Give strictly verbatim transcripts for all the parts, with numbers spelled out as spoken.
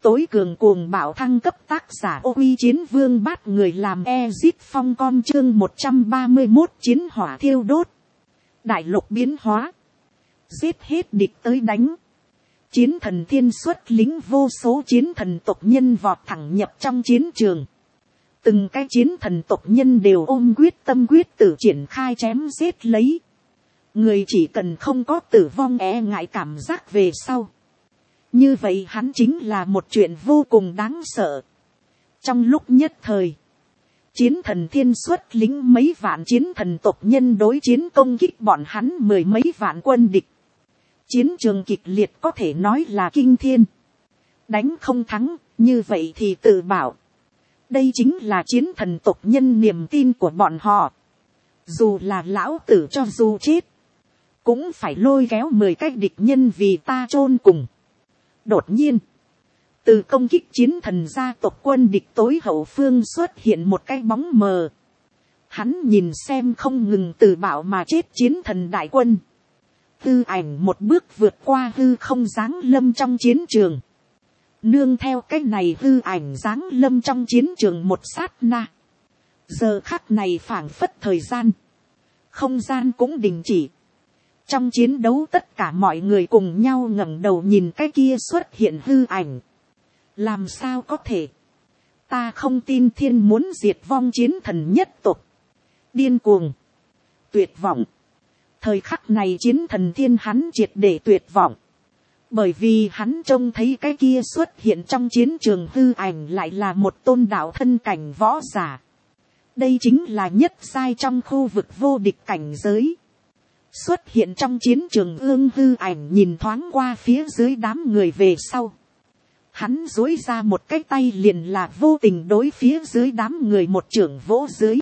tối cường cuồng bạo thăng cấp, tác giả Ô Uy Chiến Vương Bát Người làm Ezit Phong con, chương một trăm ba mươi một chiến hỏa thiêu đốt. Đại lục biến hóa. Giết hết địch tới đánh. Chiến thần thiên xuất lính vô số chiến thần tộc nhân vọt thẳng nhập trong chiến trường. Từng cái chiến thần tộc nhân đều ôm quyết tâm quyết tử triển khai chém giết lấy. Người chỉ cần không có tử vong e ngại cảm giác về sau. Như vậy hắn chính là một chuyện vô cùng đáng sợ. Trong lúc nhất thời, chiến thần thiên xuất lính mấy vạn chiến thần tộc nhân đối chiến công kích bọn hắn mười mấy vạn quân địch. Chiến trường kịch liệt có thể nói là kinh thiên. Đánh không thắng, như vậy thì tự bảo. Đây chính là chiến thần tộc nhân niềm tin của bọn họ. Dù là lão tử cho dù chết, cũng phải lôi kéo mười cái địch nhân vì ta chôn cùng. Đột nhiên, từ công kích chiến thần gia tộc quân địch tối hậu phương xuất hiện một cái bóng mờ. Hắn nhìn xem không ngừng từ bạo mà chết chiến thần đại quân. Hư ảnh một bước vượt qua hư không giáng lâm trong chiến trường. Nương theo cái này hư ảnh giáng lâm trong chiến trường một sát na. Giờ khắc này phảng phất thời gian. Không gian cũng đình chỉ. Trong chiến đấu tất cả mọi người cùng nhau ngẩng đầu nhìn cái kia xuất hiện hư ảnh. Làm sao có thể? Ta không tin thiên muốn diệt vong chiến thần nhất tộc. Điên cuồng. Tuyệt vọng. Thời khắc này chiến thần thiên hắn triệt để tuyệt vọng. Bởi vì hắn trông thấy cái kia xuất hiện trong chiến trường hư ảnh lại là một tôn đạo thân cảnh võ giả. Đây chính là nhất giai trong khu vực vô địch cảnh giới. Xuất hiện trong chiến trường ương hư ảnh nhìn thoáng qua phía dưới đám người về sau. Hắn duỗi ra một cái tay liền là vô tình đối phía dưới đám người một chưởng vỗ dưới.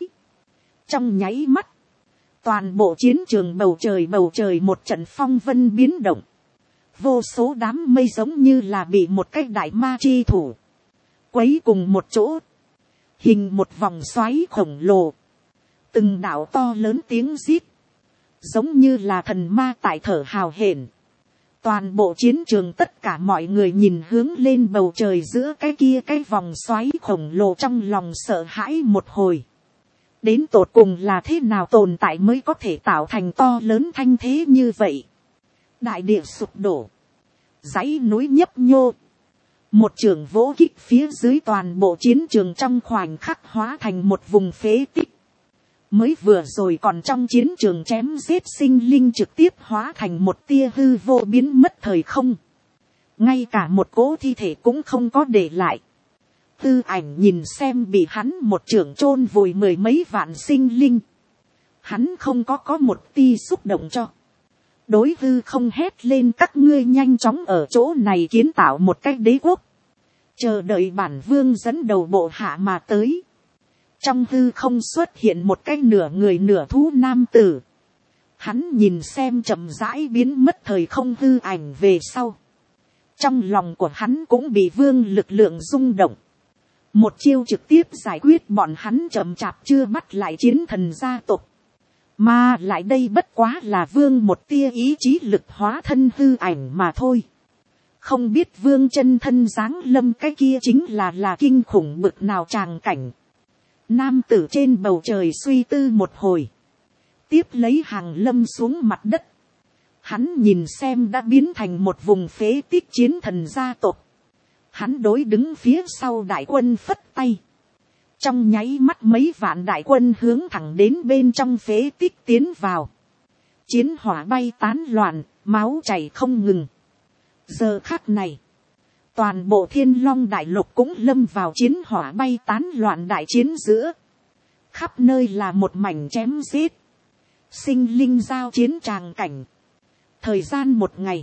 Trong nháy mắt, toàn bộ chiến trường bầu trời bầu trời một trận phong vân biến động. Vô số đám mây giống như là bị một cái đại ma chi thủ quấy cùng một chỗ, hình một vòng xoáy khổng lồ. Từng đạo to lớn tiếng rít, giống như là thần ma tại thở hào hển. Toàn bộ chiến trường tất cả mọi người nhìn hướng lên bầu trời giữa cái kia cái vòng xoáy khổng lồ, trong lòng sợ hãi một hồi. Đến tột cùng là thế nào tồn tại mới có thể tạo thành to lớn thanh thế như vậy? Đại địa sụp đổ, dãy núi nhấp nhô. Một trường vỗ kích phía dưới, toàn bộ chiến trường trong khoảnh khắc hóa thành một vùng phế tích. Mới vừa rồi còn trong chiến trường chém giết sinh linh trực tiếp hóa thành một tia hư vô biến mất thời không. Ngay cả một cỗ thi thể cũng không có để lại. Hư ảnh nhìn xem bị hắn một trường chôn vùi mười mấy vạn sinh linh. Hắn không có có một tia xúc động cho. Đối hư không hét lên, các ngươi nhanh chóng ở chỗ này kiến tạo một cái đế quốc. Chờ đợi bản vương dẫn đầu bộ hạ mà tới. Trong hư không xuất hiện một cái nửa người nửa thú nam tử. Hắn nhìn xem chậm rãi biến mất thời không hư ảnh về sau. Trong lòng của hắn cũng bị vương lực lượng rung động. Một chiêu trực tiếp giải quyết bọn hắn chậm chạp chưa bắt lại chiến thần gia tộc. Mà lại đây bất quá là vương một tia ý chí lực hóa thân hư ảnh mà thôi. Không biết vương chân thân giáng lâm cái kia chính là là kinh khủng bực nào tràng cảnh. Nam tử trên bầu trời suy tư một hồi. Tiếp lấy hàng lâm xuống mặt đất. Hắn nhìn xem đã biến thành một vùng phế tích chiến thần gia tộc. Hắn đối đứng phía sau đại quân phất tay. Trong nháy mắt mấy vạn đại quân hướng thẳng đến bên trong phế tích tiến vào. Chiến hỏa bay tán loạn, máu chảy không ngừng. Giờ khắc này, toàn bộ Thiên Long đại lục cũng lâm vào chiến hỏa bay tán loạn đại chiến giữa. Khắp nơi là một mảnh chém giết. Sinh linh giao chiến tràng cảnh. Thời gian một ngày.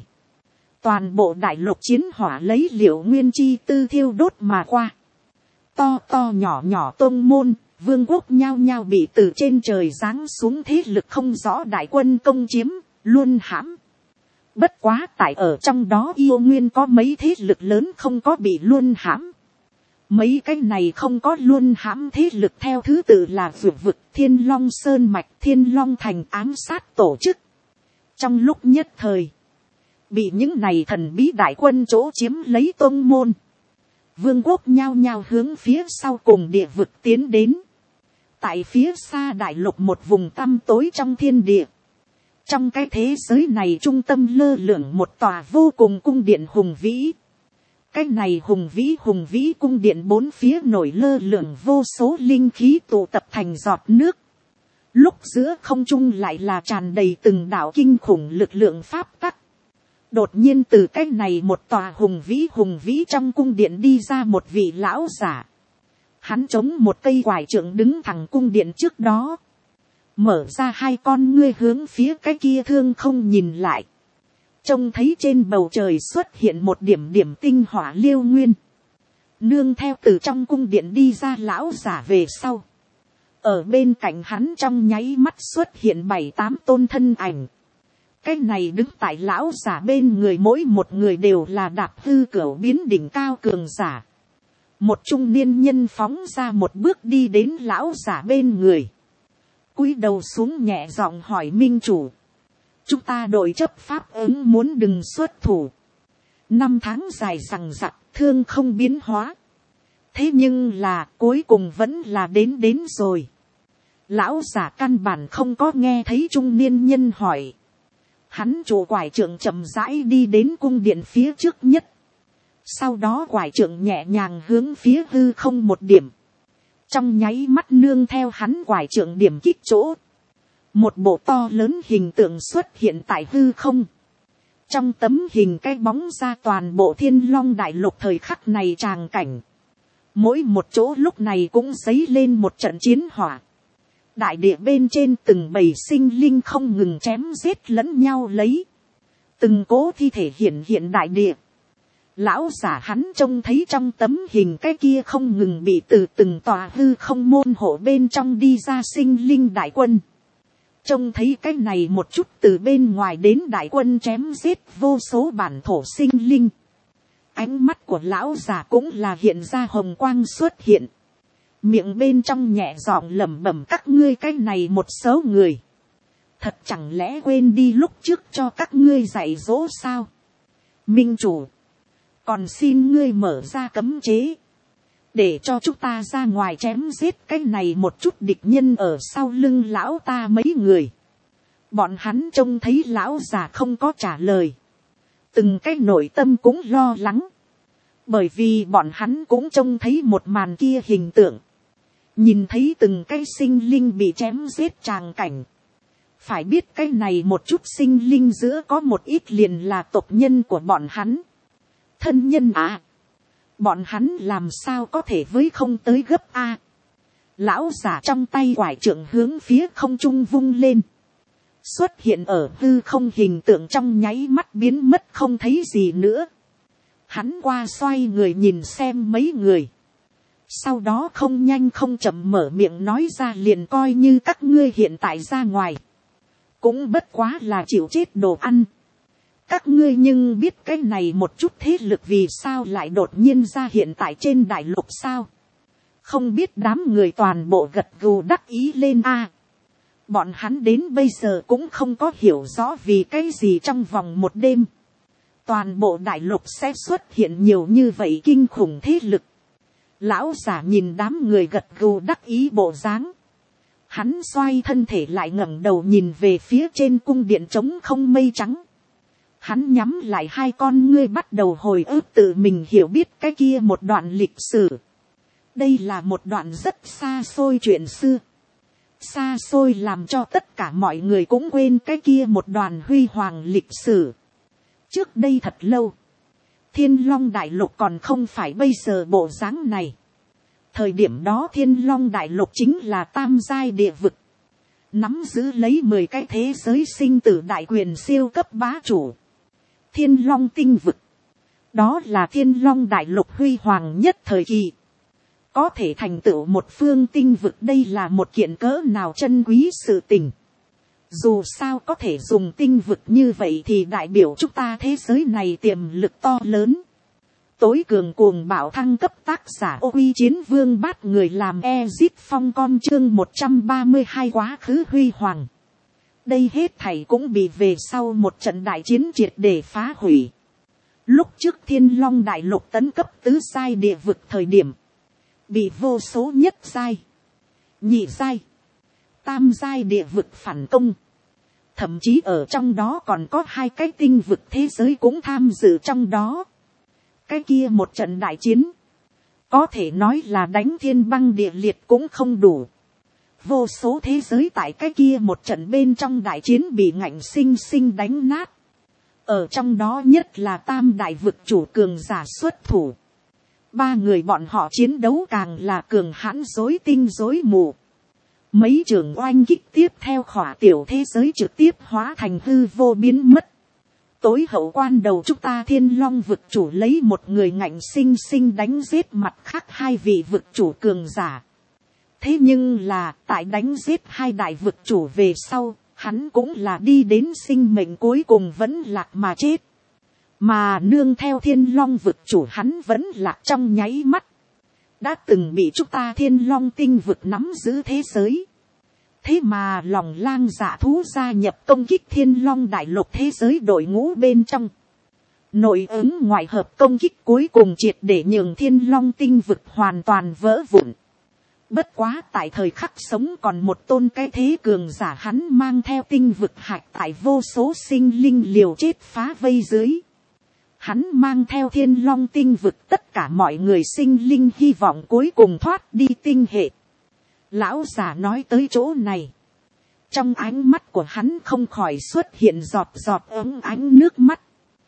Toàn bộ đại lục chiến hỏa lấy liệu nguyên chi tư thiêu đốt mà qua. To to nhỏ nhỏ tôn môn, vương quốc nhao nhao bị từ trên trời giáng xuống thế lực không rõ đại quân công chiếm, luôn hãm. Bất quá tại ở trong đó yêu nguyên có mấy thế lực lớn không có bị luôn hãm. Mấy cái này không có luôn hãm thế lực theo thứ tự là Vượt Vực, Thiên Long Sơn Mạch, Thiên Long Thành ám sát tổ chức. Trong lúc nhất thời, bị những này thần bí đại quân chỗ chiếm lấy tôn môn. vương quốc nhao nhao hướng phía sau cùng địa vực tiến đến. Tại phía xa đại lục một vùng tăm tối trong thiên địa. Trong cái thế giới này trung tâm lơ lửng một tòa vô cùng cung điện hùng vĩ. Cái này hùng vĩ hùng vĩ cung điện bốn phía nổi lơ lửng vô số linh khí tụ tập thành giọt nước. Lúc giữa không trung lại là tràn đầy từng đạo kinh khủng lực lượng pháp tắc. Đột nhiên từ cái này một tòa hùng vĩ hùng vĩ trong cung điện đi ra một vị lão giả. Hắn chống một cây quải trượng đứng thẳng cung điện trước đó. Mở ra hai con ngươi hướng phía cái kia thương không nhìn lại. Trông thấy trên bầu trời xuất hiện một điểm điểm tinh hỏa liêu nguyên. Nương theo từ trong cung điện đi ra lão giả về sau. Ở bên cạnh hắn trong nháy mắt xuất hiện bảy tám tôn thân ảnh. Cái này đứng tại lão giả bên người mỗi một người đều là đạp hư cửu biến đỉnh cao cường giả. Một trung niên nhân phóng ra một bước đi đến lão giả bên người. Cúi đầu xuống nhẹ giọng hỏi minh chủ. Chúng ta đội chấp pháp ứng muốn đừng xuất thủ. Năm tháng dài rằng rặc thương không biến hóa. Thế nhưng là cuối cùng vẫn là đến đến rồi. Lão giả căn bản không có nghe thấy trung niên nhân hỏi. Hắn chủ quải trượng chậm rãi đi đến cung điện phía trước nhất. Sau đó quải trượng nhẹ nhàng hướng phía hư không một điểm. Trong nháy mắt nương theo hắn quải trượng điểm kích chỗ. Một bộ to lớn hình tượng xuất hiện tại hư không. Trong tấm hình cái bóng ra toàn bộ thiên long đại lục thời khắc này tràng cảnh. Mỗi một chỗ lúc này cũng dấy lên một trận chiến hỏa. Đại địa bên trên từng bầy sinh linh không ngừng chém giết lẫn nhau lấy. Từng cố thi thể hiện hiện đại địa. Lão giả hắn trông thấy trong tấm hình cái kia không ngừng bị từ từng tòa hư không môn hộ bên trong đi ra sinh linh đại quân. Trông thấy cái này một chút từ bên ngoài đến đại quân chém giết vô số bản thổ sinh linh. Ánh mắt của lão giả cũng là hiện ra hồng quang xuất hiện. Miệng bên trong nhẹ giọng lẩm bẩm các ngươi cái này một số người. Thật chẳng lẽ quên đi lúc trước cho các ngươi dạy dỗ sao? Minh chủ. Còn xin ngươi mở ra cấm chế. Để cho chúng ta ra ngoài chém giết cái này một chút địch nhân ở sau lưng lão ta mấy người. Bọn hắn trông thấy lão già không có trả lời. Từng cái nội tâm cũng lo lắng. Bởi vì bọn hắn cũng trông thấy một màn kia hình tượng. Nhìn thấy từng cái sinh linh bị chém giết tràng cảnh. Phải biết cái này một chút sinh linh giữa có một ít liền là tộc nhân của bọn hắn. Thân nhân à. Bọn hắn làm sao có thể với không tới gấp a. Lão giả trong tay quải trượng hướng phía không trung vung lên. Xuất hiện ở hư không hình tượng trong nháy mắt biến mất không thấy gì nữa. Hắn qua xoay người nhìn xem mấy người. Sau đó không nhanh không chậm mở miệng nói ra liền coi như các ngươi hiện tại ra ngoài. Cũng bất quá là chịu chết đồ ăn. Các ngươi nhưng biết cái này một chút thế lực vì sao lại đột nhiên ra hiện tại trên đại lục sao? Không biết đám người toàn bộ gật gù đắc ý lên a. Bọn hắn đến bây giờ cũng không có hiểu rõ vì cái gì trong vòng một đêm. Toàn bộ đại lục sẽ xuất hiện nhiều như vậy kinh khủng thế lực. Lão giả nhìn đám người gật gù đắc ý bộ dáng. Hắn xoay thân thể lại ngẩng đầu nhìn về phía trên cung điện trống không mây trắng. Hắn nhắm lại hai con ngươi bắt đầu hồi ức tự mình hiểu biết cái kia một đoạn lịch sử. Đây là một đoạn rất xa xôi chuyện xưa. Xa xôi làm cho tất cả mọi người cũng quên cái kia một đoạn huy hoàng lịch sử. Trước đây thật lâu. Thiên Long Đại Lục còn không phải bây giờ bộ dáng này. Thời điểm đó Thiên Long Đại Lục chính là tam giai địa vực. Nắm giữ lấy mười cái thế giới sinh tử đại quyền siêu cấp bá chủ. Thiên Long tinh vực. Đó là Thiên Long Đại Lục huy hoàng nhất thời kỳ. Có thể thành tựu một phương tinh vực đây là một kiện cỡ nào chân quý sự tình. Dù sao có thể dùng tinh vực như vậy thì đại biểu chúng ta thế giới này tiềm lực to lớn. Tối cường cuồng bạo thăng cấp tác giả ô uy chiến vương bát người làm Ezit Phong con chương một trăm ba mươi hai quá khứ huy hoàng. Đây hết thảy cũng bị về sau một trận đại chiến triệt để phá hủy. Lúc trước thiên long đại lục tấn cấp tứ giai địa vực thời điểm, bị vô số nhất giai, nhị giai, tam giai địa vực phản công. Thậm chí ở trong đó còn có hai cái tinh vực thế giới cũng tham dự trong đó. Cái kia một trận đại chiến, có thể nói là đánh thiên băng địa liệt cũng không đủ. Vô số thế giới tại cái kia một trận bên trong đại chiến bị ngạnh sinh sinh đánh nát. Ở trong đó nhất là tam đại vực chủ cường giả xuất thủ. Ba người bọn họ chiến đấu càng là cường hãn rối tinh rối mù. Mấy trường oanh kích tiếp theo khỏa tiểu thế giới trực tiếp hóa thành hư vô biến mất. Tối hậu quan đầu chúng ta thiên long vực chủ lấy một người ngạnh sinh sinh đánh giết mặt khác hai vị vực chủ cường giả. Thế nhưng là tại đánh giết hai đại vực chủ về sau, hắn cũng là đi đến sinh mệnh cuối cùng vẫn lạc mà chết. Mà nương theo thiên long vực chủ hắn vẫn lạc trong nháy mắt. Đã từng bị chúng ta thiên long tinh vực nắm giữ thế giới. Thế mà lòng lang dạ thú gia nhập công kích thiên long đại lục thế giới đội ngũ bên trong. Nội ứng ngoại hợp công kích cuối cùng triệt để nhường thiên long tinh vực hoàn toàn vỡ vụn. Bất quá tại thời khắc sống còn một tôn cái thế cường giả hắn mang theo tinh vực hạch tại vô số sinh linh liều chết phá vây dưới. Hắn mang theo thiên long tinh vực tất cả mọi người sinh linh hy vọng cuối cùng thoát đi tinh hệ. Lão giả nói tới chỗ này. Trong ánh mắt của hắn không khỏi xuất hiện giọt giọt ấm ánh nước mắt.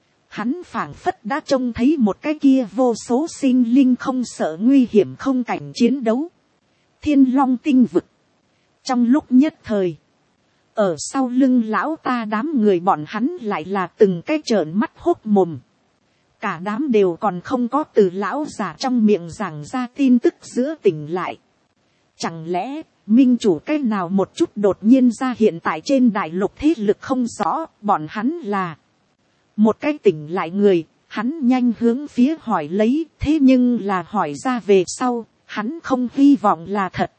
Hắn phảng phất đã trông thấy một cái kia vô số sinh linh không sợ nguy hiểm không cảnh chiến đấu. Thiên long tinh vực. Trong lúc nhất thời. Ở sau lưng lão ta đám người bọn hắn lại là từng cái trợn mắt hốt mồm. Cả đám đều còn không có từ lão giả trong miệng giảng ra tin tức giữa tỉnh lại. Chẳng lẽ minh chủ cái nào một chút đột nhiên ra hiện tại trên đại lục thế lực không rõ, bọn hắn là một cái tỉnh lại người. Hắn nhanh hướng phía hỏi lấy, thế nhưng là hỏi ra về sau, hắn không hy vọng là thật.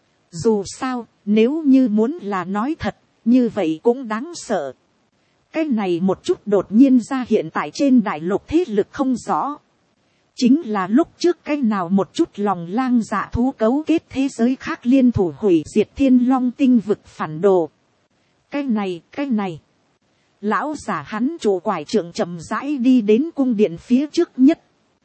Dù sao, nếu như muốn là nói thật, như vậy cũng đáng sợ. Cái này một chút đột nhiên ra hiện tại trên đại lục thế lực không rõ. Chính là lúc trước cái nào một chút lòng lang dạ thú cấu kết thế giới khác liên thủ hủy diệt thiên long tinh vực phản đồ. Cái này, cái này. Lão giả hắn chủ quải trưởng chậm rãi đi đến cung điện phía trước nhất.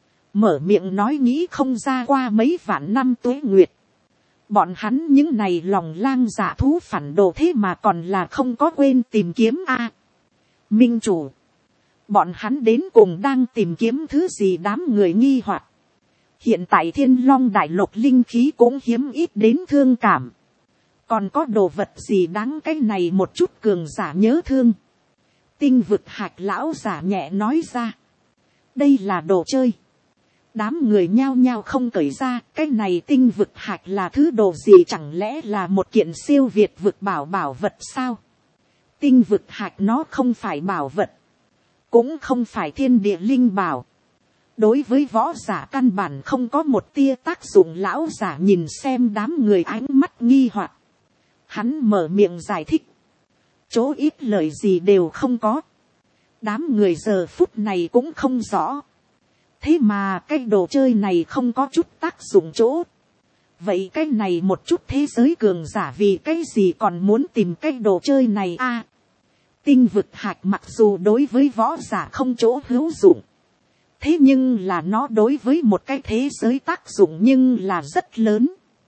Mở miệng nói nghĩ không ra qua mấy vạn năm tuế nguyệt. Bọn hắn những này lòng lang dạ thú phản đồ thế mà còn là không có quên tìm kiếm a. Minh chủ. Bọn hắn đến cùng đang tìm kiếm thứ gì đám người nghi hoặc. Hiện tại thiên long đại lục linh khí cũng hiếm ít đến thương cảm. Còn có đồ vật gì đáng cái này một chút cường giả nhớ thương. Tinh vực hạch lão giả nhẹ nói ra. Đây là đồ chơi. Đám người nhao nhao không cởi ra. Cái này tinh vực hạch là thứ đồ gì, chẳng lẽ là một kiện siêu việt vực bảo bảo vật sao? Tinh vực hạch nó không phải bảo vật. Cũng không phải thiên địa linh bảo. Đối với võ giả căn bản không có một tia tác dụng. Lão giả nhìn xem đám người ánh mắt nghi hoặc. Hắn mở miệng giải thích. Chỗ ít lời gì đều không có. Đám người giờ phút này cũng không rõ. Thế mà cái đồ chơi này không có chút tác dụng chỗ. Vậy cái này một chút thế giới cường giả vì cái gì còn muốn tìm cái đồ chơi này a? À, tinh vực hạch mặc dù đối với võ giả không chỗ hữu dụng. Thế nhưng là nó đối với một cái thế giới tác dụng nhưng là rất lớn.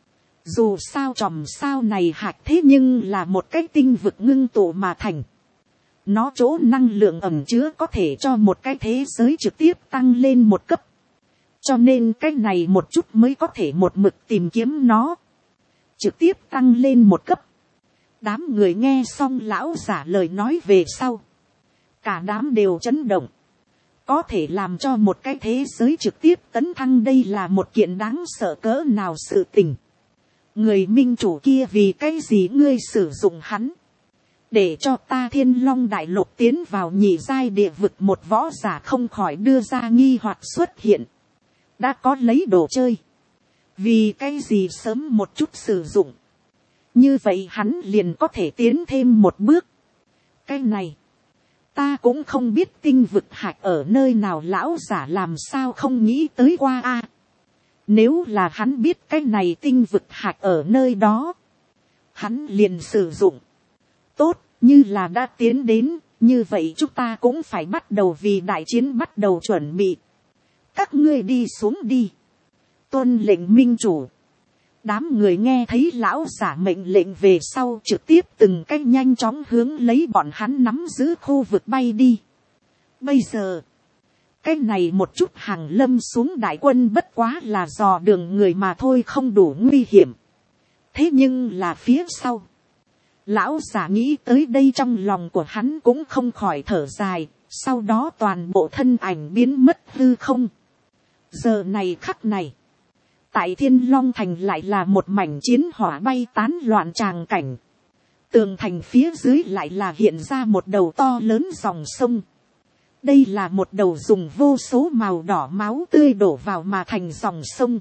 Dù sao chòm sao này hạch thế nhưng là một cái tinh vực ngưng tụ mà thành. Nó chỗ năng lượng ẩn chứa có thể cho một cái thế giới trực tiếp tăng lên một cấp. Cho nên cái này một chút mới có thể một mực tìm kiếm nó. Trực tiếp tăng lên một cấp. Đám người nghe xong lão giả lời nói về sau. Cả đám đều chấn động. Có thể làm cho một cái thế giới trực tiếp tấn thăng, đây là một kiện đáng sợ cỡ nào sự tình. Người minh chủ kia vì cái gì ngươi sử dụng hắn. Để cho ta thiên long đại lục tiến vào nhị giai địa vực, một võ giả không khỏi đưa ra nghi hoặc xuất hiện. Đã có lấy đồ chơi. Vì cái gì sớm một chút sử dụng. Như vậy hắn liền có thể tiến thêm một bước. Cái này. Ta cũng không biết tinh vực hạch ở nơi nào, lão giả làm sao không nghĩ tới qua a. Nếu là hắn biết cái này tinh vực hạch ở nơi đó, hắn liền sử dụng. Tốt, như là đã tiến đến, như vậy chúng ta cũng phải bắt đầu vì đại chiến bắt đầu chuẩn bị. Các ngươi đi xuống đi. Tuân lệnh minh chủ. Đám người nghe thấy lão giả mệnh lệnh về sau trực tiếp từng cách nhanh chóng hướng lấy bọn hắn nắm giữ khu vực bay đi. Bây giờ, cái này một chút hàng lâm xuống đại quân bất quá là dò đường người mà thôi, không đủ nguy hiểm. Thế nhưng là phía sau, lão giả nghĩ tới đây trong lòng của hắn cũng không khỏi thở dài, sau đó toàn bộ thân ảnh biến mất hư không. Giờ này khắc này, tại Thiên Long Thành lại là một mảnh chiến hỏa bay tán loạn tràng cảnh. Tường thành phía dưới lại là hiện ra một đầu to lớn dòng sông. Đây là một đầu dùng vô số màu đỏ máu tươi đổ vào mà thành dòng sông.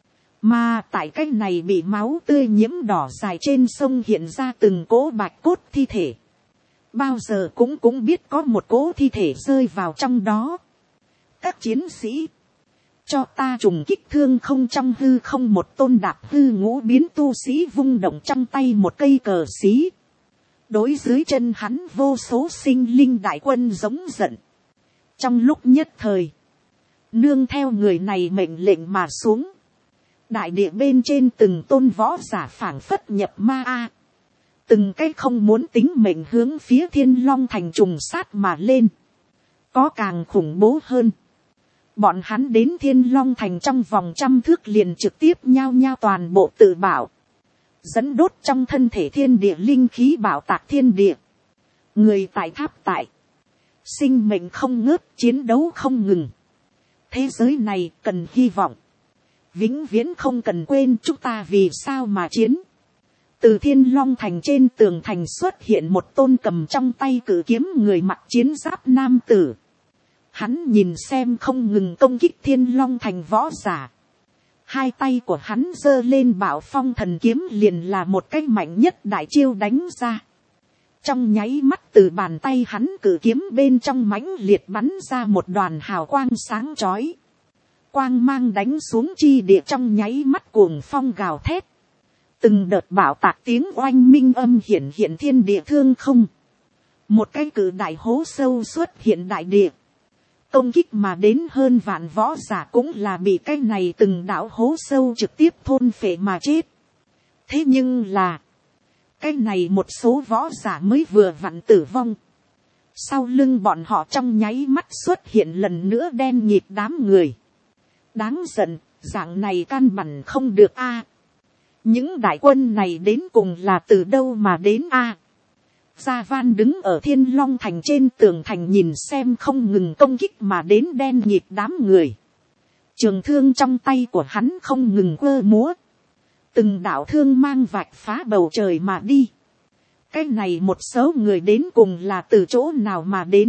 Mà tại cái này bị máu tươi nhiễm đỏ dài trên sông hiện ra từng cỗ bạch cốt thi thể. Bao giờ cũng cũng biết có một cỗ thi thể rơi vào trong đó. Các chiến sĩ, cho ta trùng kích thương không, trong hư không một tôn đạp hư ngũ biến tu sĩ vung động trong tay một cây cờ xí. Đối dưới chân hắn vô số sinh linh đại quân giống giận. Trong lúc nhất thời, nương theo người này mệnh lệnh mà xuống. Đại địa bên trên từng tôn võ giả phảng phất nhập ma a. Từng cái không muốn tính mệnh hướng phía Thiên Long Thành trùng sát mà lên. Có càng khủng bố hơn. Bọn hắn đến Thiên Long Thành trong vòng trăm thước liền trực tiếp nhao nhao toàn bộ tự bảo. Dẫn đốt trong thân thể thiên địa linh khí bảo tạc thiên địa. Người tại tháp tại. Sinh mệnh không ngớt, chiến đấu không ngừng. Thế giới này cần hy vọng. Vĩnh viễn không cần quên chúng ta vì sao mà chiến. Từ Thiên Long Thành trên tường thành xuất hiện một tôn cầm trong tay cự kiếm người mặc chiến giáp nam tử. Hắn nhìn xem không ngừng công kích Thiên Long Thành võ giả. Hai tay của hắn giơ lên bảo phong thần kiếm liền là một cái mạnh nhất đại chiêu đánh ra. Trong nháy mắt từ bàn tay hắn cự kiếm bên trong mãnh liệt bắn ra một đoàn hào quang sáng chói. Quang mang đánh xuống chi địa trong nháy mắt cuồng phong gào thét. Từng đợt bạo tạc tiếng oanh minh âm hiển hiện thiên địa thương không. Một cái cự đại hố sâu xuất hiện đại địa. Công kích mà đến hơn vạn võ giả cũng là bị cái này từng đạo hố sâu trực tiếp thôn phệ mà chết. Thế nhưng là, cái này một số võ giả mới vừa vặn tử vong. Sau lưng bọn họ trong nháy mắt xuất hiện lần nữa đen nhịt đám người. Đáng giận, dạng này căn bản không được a. Những đại quân này đến cùng là từ đâu mà đến a? Gia Van đứng ở Thiên Long Thành trên tường thành nhìn xem không ngừng công kích mà đến đen nhịt đám người. Trường thương trong tay của hắn không ngừng quơ múa. Từng đạo thương mang vạch phá bầu trời mà đi. Cái này một số người đến cùng là từ chỗ nào mà đến.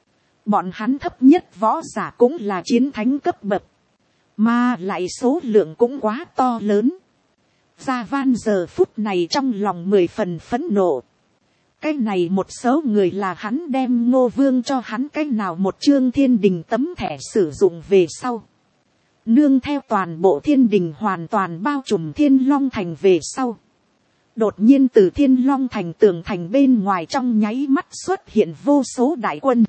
Bọn hắn thấp nhất võ giả cũng là chiến thánh cấp bậc. Mà lại số lượng cũng quá to lớn. Gia Van giờ phút này trong lòng mười phần phẫn nộ. Cái này một số người là hắn đem Ngô Vương cho hắn cái nào một chương thiên đình tấm thẻ sử dụng về sau. Nương theo toàn bộ thiên đình hoàn toàn bao trùm Thiên Long Thành về sau. Đột nhiên từ Thiên Long Thành tường thành bên ngoài trong nháy mắt xuất hiện vô số đại quân.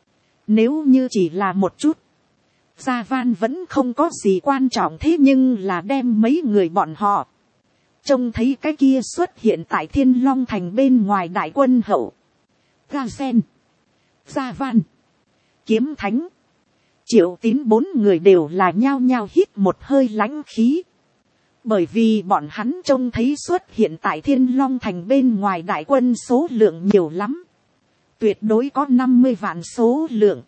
Nếu như chỉ là một chút, Gia Van vẫn không có gì quan trọng, thế nhưng là đem mấy người bọn họ. Trông thấy cái kia xuất hiện tại Thiên Long Thành bên ngoài đại quân hậu. Ga Sen, Gia Van, Kiếm Thánh, Triệu Tín bốn người đều là nhao nhao hít một hơi lãnh khí. Bởi vì bọn hắn trông thấy xuất hiện tại Thiên Long Thành bên ngoài đại quân số lượng nhiều lắm. Tuyệt đối có năm mươi vạn số lượng.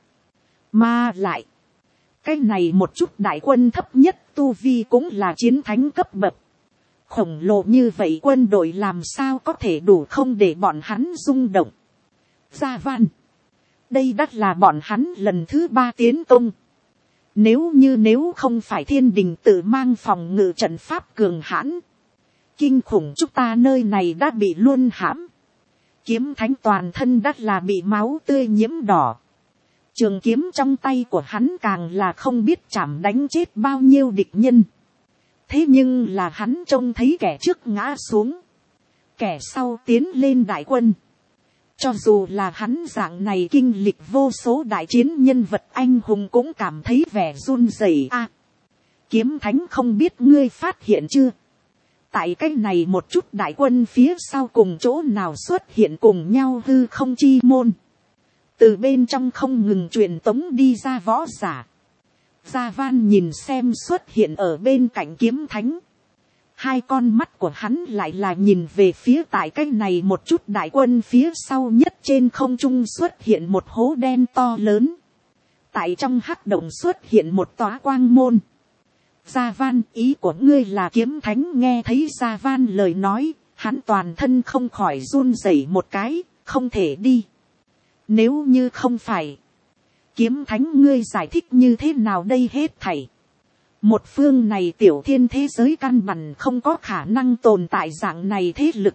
Mà lại, cái này một chút đại quân thấp nhất tu vi cũng là chiến thánh cấp bậc. Khổng lồ như vậy quân đội làm sao có thể đủ không để bọn hắn rung động. Gia Van, đây đắt là bọn hắn lần thứ ba tiến công. Nếu như nếu không phải thiên đình tự mang phòng ngự trận pháp cường hãn, kinh khủng chúng ta nơi này đã bị luôn hãm. Kiếm thánh toàn thân đất là bị máu tươi nhiễm đỏ. Trường kiếm trong tay của hắn càng là không biết chảm đánh chết bao nhiêu địch nhân. Thế nhưng là hắn trông thấy kẻ trước ngã xuống, kẻ sau tiến lên đại quân. Cho dù là hắn dạng này kinh lịch vô số đại chiến nhân vật anh hùng cũng cảm thấy vẻ run rẩy. A, kiếm thánh không biết ngươi phát hiện chưa? Tại cái này một chút đại quân phía sau cùng chỗ nào xuất hiện cùng nhau hư không chi môn. Từ bên trong không ngừng truyền tống đi ra võ giả. Gia Van nhìn xem xuất hiện ở bên cạnh kiếm thánh. Hai con mắt của hắn lại là nhìn về phía tại cái này một chút đại quân phía sau nhất trên không trung xuất hiện một hố đen to lớn. Tại trong hắc động xuất hiện một tòa quang môn. Gia Van, ý của ngươi là kiếm thánh? Nghe thấy Gia Van lời nói, hắn toàn thân không khỏi run rẩy một cái, không thể đi. Nếu như không phải, kiếm thánh ngươi giải thích như thế nào đây hết thảy? Một phương này tiểu thiên thế giới căn bản không có khả năng tồn tại dạng này thế lực.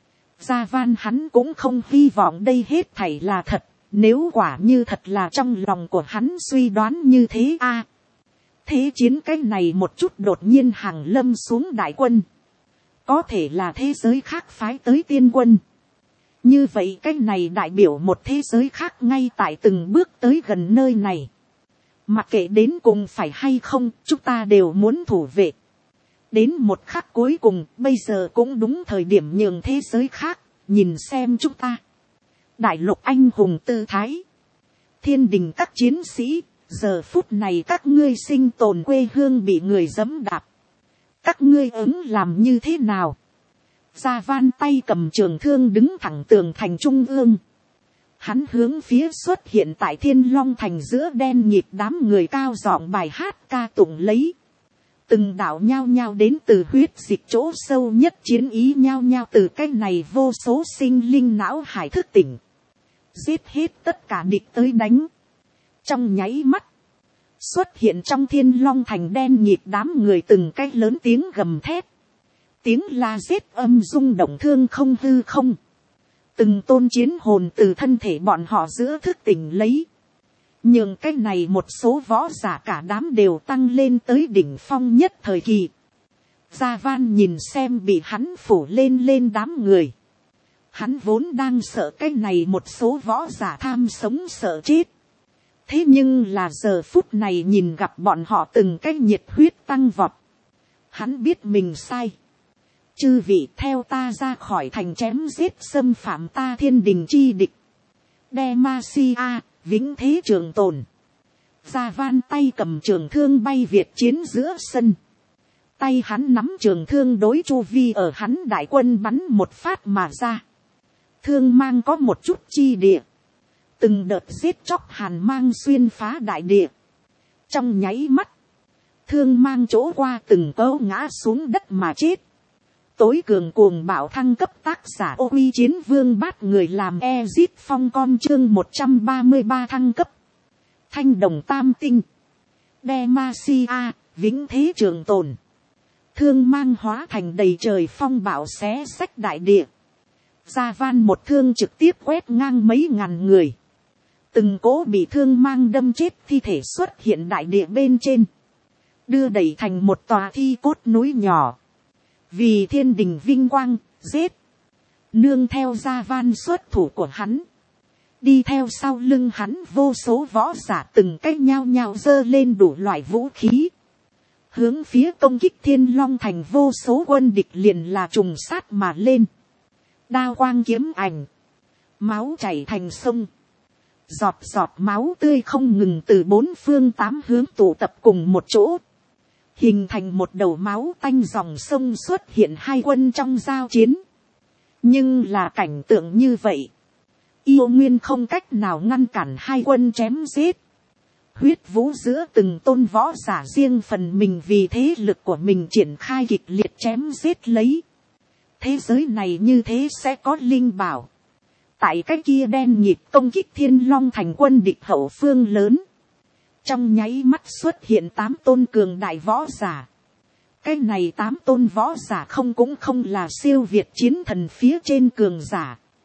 Gia Van hắn cũng không hy vọng đây hết thảy là thật, nếu quả như thật là trong lòng của hắn suy đoán như thế a. À, thế chiến cái này một chút đột nhiên hàng lâm xuống đại quân. Có thể là thế giới khác phái tới tiên quân. Như vậy cái này đại biểu một thế giới khác ngay tại từng bước tới gần nơi này. Mặc kệ đến cùng phải hay không, chúng ta đều muốn thủ vệ. Đến một khắc cuối cùng, bây giờ cũng đúng thời điểm nhường thế giới khác, nhìn xem chúng ta. Đại lục anh hùng tư thái. Thiên đình các chiến sĩ, giờ phút này các ngươi sinh tồn quê hương bị người giẫm đạp. Các ngươi ứng làm như thế nào? Gia Van tay cầm trường thương đứng thẳng tường thành trung ương. Hắn hướng phía xuất hiện tại Thiên Long thành giữa đen nhịp đám người cao giọng bài hát ca tụng lấy. Từng đạo nhao nhao đến từ huyết dịch chỗ sâu nhất chiến ý nhao nhao từ cái này vô số sinh linh não hải thức tỉnh. Giết hết tất cả địch tới đánh. Trong nháy mắt, xuất hiện trong Thiên Long thành đen nhịp đám người từng cái lớn tiếng gầm thét. Tiếng la giết âm rung động thương không hư không. Từng tôn chiến hồn từ thân thể bọn họ giữa thức tỉnh lấy. Nhưng cái này một số võ giả cả đám đều tăng lên tới đỉnh phong nhất thời kỳ. Gia Van nhìn xem bị hắn phủ lên lên đám người. Hắn vốn đang sợ cái này một số võ giả tham sống sợ chết. Thế nhưng là giờ phút này nhìn gặp bọn họ từng cái nhiệt huyết tăng vọt. Hắn biết mình sai. Chư vị theo ta ra khỏi thành chém giết xâm phạm ta thiên đình chi địch. Demacia, vĩnh thế trường tồn. Gia Van tay cầm trường thương bay việt chiến giữa sân. Tay hắn nắm trường thương đối chu vi ở hắn đại quân bắn một phát mà ra. Thương mang có một chút chi địa. Từng đợt giết chóc hàn mang xuyên phá đại địa. Trong nháy mắt, thương mang chỗ qua từng cấu ngã xuống đất mà chết. Tối cường cuồng bạo thăng cấp tác giả ô uy chiến vương bát người làm Ezit phong con chương một trăm ba mươi ba thăng cấp. Thanh đồng tam tinh. Demacia, vĩnh thế trường tồn. Thương mang hóa thành đầy trời phong bạo xé xách đại địa. Gia Van một thương trực tiếp quét ngang mấy ngàn người. Từng cố bị thương mang đâm chết thi thể xuất hiện đại địa bên trên. Đưa đẩy thành một tòa thi cốt núi nhỏ. Vì thiên đình vinh quang, giết. Nương theo Gia Van xuất thủ của hắn. Đi theo sau lưng hắn vô số võ giả từng cách nhao nhao giơ lên đủ loại vũ khí. Hướng phía công kích Thiên Long thành vô số quân địch liền là trùng sát mà lên. Đao quang kiếm ảnh. Máu chảy thành sông. Giọt giọt máu tươi không ngừng từ bốn phương tám hướng tụ tập cùng một chỗ. Hình thành một đầu máu tanh dòng sông xuất hiện hai quân trong giao chiến. Nhưng là cảnh tượng như vậy. Yêu Nguyên không cách nào ngăn cản hai quân chém giết. Huyết vũ giữa từng tôn võ giả riêng phần mình vì thế lực của mình triển khai kịch liệt chém giết lấy. Thế giới này như thế sẽ có linh bảo. Tại cái kia đen nhịp công kích Thiên Long thành quân địch hậu phương lớn. Trong nháy mắt xuất hiện tám tôn cường đại võ giả. Cái này tám tôn võ giả không cũng không là siêu việt chiến thần phía trên cường giả.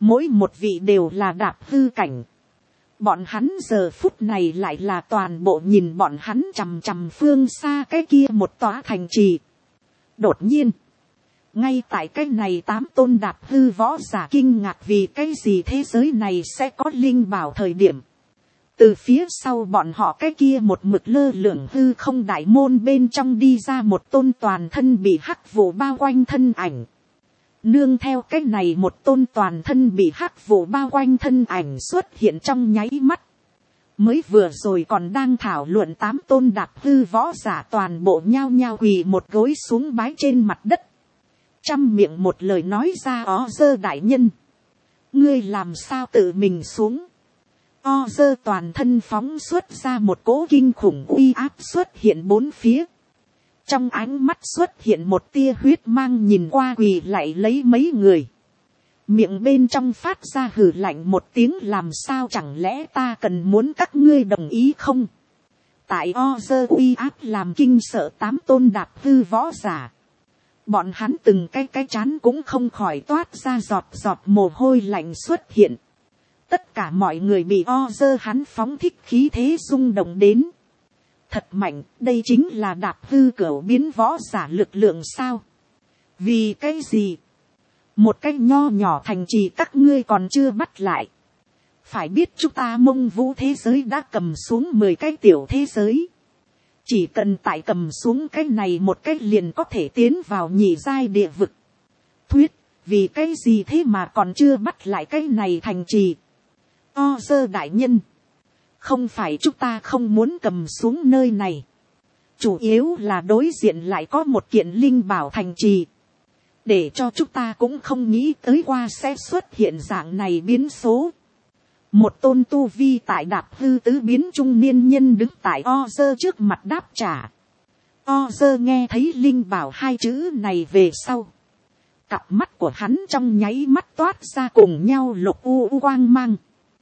mỗi một vị đều là đạp hư cảnh. Bọn hắn giờ phút này lại là toàn bộ nhìn bọn hắn chằm chằm phương xa cái kia một tòa thành trì. Đột nhiên, ngay tại cái này tám tôn đạp hư võ giả kinh ngạc vì cái gì thế giới này sẽ có linh bảo thời điểm. Từ phía sau bọn họ cái kia một mực lơ lửng hư không đại môn bên trong đi ra một tôn toàn thân bị hắc vụ bao quanh thân ảnh. Nương theo cái này một tôn toàn thân bị hắc vụ bao quanh thân ảnh xuất hiện trong nháy mắt. Mới vừa rồi còn đang thảo luận tám tôn đạp hư võ giả toàn bộ nhao nhao quỳ một gối xuống bái trên mặt đất. Trăm miệng một lời nói ra: ó dơ đại nhân, ngươi làm sao tự mình xuống. O dơ toàn thân phóng xuất ra một cỗ kinh khủng uy áp xuất hiện bốn phía. Trong ánh mắt xuất hiện một tia huyết mang, nhìn qua quỳ lại lấy mấy người. Miệng bên trong phát ra hừ lạnh một tiếng: làm sao, chẳng lẽ ta cần muốn các ngươi đồng ý không? Tại O dơ uy áp làm kinh sợ tám tôn đạp hư võ giả. Bọn hắn từng cái cái chán cũng không khỏi toát ra giọt giọt mồ hôi lạnh xuất hiện. Tất cả mọi người bị O dơ hắn phóng thích khí thế rung động đến. Thật mạnh, đây chính là đạp hư cửu biến võ giả lực lượng sao? Vì cái gì? Một cái nho nhỏ thành trì các ngươi còn chưa bắt lại. Phải biết chúng ta Mông Vũ thế giới đã cầm xuống mười cái tiểu thế giới. Chỉ cần tại cầm xuống cái này một cái liền có thể tiến vào nhị giai địa vực. Thuyết, vì cái gì thế mà còn chưa bắt lại cái này thành trì? O dơ đại nhân, không phải chúng ta không muốn cầm xuống nơi này. Chủ yếu là đối diện lại có một kiện linh bảo thành trì. Để cho chúng ta cũng không nghĩ tới qua sẽ xuất hiện dạng này biến số. Một tôn tu vi tại đạp hư tứ biến trung niên nhân đứng tại O dơ trước mặt đáp trả. O dơ nghe thấy linh bảo hai chữ này về sau. Cặp mắt của hắn trong nháy mắt toát ra cùng nhau lục u u quang mang.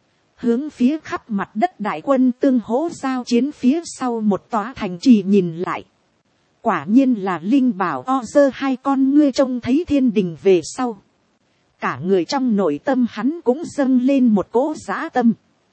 Hướng phía khắp mặt đất đại quân tương hỗ giao chiến phía sau một tòa thành trì nhìn lại. Quả nhiên là linh bảo. O dơ hai con ngươi trông thấy thiên đình về sau. Cả người trong nội tâm hắn cũng dâng lên một cỗ dã tâm.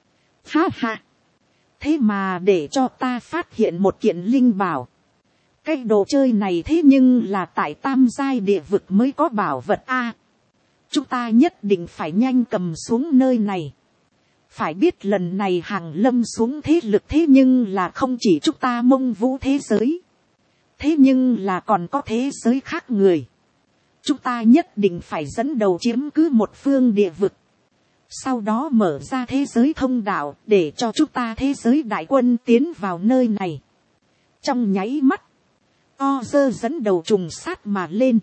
Ha ha! Thế mà để cho ta phát hiện một kiện linh bảo. Cái đồ chơi này thế nhưng là tại tam giai địa vực mới có bảo vật a. Chúng ta nhất định phải nhanh cầm xuống nơi này. Phải biết lần này hàng lâm xuống thế lực thế nhưng là không chỉ chúng ta Mông Vũ thế giới. Thế nhưng là còn có thế giới khác người. Chúng ta nhất định phải dẫn đầu chiếm cứ một phương địa vực. Sau đó mở ra thế giới thông đạo để cho chúng ta thế giới đại quân tiến vào nơi này. Trong nháy mắt, O dơ dẫn đầu trùng sát mà lên.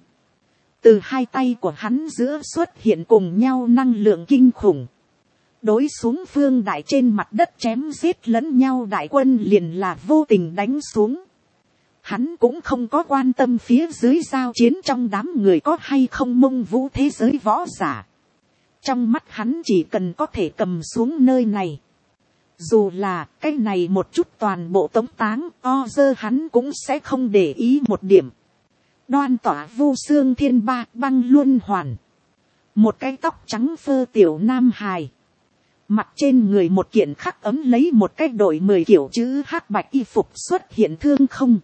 Từ hai tay của hắn giữa xuất hiện cùng nhau năng lượng kinh khủng. Đối xuống phương đại trên mặt đất chém giết lẫn nhau đại quân liền là vô tình đánh xuống. Hắn cũng không có quan tâm phía dưới giao chiến trong đám người có hay không Mông Vũ thế giới võ giả. Trong mắt hắn chỉ cần có thể cầm xuống nơi này. Dù là cái này một chút toàn bộ tống táng, O dơ hắn cũng sẽ không để ý một điểm. Đoan tỏa Vu Xương Thiên Ba băng luân hoàn. Một cái tóc trắng phơ tiểu nam hài. Mặt trên người một kiện khắc ấm lấy một cái đội mười kiểu chữ hắc bạch y phục xuất hiện thương không.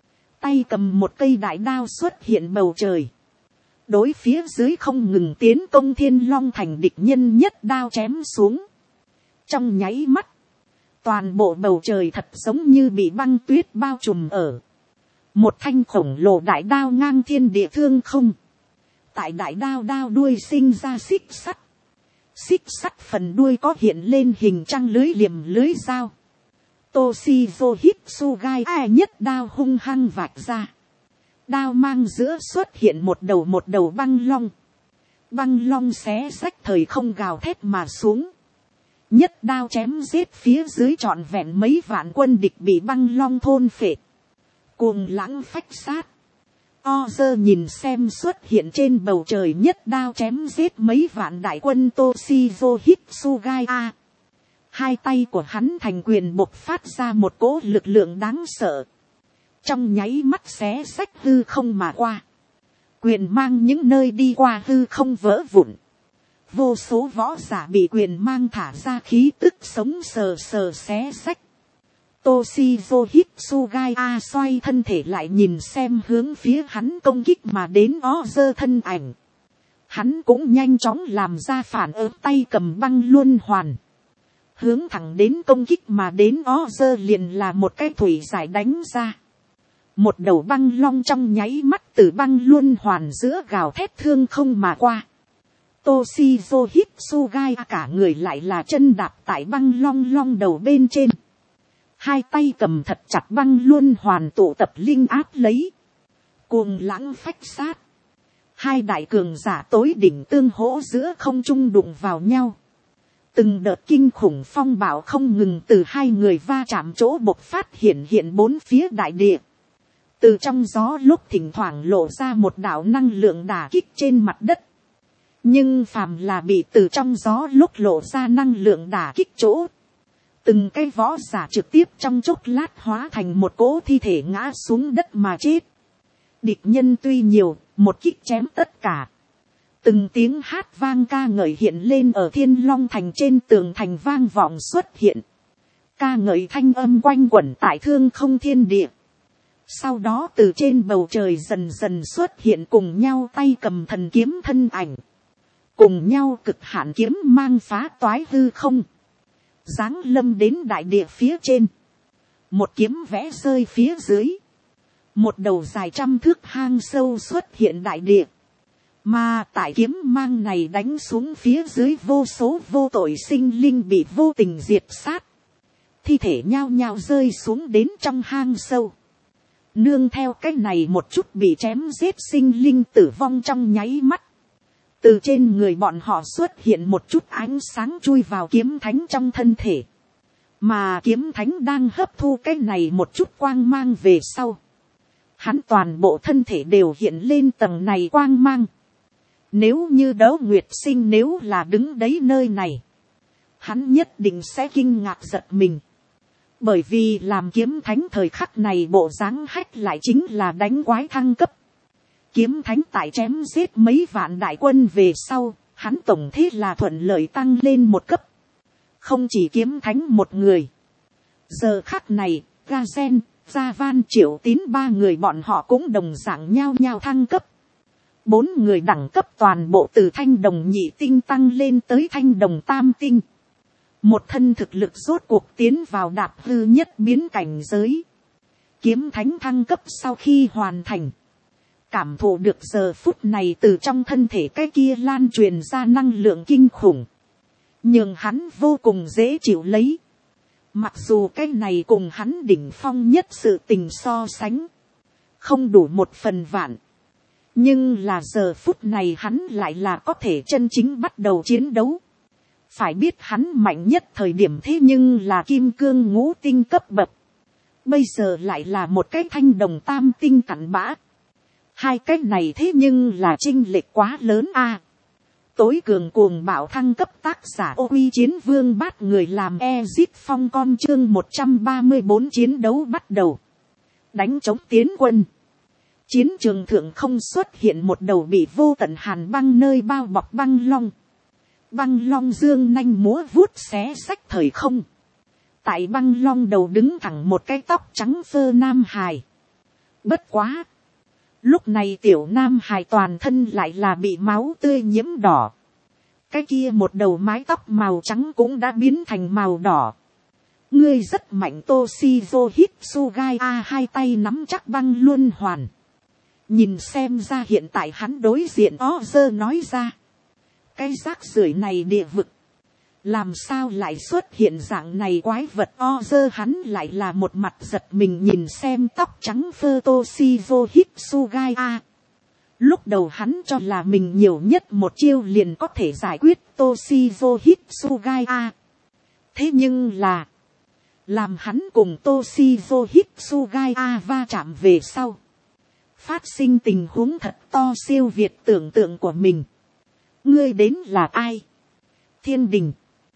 Tay cầm một cây đại đao xuất hiện bầu trời. Đối phía dưới không ngừng tiến công Thiên Long thành địch nhân nhất đao chém xuống. Trong nháy mắt, toàn bộ bầu trời thật giống như bị băng tuyết bao trùm ở. Một thanh khổng lồ đại đao ngang thiên địa thương không. Tại đại đao đao đuôi sinh ra xích sắt. Xích sắt phần đuôi có hiện lên hình trăng lưới liềm lưới dao. Toshizo Hitsugai ai nhất đao hung hăng vạch ra. Đao mang giữa xuất hiện một đầu một đầu băng long. Băng long xé rách thời không gào thét mà xuống. Nhất đao chém giết phía dưới trọn vẹn mấy vạn quân địch bị băng long thôn phệ. Cuồng lãng phách sát. O dơ nhìn xem xuất hiện trên bầu trời nhất đao chém giết mấy vạn đại quân Toshizo Hitsugai a. Hai tay của hắn thành quyền bộc phát ra một cỗ lực lượng đáng sợ. Trong nháy mắt xé xách hư không mà qua. Quyền mang những nơi đi qua hư không vỡ vụn. vô số võ giả bị quyền mang thả ra khí tức sống sờ sờ xé xách. Toshizo Hitsugaya xoay thân thể lại nhìn xem hướng phía hắn công kích mà đến Ozer thân ảnh. Hắn cũng nhanh chóng làm ra phản ứng, tay cầm băng luân hoàn. Hướng thẳng đến công kích mà đến Ozer liền là một cái thủy giải đánh ra. Một đầu băng long trong nháy mắt từ băng luân hoàn giữa gào thét thương không mà qua. Toshizo Hitsugaya cả người lại là chân đạp tại băng long long đầu bên trên. Hai tay cầm thật chặt băng luân hoàn tụ tập linh áp lấy. Cuồng lãng phách sát. Hai đại cường giả tối đỉnh tương hỗ giữa không trung đụng vào nhau. Từng đợt kinh khủng phong bạo không ngừng từ hai người va chạm chỗ bộc phát hiện hiện bốn phía đại địa. Từ trong gió lúc thỉnh thoảng lộ ra một đạo năng lượng đả kích trên mặt đất. Nhưng phàm là bị từ trong gió lúc lộ ra năng lượng đả kích chỗ. Từng cái võ giả trực tiếp trong chốc lát hóa thành một cỗ thi thể ngã xuống đất mà chết. Địch nhân tuy nhiều, một kích chém tất cả. Từng tiếng hát vang ca ngợi hiện lên ở Thiên Long Thành trên tường thành vang vọng xuất hiện. Ca ngợi thanh âm quanh quẩn tại thương không thiên địa. Sau đó từ trên bầu trời dần dần xuất hiện cùng nhau tay cầm thần kiếm thân ảnh. Cùng nhau cực hạn kiếm mang phá toái hư không. Giáng lâm đến đại địa phía trên. Một kiếm vẽ rơi phía dưới. Một đầu dài trăm thước hang sâu xuất hiện đại địa. Mà tại kiếm mang này đánh xuống phía dưới vô số vô tội sinh linh bị vô tình diệt sát. Thi thể nhao nhao rơi xuống đến trong hang sâu. Nương theo cái này một chút bị chém giết sinh linh tử vong trong nháy mắt. Từ trên người bọn họ xuất hiện một chút ánh sáng chui vào kiếm thánh trong thân thể. Mà kiếm thánh đang hấp thu cái này một chút quang mang về sau. Hắn toàn bộ thân thể đều hiện lên tầng này quang mang. Nếu như Đỗ Nguyệt Sinh nếu là đứng đấy nơi này. Hắn nhất định sẽ kinh ngạc giật mình. Bởi vì làm kiếm thánh thời khắc này bộ dáng hách lại chính là đánh quái thăng cấp. Kiếm thánh tại chém giết mấy vạn đại quân về sau, hắn tổng thế là thuận lợi tăng lên một cấp. Không chỉ kiếm thánh một người. Giờ khắc này, Gazen, Gia Van Triệu Tín ba người bọn họ cũng đồng dạng nhau nhau thăng cấp. Bốn người đẳng cấp toàn bộ từ thanh đồng nhị tinh tăng lên tới thanh đồng tam tinh. Một thân thực lực rốt cuộc tiến vào đạp hư nhất biến cảnh giới. Kiếm thánh thăng cấp sau khi hoàn thành. Cảm thụ được giờ phút này từ trong thân thể cái kia lan truyền ra năng lượng kinh khủng. Nhưng hắn vô cùng dễ chịu lấy. Mặc dù cái này cùng hắn đỉnh phong nhất sự tình so sánh. Không đủ một phần vạn. Nhưng là giờ phút này hắn lại là có thể chân chính bắt đầu chiến đấu. Phải biết hắn mạnh nhất thời điểm thế nhưng là kim cương ngũ tinh cấp bậc. Bây giờ lại là một cái thanh đồng tam tinh cặn bã. Hai cái này thế nhưng là chênh lệch quá lớn a. Tối cường cuồng bạo thăng cấp tác giả Ô Uy Chiến Vương bắt người làm Ezit Phong con chương một trăm ba mươi bốn chiến đấu bắt đầu. Đánh chống tiến quân. Chiến trường thượng không xuất hiện một đầu bị vô tận hàn băng nơi bao bọc băng long. Băng long dương nanh múa vuốt xé xách thời không. Tại băng long đầu đứng thẳng một cái tóc trắng phơ nam hài. Bất quá. Lúc này tiểu nam hài toàn thân lại là bị máu tươi nhiễm đỏ. Cái kia một đầu mái tóc màu trắng cũng đã biến thành màu đỏ. Ngươi rất mạnh Toshizo Hitsugaya hai tay nắm chắc băng luân hoàn. Nhìn xem ra hiện tại hắn đối diện Ozer nói ra. Cái rác rưởi này địa vực. Làm sao lại xuất hiện dạng này quái vật Ozer hắn lại là một mặt giật mình nhìn xem tóc trắng phơ Toshizo Hitsugaya. Lúc đầu hắn cho là mình nhiều nhất một chiêu liền có thể giải quyết Toshizo Hitsugaya. Thế nhưng là. Làm hắn cùng Toshizo Hitsugaya va chạm về sau. Phát sinh tình huống thật to siêu việt tưởng tượng của mình. Ngươi đến là ai? Thiên đình.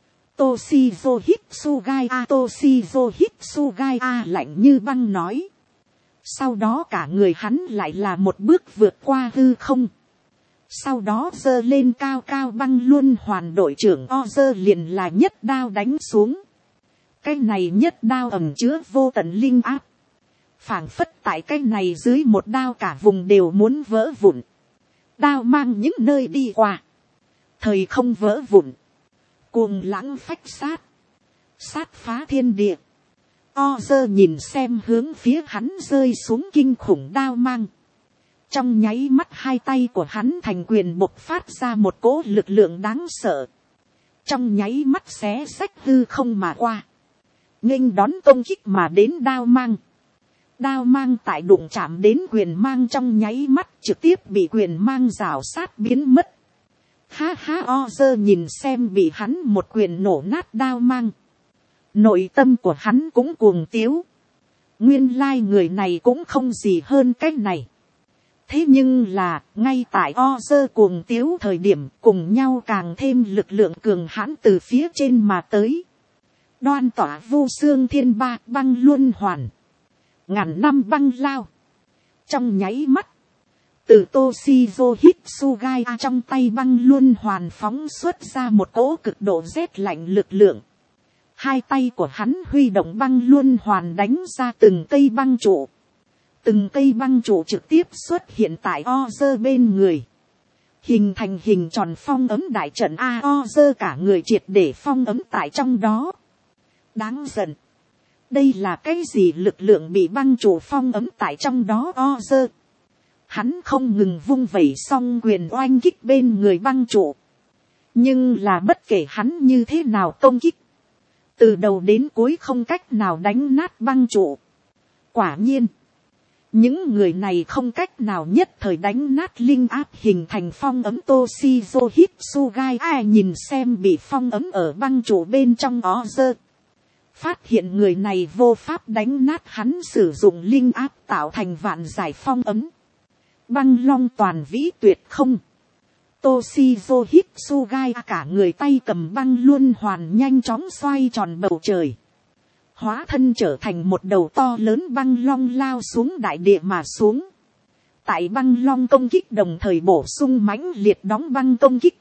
Toshizo Hitsugaya Toshizo Hitsugaya lạnh như băng nói. Sau đó cả người hắn lại là một bước vượt qua hư không. Sau đó giơ lên cao cao băng luân hoàn đội trưởng Ozer liền là nhất đao đánh xuống. Cái này nhất đao ẩm chứa vô tận linh áp. Phảng phất tại cái này dưới một đao cả vùng đều muốn vỡ vụn. Đao mang những nơi đi qua. Thời không vỡ vụn. Cuồng lãng phách sát. Sát phá thiên địa. Ozer nhìn xem hướng phía hắn rơi xuống kinh khủng đao mang. Trong nháy mắt hai tay của hắn thành quyền bộc phát ra một cỗ lực lượng đáng sợ. Trong nháy mắt xé xách hư không mà qua. Nghênh đón công kích mà đến đao mang. Đao mang tại đụng chạm đến quyền mang trong nháy mắt trực tiếp bị quyền mang rào sát biến mất. Ha ha, Ozer nhìn xem bị hắn một quyền nổ nát đao mang. Nội tâm của hắn cũng cuồng tiếu. Nguyên lai người này cũng không gì hơn cái này. Thế nhưng là, ngay tại Ozer cuồng tiếu thời điểm cùng nhau càng thêm lực lượng cường hãn từ phía trên mà tới. Đoan tỏa vô xương thiên ba băng luân hoàn. Ngàn năm băng lao. Trong nháy mắt. Từ Toshizo Hitsugai trong tay băng luân hoàn phóng xuất ra một cỗ cực độ rét lạnh lực lượng. Hai tay của hắn huy động băng luân hoàn đánh ra từng cây băng trụ. Từng cây băng trụ trực tiếp xuất hiện tại Ozer bên người. Hình thành hình tròn phong ấm đại trận A. Ozer cả người triệt để phong ấm tại trong đó. Đáng giận. Đây là cái gì lực lượng bị băng trụ phong ấm tại trong đó Ozer. Hắn không ngừng vung vẩy song quyền oanh kích bên người băng trụ. Nhưng là bất kể hắn như thế nào công kích. Từ đầu đến cuối không cách nào đánh nát băng trụ. Quả nhiên. Những người này không cách nào nhất thời đánh nát linh áp hình thành phong ấm Toshizo Hitsugai. Ai nhìn xem bị phong ấm ở băng trụ bên trong Ozer. Phát hiện người này vô pháp đánh nát hắn sử dụng linh áp tạo thành vạn giải phong ấm. Băng long toàn vĩ tuyệt không. Toshizo Hitsugai cả người tay cầm băng luân hoàn nhanh chóng xoay tròn bầu trời. Hóa thân trở thành một đầu to lớn băng long lao xuống đại địa mà xuống. Tại băng long công kích đồng thời bổ sung mãnh liệt đóng băng công kích.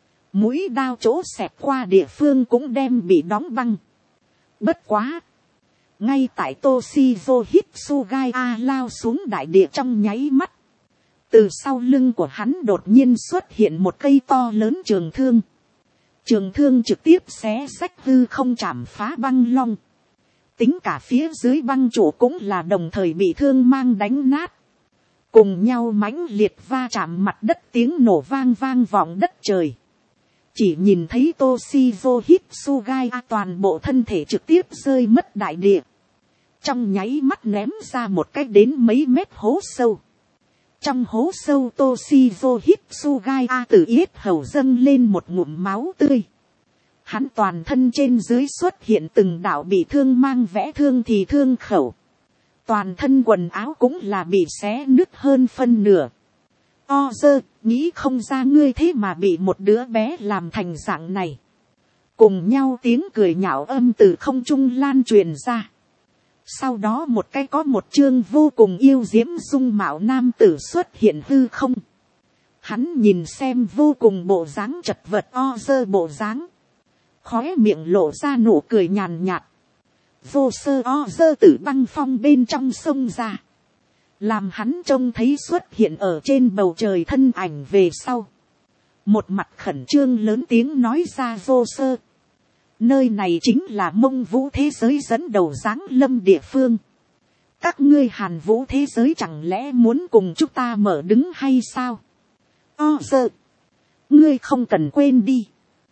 Mũi đao chỗ xẹt qua địa phương cũng đem bị đóng băng. Bất quá. Ngay tại Toshizo Hitsugai A lao xuống đại địa trong nháy mắt. Từ sau lưng của hắn đột nhiên xuất hiện một cây to lớn trường thương. Trường thương trực tiếp xé xách hư không chạm phá băng long. Tính cả phía dưới băng trụ cũng là đồng thời bị thương mang đánh nát. Cùng nhau mãnh liệt va chạm mặt đất tiếng nổ vang vang vọng đất trời. Chỉ nhìn thấy Toshizo Hitsugai toàn bộ thân thể trực tiếp rơi mất đại địa. Trong nháy mắt ném ra một cách đến mấy mét hố sâu. Trong hố sâu Toshizo Hitsugai từ yết hầu dâng lên một ngụm máu tươi. Hắn toàn thân trên dưới xuất hiện từng đạo bị thương mang vẽ thương thì thương khẩu. Toàn thân quần áo cũng là bị xé nứt hơn phân nửa. Ozer, nghĩ không ra ngươi thế mà bị một đứa bé làm thành dạng này. Cùng nhau tiếng cười nhạo âm từ không trung lan truyền ra. Sau đó một cái có một chương vô cùng yêu diễm dung mạo nam tử xuất hiện hư không. Hắn nhìn xem vô cùng bộ dáng chật vật Ozer bộ dáng. Khóe miệng lộ ra nụ cười nhàn nhạt. Vô sơ Ozer từ băng phong bên trong sông ra. Làm hắn trông thấy xuất hiện ở trên bầu trời thân ảnh về sau. Một mặt khẩn trương lớn tiếng nói ra vô sơ. Nơi này chính là Mông Vũ thế giới dẫn đầu giáng lâm địa phương. Các ngươi Hàn Vũ thế giới chẳng lẽ muốn cùng chúng ta mở đứng hay sao? Ozer, ngươi không cần quên đi.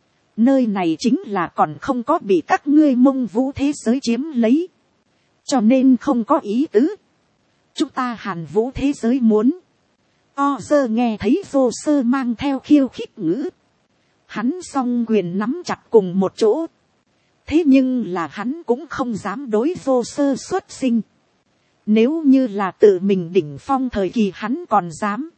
Nơi này chính là còn không có bị các ngươi Mông Vũ thế giới chiếm lấy. Cho nên không có ý tứ. Chúng ta Hàn Vũ thế giới muốn. Ozer nghe thấy vô sơ mang theo khiêu khích ngữ. Hắn song quyền nắm chặt cùng một chỗ. Thế nhưng là hắn cũng không dám đối vô sơ xuất sinh. Nếu như là tự mình đỉnh phong thời kỳ hắn còn dám.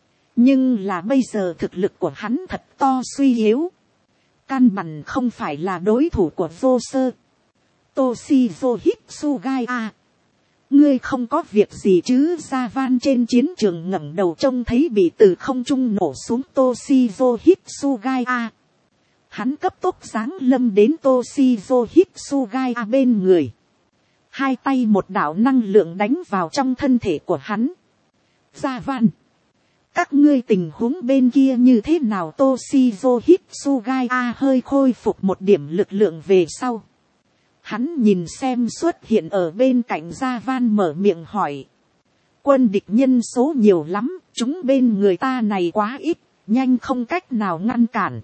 Nhưng là bây giờ thực lực của hắn thật to suy yếu. Căn bản không phải là đối thủ của vô sơ. Toshizo Hitsugai A. ngươi không có việc gì chứ? Gia Van trên chiến trường ngẩng đầu trông thấy bị từ không trung nổ xuống Toshiro Hitsugaya. Hắn cấp tốc giáng lâm đến Toshiro Hitsugaya bên người. Hai tay một đạo năng lượng đánh vào trong thân thể của hắn. Gia Van, các ngươi tình huống bên kia như thế nào? Toshiro Hitsugaya hơi khôi phục một điểm lực lượng về sau. Hắn nhìn xem xuất hiện ở bên cạnh Gia Van mở miệng hỏi. Quân địch nhân số nhiều lắm, chúng bên người ta này quá ít, nhanh không cách nào ngăn cản.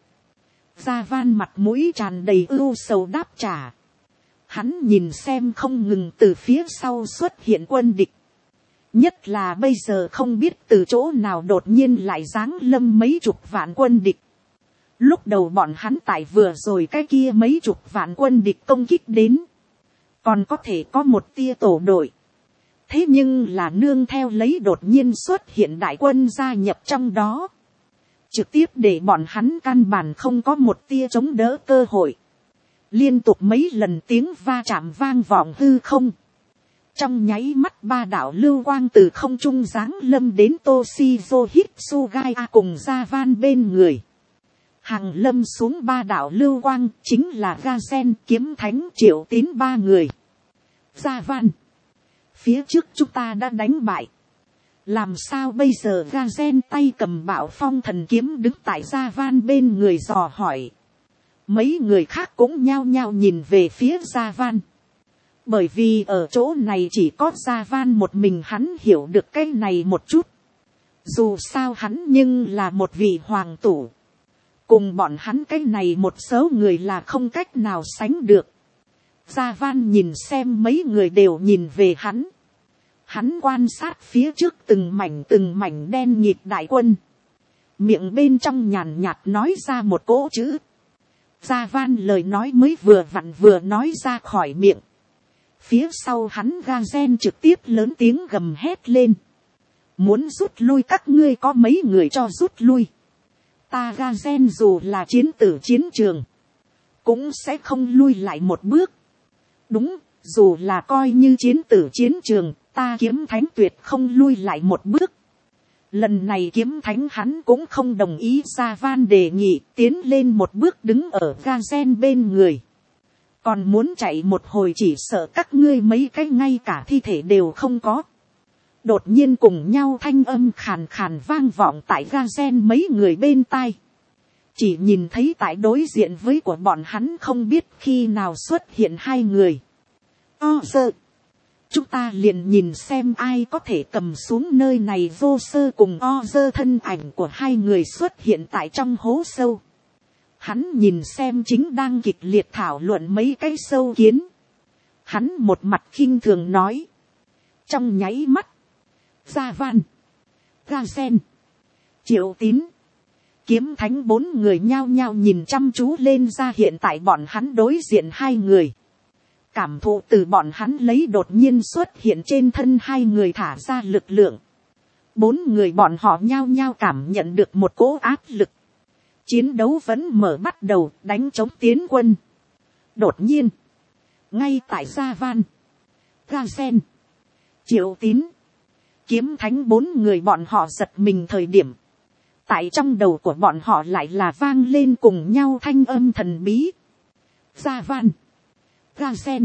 Gia Van mặt mũi tràn đầy ưu sầu đáp trả. Hắn nhìn xem không ngừng từ phía sau xuất hiện quân địch. Nhất là bây giờ không biết từ chỗ nào đột nhiên lại giáng lâm mấy chục vạn quân địch. Lúc đầu bọn hắn tại vừa rồi cái kia mấy chục vạn quân địch công kích đến. Còn có thể có một tia tổ đội. Thế nhưng là nương theo lấy đột nhiên xuất hiện đại quân gia nhập trong đó. Trực tiếp để bọn hắn căn bản không có một tia chống đỡ cơ hội. Liên tục mấy lần tiếng va chạm vang vọng hư không. Trong nháy mắt ba đạo lưu quang từ không trung giáng lâm đến Toshiro Hitsugaya cùng Gia Van bên người. Hàng lâm xuống ba đạo lưu quang chính là Gazen, Kiếm Thánh, Triệu Tín ba người. Gia Van, phía trước chúng ta đã đánh bại. Làm sao bây giờ? Gazen tay cầm Bạo Phong thần kiếm đứng tại Gia Van bên người dò hỏi. Mấy người khác cũng nhao nhao nhìn về phía Gia Van. Bởi vì ở chỗ này chỉ có Gia Van một mình hắn hiểu được cái này một chút. Dù sao hắn nhưng là một vị hoàng tử. Cùng bọn hắn cái này một số người là không cách nào sánh được. Gia Van nhìn xem mấy người đều nhìn về hắn. Hắn quan sát phía trước từng mảnh từng mảnh đen nhịt đại quân. Miệng bên trong nhàn nhạt nói ra một cỗ chữ. Gia Van lời nói mới vừa vặn vừa nói ra khỏi miệng. Phía sau hắn Gazen trực tiếp lớn tiếng gầm hét lên. Muốn rút lui các ngươi có mấy người cho rút lui. Ta Gazen dù là chiến tử chiến trường. Cũng sẽ không lui lại một bước. Đúng, dù là coi như chiến tử chiến trường. Ta Kiếm Thánh tuyệt không lui lại một bước. Lần này Kiếm Thánh hắn cũng không đồng ý. Gia Van đề nghị tiến lên một bước đứng ở Gazen bên người. Còn muốn chạy một hồi chỉ sợ các ngươi mấy cái ngay cả thi thể đều không có. Đột nhiên cùng nhau thanh âm khàn khàn vang vọng tại Gazen mấy người bên tai. Chỉ nhìn thấy tại đối diện với của bọn hắn không biết khi nào xuất hiện hai người. O sơ. Chúng ta liền nhìn xem ai có thể cầm xuống nơi này. Vô sơ cùng O sơ thân ảnh của hai người xuất hiện tại trong hố sâu. Hắn nhìn xem chính đang kịch liệt thảo luận mấy cái sâu kiến. Hắn một mặt khinh thường nói. Trong nháy mắt. Gia Van, Gazen, Triệu Tín, Kiếm Thánh bốn người nhao nhao nhìn chăm chú lên ra hiện tại bọn hắn đối diện hai người. Cảm thụ từ bọn hắn lấy đột nhiên xuất hiện trên thân hai người thả ra lực lượng. Bốn người bọn họ nhao nhao cảm nhận được một cỗ áp lực. Chiến đấu vẫn mở bắt đầu đánh chống tiến quân. Đột nhiên, ngay tại Gia Van, Gazen, Triệu Tín, Kiếm Thánh bốn người bọn họ giật mình thời điểm. Tại trong đầu của bọn họ lại là vang lên cùng nhau thanh âm thần bí. Gia Van, Gazen,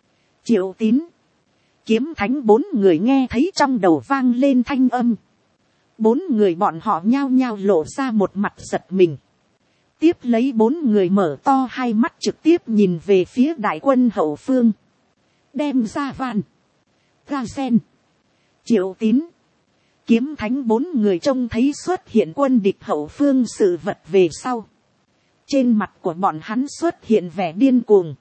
Triệu Tín, Kiếm Thánh bốn người nghe thấy trong đầu vang lên thanh âm. Bốn người bọn họ nhao nhao lộ ra một mặt giật mình. Tiếp lấy bốn người mở to hai mắt trực tiếp nhìn về phía đại quân hậu phương. Đem Gia Van, Gazen, Triệu Tín, Kiếm Thánh bốn người trông thấy xuất hiện quân địch hậu phương sự vật về sau. Trên mặt của bọn hắn xuất hiện vẻ điên cuồng.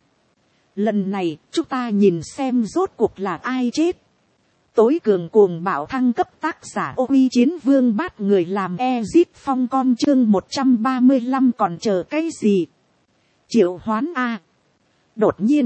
Lần này chúng ta nhìn xem rốt cuộc là ai chết. Tối cường cuồng bạo thăng cấp tác giả Ô Uy Chiến Vương bát người làm Ezit Phong con chương một trăm ba mươi lăm còn chờ cái gì. Triệu hoán A. Đột nhiên.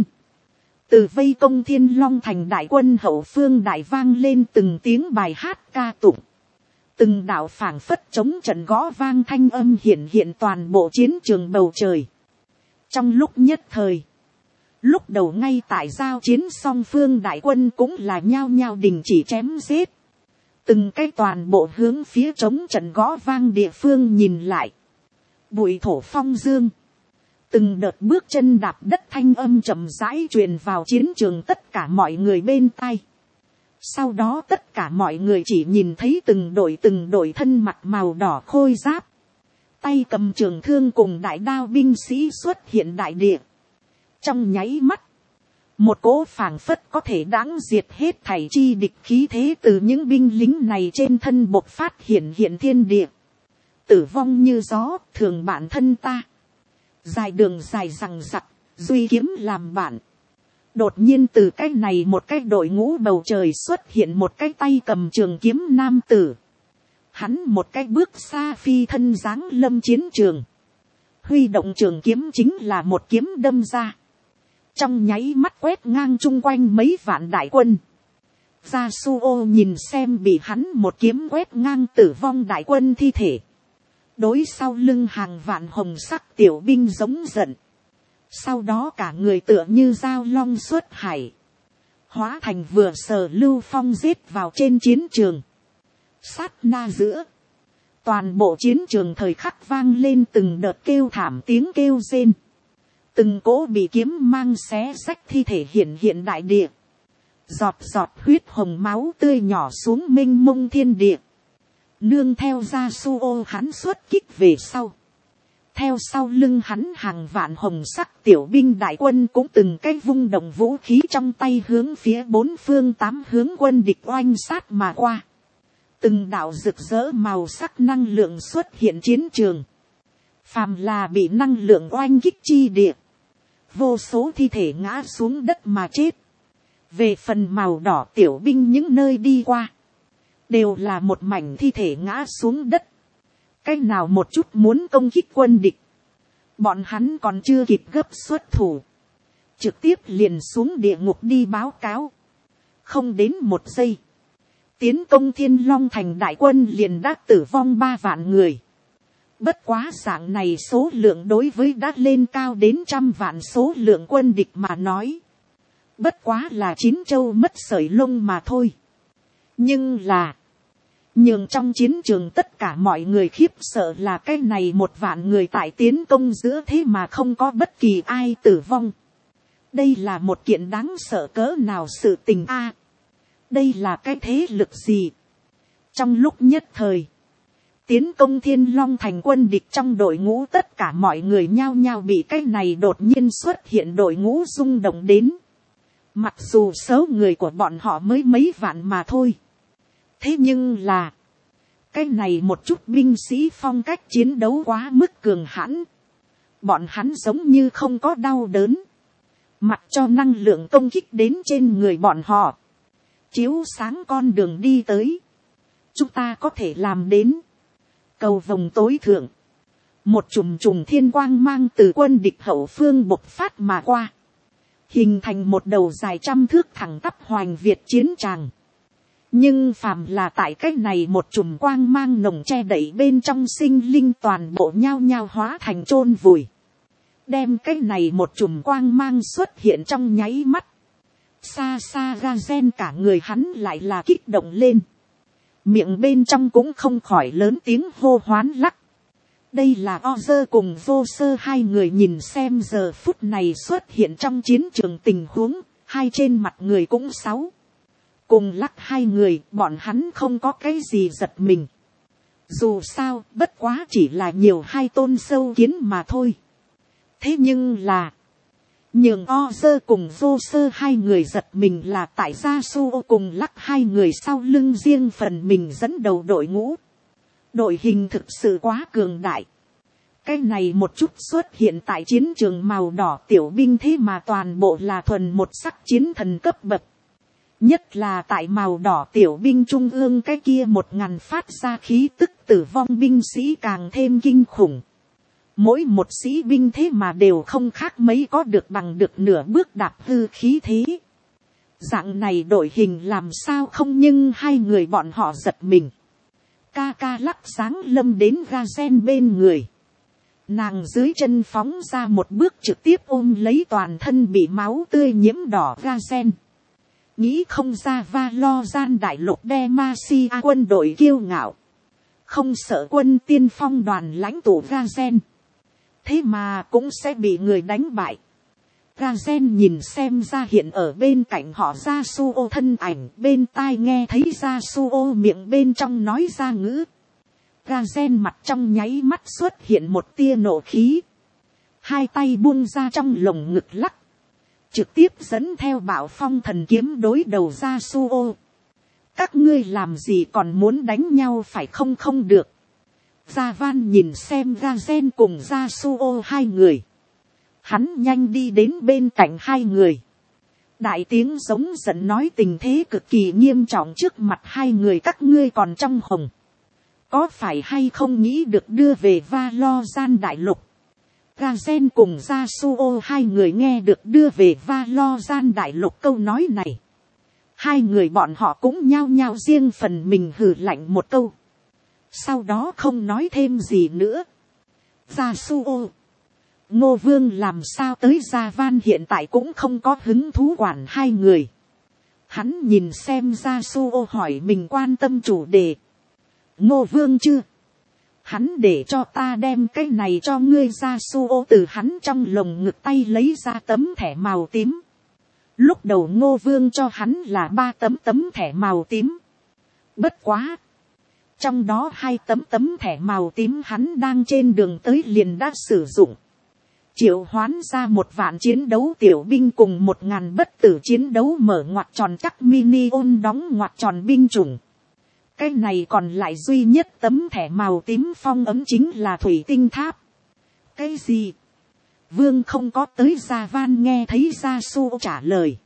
Từ vây công Thiên Long thành đại quân hậu phương đại vang lên từng tiếng bài hát ca tụng. Từng đạo phảng phất chống trận gõ vang thanh âm hiện hiện toàn bộ chiến trường bầu trời. Trong lúc nhất thời. Lúc đầu ngay tại giao chiến song phương đại quân cũng là nhao nhao đình chỉ chém giết. Từng cái toàn bộ hướng phía trống trận gõ vang địa phương nhìn lại. Bụi thổ phong dương. Từng đợt bước chân đạp đất thanh âm chậm rãi truyền vào chiến trường tất cả mọi người bên tai. Sau đó tất cả mọi người chỉ nhìn thấy từng đội từng đội thân mặt màu đỏ khôi giáp. Tay cầm trường thương cùng đại đao binh sĩ xuất hiện đại địa. Trong nháy mắt, một cỗ phảng phất có thể đáng diệt hết thảy chi địch khí thế từ những binh lính này trên thân bộc phát hiện hiện thiên địa. Tử vong như gió, thường bản thân ta. Dài đường dài rằng rặc, duy kiếm làm bạn. Đột nhiên từ cái này một cái đội ngũ bầu trời xuất hiện một cái tay cầm trường kiếm nam tử. Hắn một cái bước xa phi thân dáng lâm chiến trường. Huy động trường kiếm chính là một kiếm đâm ra. Trong nháy mắt quét ngang chung quanh mấy vạn đại quân. Yasuo nhìn xem bị hắn một kiếm quét ngang tử vong đại quân thi thể. Đối sau lưng hàng vạn hồng sắc tiểu binh giống giận. Sau đó cả người tựa như dao long xuất hải. Hóa thành vừa sờ lưu phong giết vào trên chiến trường. Sát na giữa. Toàn bộ chiến trường thời khắc vang lên từng đợt kêu thảm tiếng kêu rên. Từng cỗ bị kiếm mang xé rách thi thể hiện hiện đại địa. Giọt giọt huyết hồng máu tươi nhỏ xuống mênh mông thiên địa. Nương theo Yasuo hắn xuất kích về sau. Theo sau lưng hắn hàng vạn hồng sắc tiểu binh đại quân cũng từng cái vung động vũ khí trong tay hướng phía bốn phương tám hướng quân địch oanh sát mà qua. Từng đạo rực rỡ màu sắc năng lượng xuất hiện chiến trường. Phàm là bị năng lượng oanh kích chi địa. Vô số thi thể ngã xuống đất mà chết. Về phần màu đỏ tiểu binh những nơi đi qua. Đều là một mảnh thi thể ngã xuống đất. Cách nào một chút muốn công kích quân địch. Bọn hắn còn chưa kịp gấp xuất thủ. Trực tiếp liền xuống địa ngục đi báo cáo. Không đến một giây. Tiến công Thiên Long Thành đại quân liền đã tử vong ba vạn người. Bất quá dạng này số lượng đối với đã lên cao đến trăm vạn số lượng quân địch mà nói. Bất quá là chín châu mất sợi lông mà thôi. Nhưng là. Nhưng trong chiến trường tất cả mọi người khiếp sợ là cái này một vạn người tại tiến công giữa thế mà không có bất kỳ ai tử vong. Đây là một kiện đáng sợ cỡ nào sự tình a. Đây là cái thế lực gì? Trong lúc nhất thời. Tiến công Thiên Long Thành quân địch trong đội ngũ tất cả mọi người nhao nhao bị cái này đột nhiên xuất hiện đội ngũ rung động đến. Mặc dù số người của bọn họ mới mấy vạn mà thôi. Thế nhưng là. Cái này một chút binh sĩ phong cách chiến đấu quá mức cường hãn. Bọn hắn giống như không có đau đớn. Mặc cho năng lượng công kích đến trên người bọn họ. Chiếu sáng con đường đi tới. Chúng ta có thể làm đến. Cầu vồng tối thượng. Một chùm chùm thiên quang mang từ quân địch hậu phương bộc phát mà qua. Hình thành một đầu dài trăm thước thẳng tắp hoành Việt chiến tràng. Nhưng phàm là tại cái này một chùm quang mang nồng che đậy bên trong sinh linh toàn bộ nhao nhao hóa thành chôn vùi. Đem cái này một chùm quang mang xuất hiện trong nháy mắt. Xa xa ga gen cả người hắn lại là kích động lên. Miệng bên trong cũng không khỏi lớn tiếng hô hoán lắc. Đây là Ozer cùng vô sơ hai người nhìn xem giờ phút này xuất hiện trong chiến trường tình huống. Hai trên mặt người cũng sáu. Cùng lắc hai người, bọn hắn không có cái gì giật mình. Dù sao, bất quá chỉ là nhiều hai tôn sâu kiến mà thôi. Thế nhưng là, nhường Ozer cùng vô sơ hai người giật mình là tại Yasuo cùng lắc hai người sau lưng riêng phần mình dẫn đầu đội ngũ. Đội hình thực sự quá cường đại. Cái này một chút xuất hiện tại chiến trường màu đỏ tiểu binh thế mà toàn bộ là thuần một sắc chiến thần cấp bậc. Nhất là tại màu đỏ tiểu binh trung ương cái kia một ngàn phát ra khí tức tử vong binh sĩ càng thêm kinh khủng. Mỗi một sĩ binh thế mà đều không khác mấy có được bằng được nửa bước đạp hư khí thế. Dạng này đội hình làm sao không nhưng hai người bọn họ giật mình. Ca ca lắc sáng lâm đến ga gen bên người. Nàng dưới chân phóng ra một bước trực tiếp ôm lấy toàn thân bị máu tươi nhiễm đỏ Gazen. Nghĩ không ra Valorant đại lục Demacia quân đội kiêu ngạo. Không sợ quân tiên phong đoàn lãnh tụ Gazen. Thế mà cũng sẽ bị người đánh bại. Gazen nhìn xem ra hiện ở bên cạnh họ Yasuo thân ảnh, bên tai nghe thấy Yasuo miệng bên trong nói ra ngữ. Gazen mặt trong nháy mắt xuất hiện một tia nộ khí. Hai tay buông ra trong lồng ngực lắc. Trực tiếp dẫn theo Bạo Phong thần kiếm đối đầu Yasuo. Các ngươi làm gì còn muốn đánh nhau phải không? Không được. Gia Van nhìn xem Gazen cùng Yasuo hai người. Hắn nhanh đi đến bên cạnh hai người. Đại tiếng giống giận nói tình thế cực kỳ nghiêm trọng trước mặt hai người các ngươi còn trong hồng. Có phải hay không nghĩ được đưa về Valorant đại lục? Gazen cùng Yasuo hai người nghe được đưa về Valorant đại lục câu nói này. Hai người bọn họ cũng nhao nhao riêng phần mình hừ lạnh một câu. Sau đó không nói thêm gì nữa. Yasuo, Ngô Vương làm sao tới Gia Van hiện tại cũng không có hứng thú quản hai người. Hắn nhìn xem Yasuo hỏi mình quan tâm chủ đề. Ngô Vương chưa? Hắn để cho ta đem cái này cho ngươi. Yasuo từ hắn trong lồng ngực tay lấy ra tấm thẻ màu tím. Lúc đầu Ngô Vương cho hắn là ba tấm tấm thẻ màu tím. Bất quá. Trong đó hai tấm tấm thẻ màu tím hắn đang trên đường tới liền đã sử dụng. Triệu hoán ra một vạn chiến đấu tiểu binh cùng một ngàn bất tử chiến đấu mở ngoặc tròn chắc mini ôn đóng ngoặc tròn binh chủng. Cái này còn lại duy nhất tấm thẻ màu tím phong ấm chính là thủy tinh tháp. Cái gì? Vương không có tới. Gia Van nghe thấy Yasuo trả lời.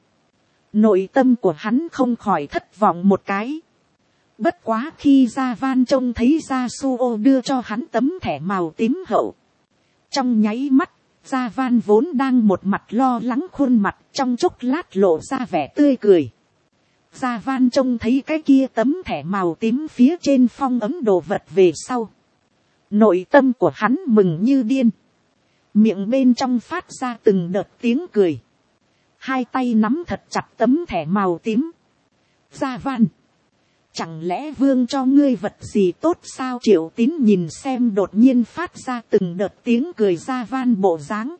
Nội tâm của hắn không khỏi thất vọng một cái. Bất quá khi Gia Van trông thấy Yasuo đưa cho hắn tấm thẻ màu tím hậu. Trong nháy mắt, Gia Van vốn đang một mặt lo lắng khuôn mặt trong chốc lát lộ ra vẻ tươi cười. Gia Van trông thấy cái kia tấm thẻ màu tím phía trên phong ấm đồ vật về sau. Nội tâm của hắn mừng như điên. Miệng bên trong phát ra từng đợt tiếng cười. Hai tay nắm thật chặt tấm thẻ màu tím. Gia Van, chẳng lẽ Vương cho ngươi vật gì tốt sao? Triệu Tín nhìn xem đột nhiên phát ra từng đợt tiếng cười Gia Van bộ dáng.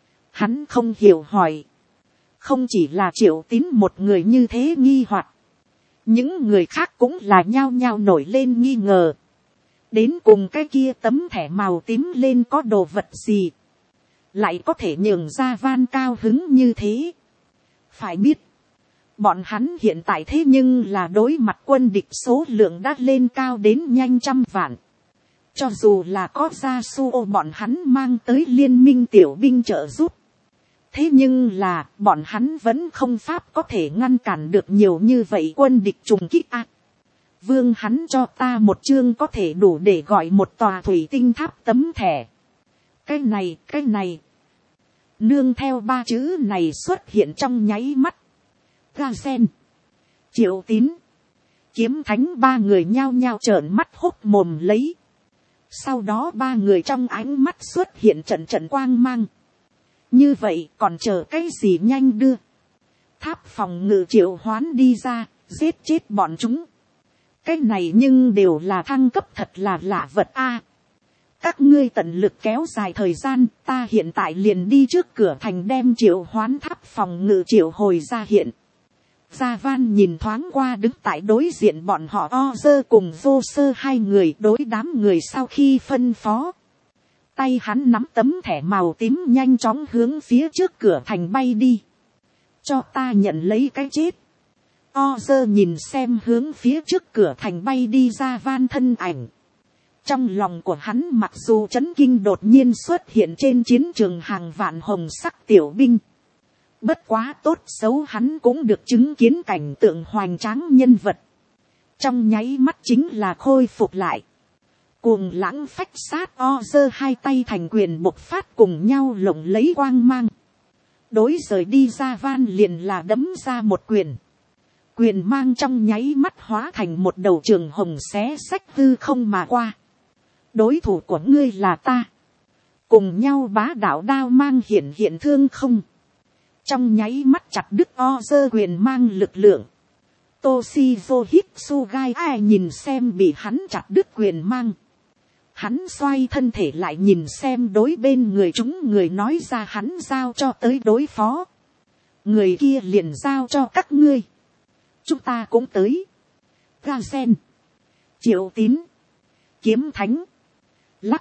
Hắn không hiểu hỏi. Không chỉ là Triệu Tín một người như thế nghi hoặc. Những người khác cũng là nhao nhao nổi lên nghi ngờ. Đến cùng cái kia tấm thẻ màu tím lên có đồ vật gì? Lại có thể nhường Gia Van cao hứng như thế? Phải biết. Bọn hắn hiện tại thế nhưng là đối mặt quân địch số lượng đã lên cao đến nhanh trăm vạn. Cho dù là có Yasuo bọn hắn mang tới liên minh tiểu binh trợ giúp. Thế nhưng là bọn hắn vẫn không pháp có thể ngăn cản được nhiều như vậy quân địch trùng kích ác. Vương hắn cho ta một chương có thể đủ để gọi một tòa thủy tinh tháp tấm thẻ. Cái này, cái này. Nương theo ba chữ này xuất hiện trong nháy mắt. Gazen, Triệu Tín, Kiếm Thánh ba người nhao nhao trợn mắt hốt mồm lấy. Sau đó ba người trong ánh mắt xuất hiện trận trận quang mang. Như vậy còn chờ cái gì, nhanh đưa. Tháp phòng ngự triệu hoán đi ra, giết chết bọn chúng. Cái này nhưng đều là thăng cấp thật là lạ vật a. Các ngươi tận lực kéo dài thời gian, ta hiện tại liền đi trước cửa thành đem triệu hoán tháp phòng ngự triệu hồi ra hiện. Gia Van nhìn thoáng qua đứng tại đối diện bọn họ Ozer cùng vô sơ hai người đối đám người sau khi phân phó. Tay hắn nắm tấm thẻ màu tím nhanh chóng hướng phía trước cửa thành bay đi. Cho ta nhận lấy cái chết. Ozer nhìn xem hướng phía trước cửa thành bay đi Gia Van thân ảnh. Trong lòng của hắn mặc dù chấn kinh đột nhiên xuất hiện trên chiến trường hàng vạn hồng sắc tiểu binh. Bất quá tốt xấu hắn cũng được chứng kiến cảnh tượng hoành tráng nhân vật. Trong nháy mắt chính là khôi phục lại. Cuồng lãng phách sát o giơ hai tay thành quyền bộc phát cùng nhau lộng lấy quang mang. Đối rời đi ra van liền là đấm ra một quyền. Quyền mang trong nháy mắt hóa thành một đầu trường hồng xé sách hư không mà qua. Đối thủ của ngươi là ta. cùng nhau bá đạo đao mang hiện hiện thương không, trong nháy mắt chặt đứt o dơ quyền mang lực lượng. Toshizo Hitsugai ai nhìn xem bị hắn chặt đứt quyền mang, hắn xoay thân thể lại nhìn xem đối bên người chúng người nói ra hắn giao cho tới đối phó, người kia liền giao cho các ngươi, chúng ta cũng tới. Ga sen, triệu tín, kiếm thánh, lắc,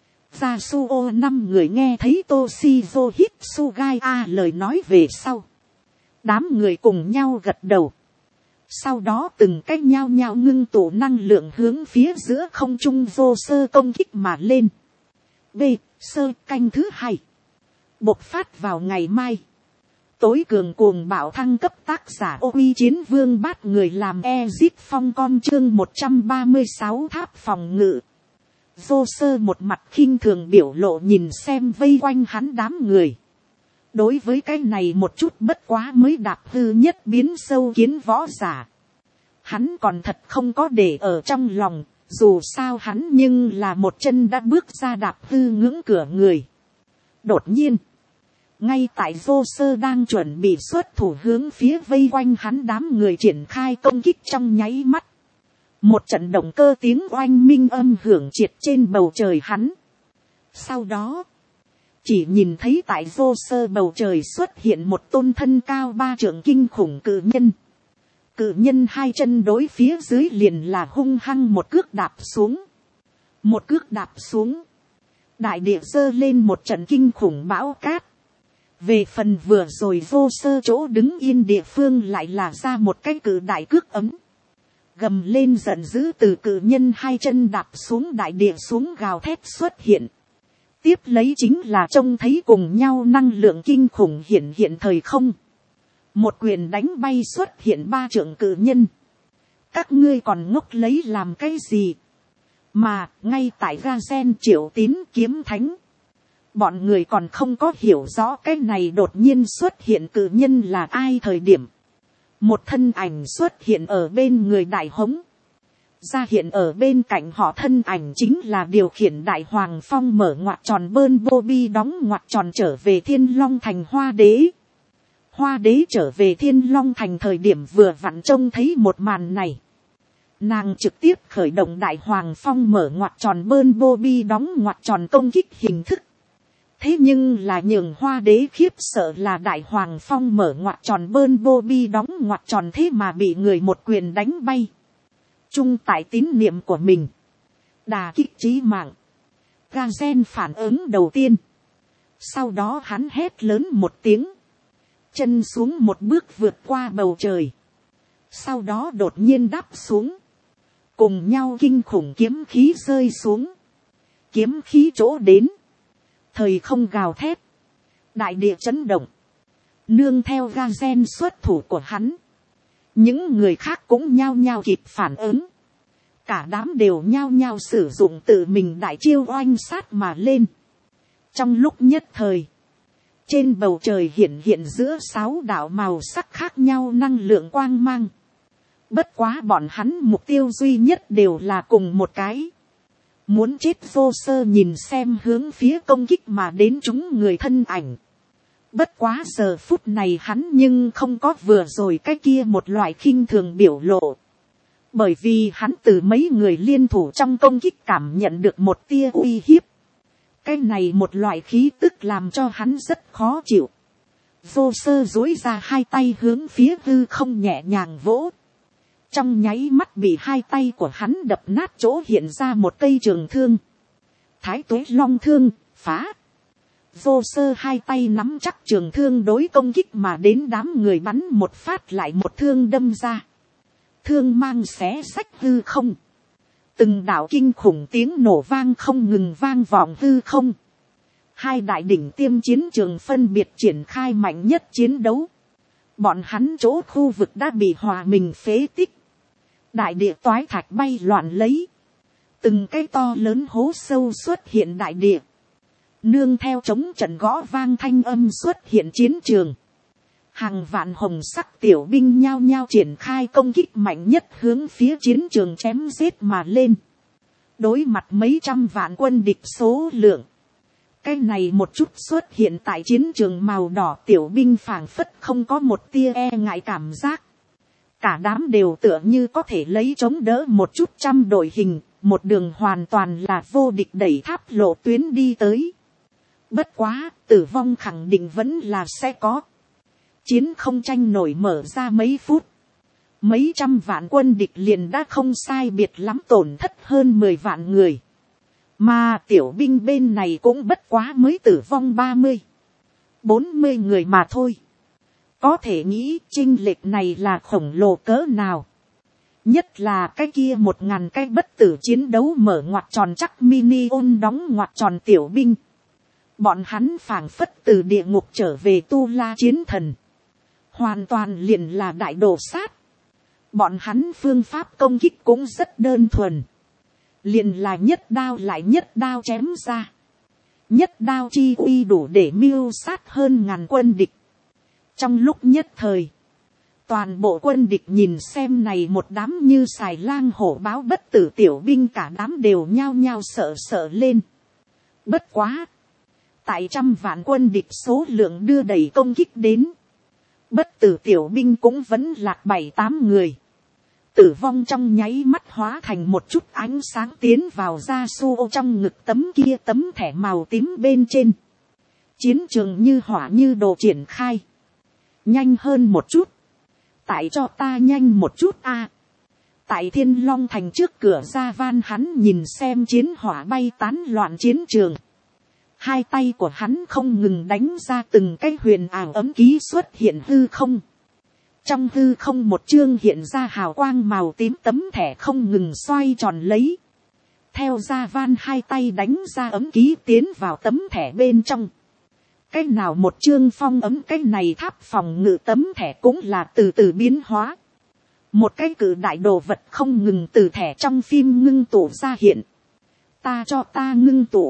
Yasuo năm người nghe thấy Toshizo Hitsugai a lời nói về sau, đám người cùng nhau gật đầu, sau đó từng cách nhao nhao ngưng tụ năng lượng hướng phía giữa không trung vô sơ công kích mà lên. B. Sơ canh thứ hai bộc phát vào ngày mai. Tối cường cuồng bạo thăng cấp tác giả ô uy chiến vương bát người làm Ezit phong con chương một trăm ba mươi sáu tháp phòng ngự. Vô sơ một mặt khinh thường biểu lộ nhìn xem vây quanh hắn đám người. Đối với cái này một chút bất quá mới đạp hư nhất biến sâu kiến võ giả, hắn còn thật không có để ở trong lòng, dù sao hắn nhưng là một chân đã bước ra đạp hư ngưỡng cửa người. Đột nhiên, ngay tại vô sơ đang chuẩn bị xuất thủ hướng phía vây quanh hắn đám người triển khai công kích trong nháy mắt, một trận động cơ tiếng oanh minh âm hưởng triệt trên bầu trời hắn. Sau đó, chỉ nhìn thấy tại vô sơ bầu trời xuất hiện một tôn thân cao ba trượng kinh khủng cự nhân. Cự nhân hai chân đối phía dưới liền là hung hăng một cước đạp xuống. Một cước đạp xuống, đại địa giơ lên một trận kinh khủng bão cát. Về phần vừa rồi vô sơ chỗ đứng yên địa phương lại là ra một cái cự đại cước ấm. Gầm lên giận dữ từ cự nhân hai chân đạp xuống đại địa xuống gào thét xuất hiện. Tiếp lấy chính là trông thấy cùng nhau năng lượng kinh khủng hiện hiện thời không. Một quyền đánh bay xuất hiện ba trượng cự nhân. Các ngươi còn ngốc lấy làm cái gì? Mà ngay tại ga sen triệu tín kiếm thánh, bọn người còn không có hiểu rõ cái này đột nhiên xuất hiện cự nhân là ai thời điểm. Một thân ảnh xuất hiện ở bên người đại hống. Ra hiện ở bên cạnh họ thân ảnh chính là điều khiển đại hoàng phong mở ngoặc tròn bơn bô bi đóng ngoặc tròn trở về thiên long thành hoa đế. Hoa đế trở về thiên long thành thời điểm vừa vặn trông thấy một màn này. Nàng trực tiếp khởi động đại hoàng phong mở ngoặc tròn bơn bô bi đóng ngoặc tròn công kích hình thức. Thế nhưng là nhường hoa đế khiếp sợ là đại hoàng phong mở ngoặc tròn bơn bô bi đóng ngoặc tròn thế mà bị người một quyền đánh bay. Trung tại tín niệm của mình, đà kích chí mạng. Ga gen phản ứng đầu tiên. Sau đó hắn hét lớn một tiếng, chân xuống một bước vượt qua bầu trời. Sau đó đột nhiên đáp xuống, cùng nhau kinh khủng kiếm khí rơi xuống. Kiếm khí chỗ đến, thời không gào thét, đại địa chấn động. Nương theo ga gen xuất thủ của hắn, những người khác cũng nhao nhao kịp phản ứng. Cả đám đều nhao nhao sử dụng tự mình đại chiêu oanh sát mà lên. Trong lúc nhất thời, trên bầu trời hiện hiện giữa sáu đạo màu sắc khác nhau năng lượng quang mang. Bất quá bọn hắn mục tiêu duy nhất đều là cùng một cái. Muốn chết vô sơ nhìn xem hướng phía công kích mà đến chúng người thân ảnh. Bất quá giờ phút này hắn nhưng không có vừa rồi cái kia một loại khinh thường biểu lộ. Bởi vì hắn từ mấy người liên thủ trong công kích cảm nhận được một tia uy hiếp. Cái này một loại khí tức làm cho hắn rất khó chịu. Vô sơ duỗi ra hai tay hướng phía hư không nhẹ nhàng vỗ. Trong nháy mắt bị hai tay của hắn đập nát chỗ hiện ra một cây trường thương. Thái tuế long thương, phá. Vô sơ hai tay nắm chắc trường thương đối công kích mà đến đám người bắn một phát lại một thương đâm ra. Thương mang xé xách hư không. Từng đạo kinh khủng tiếng nổ vang không ngừng vang vọng hư không. Hai đại đỉnh tiêm chiến trường phân biệt triển khai mạnh nhất chiến đấu. Bọn hắn chỗ khu vực đã bị hòa mình phế tích. Đại địa toái thạch bay loạn lấy. Từng cái to lớn hố sâu xuất hiện đại địa. Nương theo chống trận gõ vang thanh âm xuất hiện chiến trường. Hàng vạn hồng sắc tiểu binh nhao nhao triển khai công kích mạnh nhất hướng phía chiến trường chém giết mà lên. Đối mặt mấy trăm vạn quân địch số lượng. cái này một chút xuất hiện tại chiến trường màu đỏ tiểu binh phảng phất không có một tia e ngại cảm giác. Cả đám đều tựa như có thể lấy chống đỡ một chút trăm đội hình, một đường hoàn toàn là vô địch đẩy tháp lộ tuyến đi tới. Bất quá, tử vong khẳng định vẫn là sẽ có. Chiến không tranh nổi mở ra mấy phút. Mấy trăm vạn quân địch liền đã không sai biệt lắm tổn thất hơn mười vạn người. Mà tiểu binh bên này cũng bất quá mới tử vong ba mươi, bốn mươi người mà thôi. Có thể nghĩ chênh lệch này là khổng lồ cỡ nào. Nhất là cái kia một ngàn cái bất tử chiến đấu mở ngoặt tròn chắc mini ôn đóng ngoặt tròn tiểu binh. Bọn hắn phảng phất từ địa ngục trở về tu la chiến thần. Hoàn toàn liền là đại đồ sát. Bọn hắn phương pháp công kích cũng rất đơn thuần. Liền là nhất đao lại nhất đao chém ra. Nhất đao chi uy đủ để mưu sát hơn ngàn quân địch. Trong lúc nhất thời, toàn bộ quân địch nhìn xem này một đám như xài lang hổ báo bất tử tiểu binh, cả đám đều nhao nhao sợ sợ lên. Bất quá, tại trăm vạn quân địch số lượng đưa đẩy công kích đến, bất tử tiểu binh cũng vẫn lạc bảy tám người. Tử vong trong nháy mắt hóa thành một chút ánh sáng tiến vào ra su trong ngực tấm kia tấm thẻ màu tím bên trên. Chiến trường như hỏa như đồ triển khai. Nhanh hơn một chút. Tại cho ta nhanh một chút a. Tại Thiên Long thành trước cửa ra van, hắn nhìn xem chiến hỏa bay tán loạn chiến trường. Hai tay của hắn không ngừng đánh ra từng cái huyền ảo ấm ký xuất hiện hư không. Trong hư không một chương hiện ra hào quang màu tím tấm thẻ không ngừng xoay tròn lấy. Theo ra van hai tay đánh ra ấm ký tiến vào tấm thẻ bên trong. Cái nào một chương phong ấm, cái này tháp phòng ngự tấm thẻ cũng là từ từ biến hóa. Một cái cự đại đồ vật không ngừng từ thẻ trong phim ngưng tụ ra hiện. Ta cho ta ngưng tụ.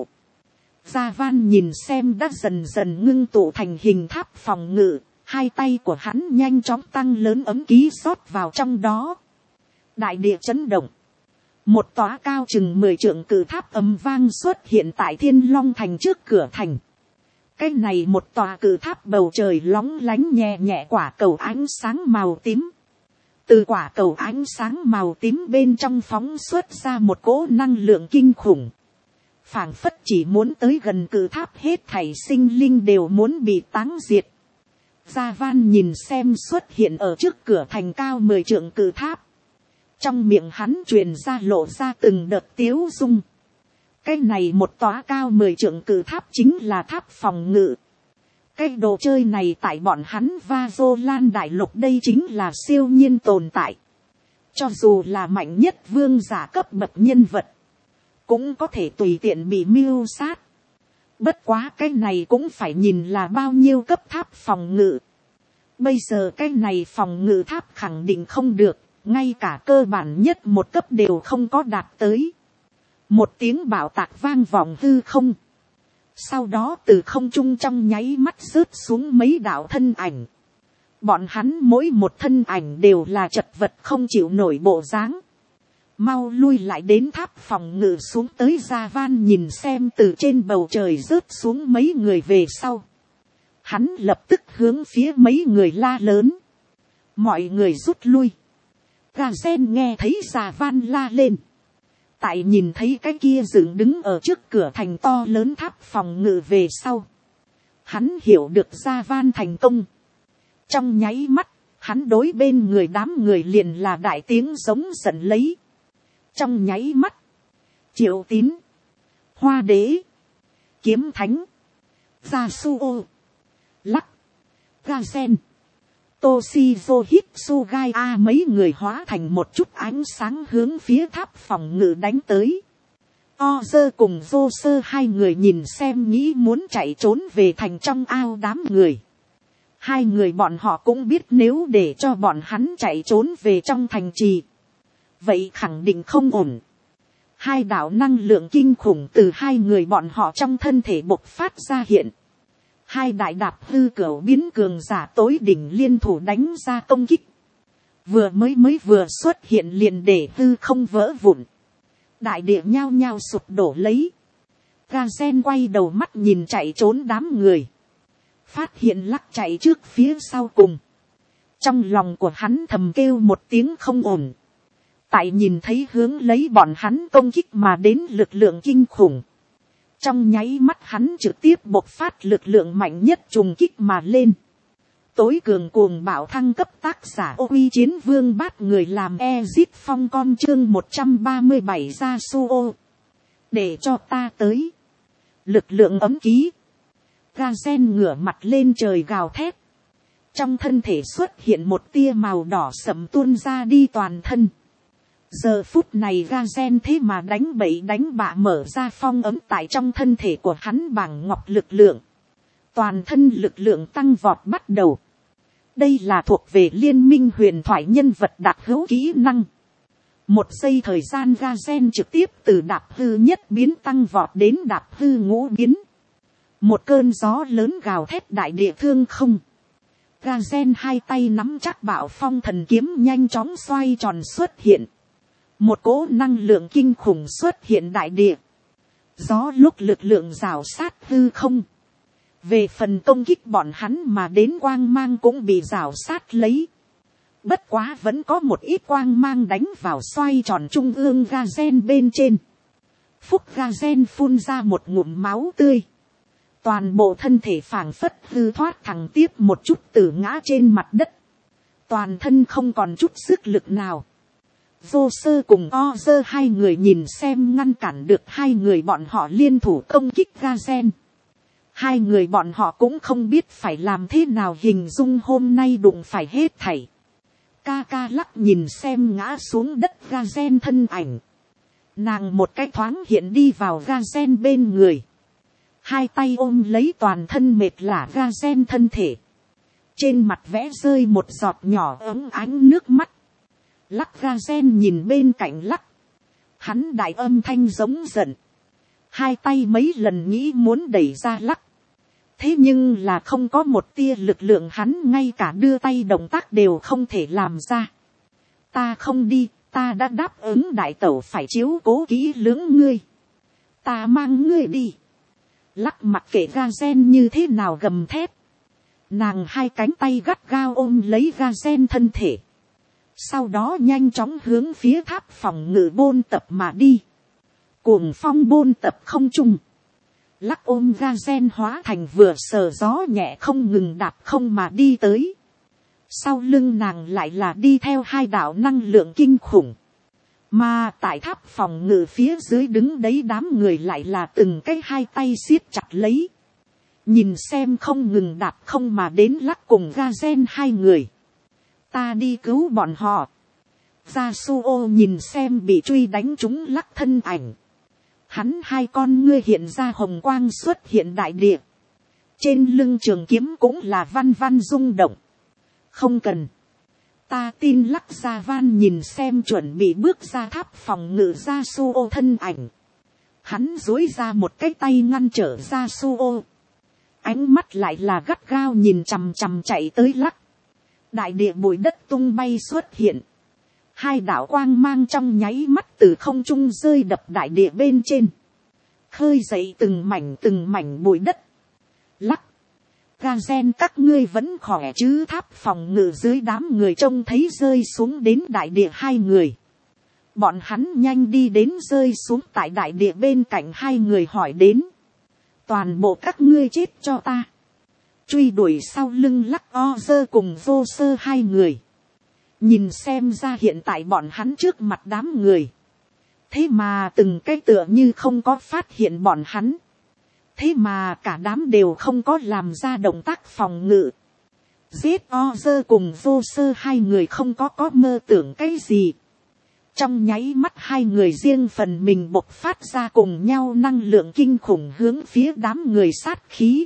Gia Van nhìn xem đã dần dần ngưng tụ thành hình tháp phòng ngự. Hai tay của hắn nhanh chóng tăng lớn ấm ký rót vào trong đó. Đại địa chấn động. Một tòa cao chừng mười trượng cự tháp ầm vang xuất hiện tại Thiên Long thành trước cửa thành. Cái này một tòa cự tháp bầu trời lóng lánh nhẹ nhẹ quả cầu ánh sáng màu tím. Từ quả cầu ánh sáng màu tím bên trong phóng xuất ra một cỗ năng lượng kinh khủng. Phảng phất chỉ muốn tới gần cự tháp hết thảy sinh linh đều muốn bị táng diệt. Gia Van nhìn xem xuất hiện ở trước cửa thành cao mười trượng cự tháp. Trong miệng hắn truyền ra lộ ra từng đợt tiếu dung. Cái này một tòa cao mười trượng cự tháp chính là tháp phòng ngự. Cái đồ chơi này tại bọn hắn Va-dô-lan đại lục đây chính là siêu nhiên tồn tại. Cho dù là mạnh nhất vương giả cấp bậc nhân vật, cũng có thể tùy tiện bị mưu sát. Bất quá cái này cũng phải nhìn là bao nhiêu cấp tháp phòng ngự. Bây giờ cái này phòng ngự tháp khẳng định không được, ngay cả cơ bản nhất một cấp đều không có đạt tới. Một tiếng bạo tạc vang vọng hư không. Sau đó từ không trung trong nháy mắt rớt xuống mấy đạo thân ảnh. Bọn hắn mỗi một thân ảnh đều là chật vật không chịu nổi bộ dáng. Mau lui lại đến tháp phòng ngự xuống tới. Gia Van nhìn xem từ trên bầu trời rớt xuống mấy người về sau. Hắn lập tức hướng phía mấy người la lớn. Mọi người rút lui. Gà sen nghe thấy Gia Van la lên. Tại nhìn thấy cái kia dựng đứng ở trước cửa thành to lớn tháp phòng ngự về sau. Hắn hiểu được Gia Van thành công. Trong nháy mắt, hắn đối bên người đám người liền là đại tiếng giống giận lấy. Trong nháy mắt, Triệu Tín, Hoa Đế, Kiếm Thánh, Gia Su, Lắc, Ga Sen, Toshizo Hitsugai A mấy người hóa thành một chút ánh sáng hướng phía tháp phòng ngự đánh tới. Ozer cùng Joser hai người nhìn xem nghĩ muốn chạy trốn về thành trong ao đám người. Hai người bọn họ cũng biết nếu để cho bọn hắn chạy trốn về trong thành trì, vậy khẳng định không ổn. Hai đạo năng lượng kinh khủng từ hai người bọn họ trong thân thể bộc phát ra hiện. Hai đại đạp hư cửu biến cường giả tối đỉnh liên thủ đánh ra công kích. Vừa mới mới vừa xuất hiện liền để hư không vỡ vụn. Đại địa nhao nhao sụp đổ lấy. Gazen quay đầu mắt nhìn chạy trốn đám người. Phát hiện Lắc chạy trước phía sau cùng. Trong lòng của hắn thầm kêu một tiếng không ổn. Tại nhìn thấy hướng lấy bọn hắn công kích mà đến lực lượng kinh khủng. Trong nháy mắt hắn trực tiếp bộc phát lực lượng mạnh nhất trùng kích mà lên. Tối cường cuồng bạo thăng cấp tác giả Ô Uy Chiến Vương Bát người làm Ezit Phong con chương một trăm ba mươi bảy Yasuo. Để cho ta tới. Lực lượng ấm ký. Gazen ngửa mặt lên trời gào thét. Trong thân thể xuất hiện một tia màu đỏ sẫm tuôn ra đi toàn thân. Giờ phút này Gazen thế mà đánh bậy đánh bạ mở ra phong ấm tại trong thân thể của hắn bằng ngọc lực lượng. Toàn thân lực lượng tăng vọt bắt đầu. Đây là thuộc về liên minh huyền thoại nhân vật đặc hữu kỹ năng. Một giây thời gian Gazen trực tiếp từ đạp hư nhất biến tăng vọt đến đạp hư ngũ biến. Một cơn gió lớn gào thét đại địa thương không. Gazen hai tay nắm chắc bạo phong thần kiếm nhanh chóng xoay tròn xuất hiện. Một cỗ năng lượng kinh khủng xuất hiện đại địa. Gió lúc lực lượng rào sát hư không. Về phần công kích bọn hắn mà đến quang mang cũng bị rào sát lấy. Bất quá vẫn có một ít quang mang đánh vào xoay tròn trung ương Gazen bên trên. Phúc Gazen phun ra một ngụm máu tươi. Toàn bộ thân thể phảng phất hư thoát thẳng tiếp một chút tử ngã trên mặt đất. Toàn thân không còn chút sức lực nào. Vô sơ cùng o dơ hai người nhìn xem ngăn cản được hai người bọn họ liên thủ công kích Gazen. Hai người bọn họ cũng không biết phải làm thế nào hình dung hôm nay đụng phải hết thảy. Ca ca lắc nhìn xem ngã xuống đất Gazen thân ảnh. Nàng một cái thoáng hiện đi vào Gazen bên người. Hai tay ôm lấy toàn thân mệt lả Gazen thân thể. Trên mặt vẽ rơi một giọt nhỏ ấm ánh nước mắt. Lắc Gazen nhìn bên cạnh lắc. Hắn đại âm thanh giống giận. Hai tay mấy lần nghĩ muốn đẩy ra lắc. Thế nhưng là không có một tia lực lượng hắn ngay cả đưa tay động tác đều không thể làm ra. Ta không đi, ta đã đáp ứng đại tẩu phải chiếu cố kỹ lưỡng ngươi. Ta mang ngươi đi. Lắc mặc kệ Gazen như thế nào gầm thép. Nàng hai cánh tay gắt gao ôm lấy Gazen thân thể. Sau đó nhanh chóng hướng phía tháp phòng ngự bôn tập mà đi. Cuồng phong bôn tập không trung. Lắc ôm Gazen hóa thành vừa sờ gió nhẹ không ngừng đạp không mà đi tới. Sau lưng nàng lại là đi theo hai đạo năng lượng kinh khủng. Mà tại tháp phòng ngự phía dưới đứng đấy đám người lại là từng cái hai tay siết chặt lấy. Nhìn xem không ngừng đạp không mà đến lắc cùng Gazen hai người. Ta đi cứu bọn họ. Yasuo nhìn xem bị truy đánh trúng lắc thân ảnh. Hắn hai con ngươi hiện ra hồng quang xuất hiện đại địa. Trên lưng trường kiếm cũng là văn văn rung động. Không cần. Ta tin lắc ra van nhìn xem chuẩn bị bước ra tháp phòng ngự Yasuo thân ảnh. Hắn duỗi ra một cái tay ngăn trở Yasuo. Ánh mắt lại là gắt gao nhìn chằm chằm chạy tới lắc. Đại địa bụi đất tung bay xuất hiện. Hai đạo quang mang trong nháy mắt từ không trung rơi đập đại địa bên trên. Khơi dậy từng mảnh từng mảnh bụi đất. Lắc. Gazen các ngươi vẫn khỏe chứ tháp phòng ngự dưới đám người trông thấy rơi xuống đến đại địa hai người. Bọn hắn nhanh đi đến rơi xuống tại đại địa bên cạnh hai người hỏi đến. Toàn bộ các ngươi chết cho ta. Truy đuổi sau lưng lắc o dơ cùng vô sơ hai người. Nhìn xem ra hiện tại bọn hắn trước mặt đám người. Thế mà từng cái tựa như không có phát hiện bọn hắn. Thế mà cả đám đều không có làm ra động tác phòng ngự. Giết o dơ cùng vô sơ hai người không có có mơ tưởng cái gì. Trong nháy mắt hai người riêng phần mình bộc phát ra cùng nhau năng lượng kinh khủng hướng phía đám người sát khí.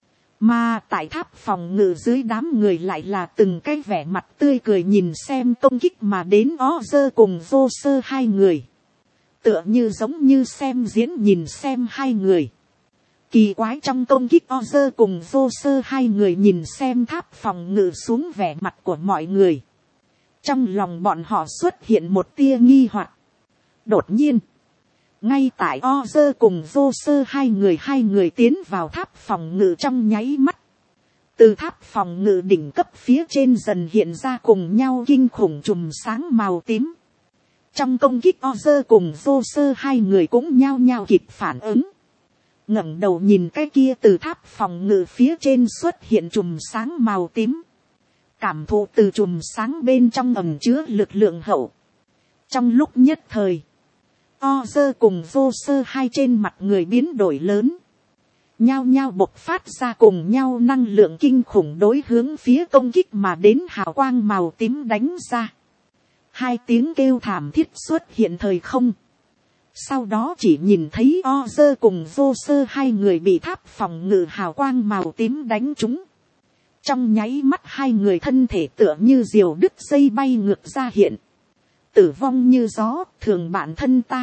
Mà tại tháp phòng ngự dưới đám người lại là từng cái vẻ mặt tươi cười nhìn xem công kích mà đến ó dơ cùng vô sơ hai người. Tựa như giống như xem diễn nhìn xem hai người. Kỳ quái trong công kích ó dơ cùng vô sơ hai người nhìn xem tháp phòng ngự xuống vẻ mặt của mọi người. Trong lòng bọn họ xuất hiện một tia nghi hoặc. Đột nhiên, Ngay tại Ozer cùng Joser hai người hai người tiến vào tháp phòng ngự trong nháy mắt. Từ tháp phòng ngự đỉnh cấp phía trên dần hiện ra cùng nhau kinh khủng chùm sáng màu tím. Trong công kích Ozer cùng Joser hai người cũng nhao nhao kịp phản ứng. Ngẩng đầu nhìn cái kia từ tháp phòng ngự phía trên xuất hiện chùm sáng màu tím. Cảm thụ từ chùm sáng bên trong ẩn chứa lực lượng hậu. Trong lúc nhất thời, Ozer cùng Joser hai trên mặt người biến đổi lớn. Nhao nhao bộc phát ra cùng nhau năng lượng kinh khủng đối hướng phía công kích mà đến hào quang màu tím đánh ra. Hai tiếng kêu thảm thiết xuất hiện thời không. Sau đó chỉ nhìn thấy Ozer cùng Joser hai người bị tháp phòng ngự hào quang màu tím đánh trúng. Trong nháy mắt hai người thân thể tựa như diều đứt dây bay ngược ra hiện. Tử vong như gió, thường bạn thân ta.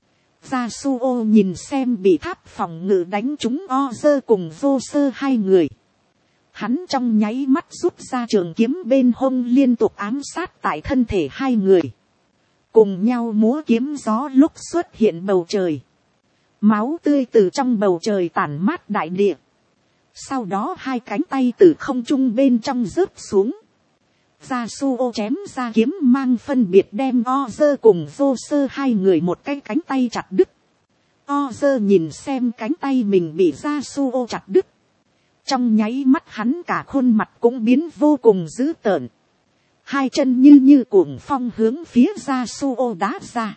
Yasuo nhìn xem bị tháp phòng ngự đánh trúng Ozer cùng Joser hai người. Hắn trong nháy mắt rút ra trường kiếm bên hông liên tục ám sát tại thân thể hai người. Cùng nhau múa kiếm gió lúc xuất hiện bầu trời. Máu tươi từ trong bầu trời tản mát đại địa. Sau đó hai cánh tay từ không trung bên trong rớt xuống. Yasuo chém ra kiếm mang phân biệt đem Ozer cùng Joser hai người một cái cánh tay chặt đứt. Ozer nhìn xem cánh tay mình bị Yasuo chặt đứt. Trong nháy mắt hắn cả khuôn mặt cũng biến vô cùng dữ tợn. Hai chân như như cuồng phong hướng phía Yasuo đá ra.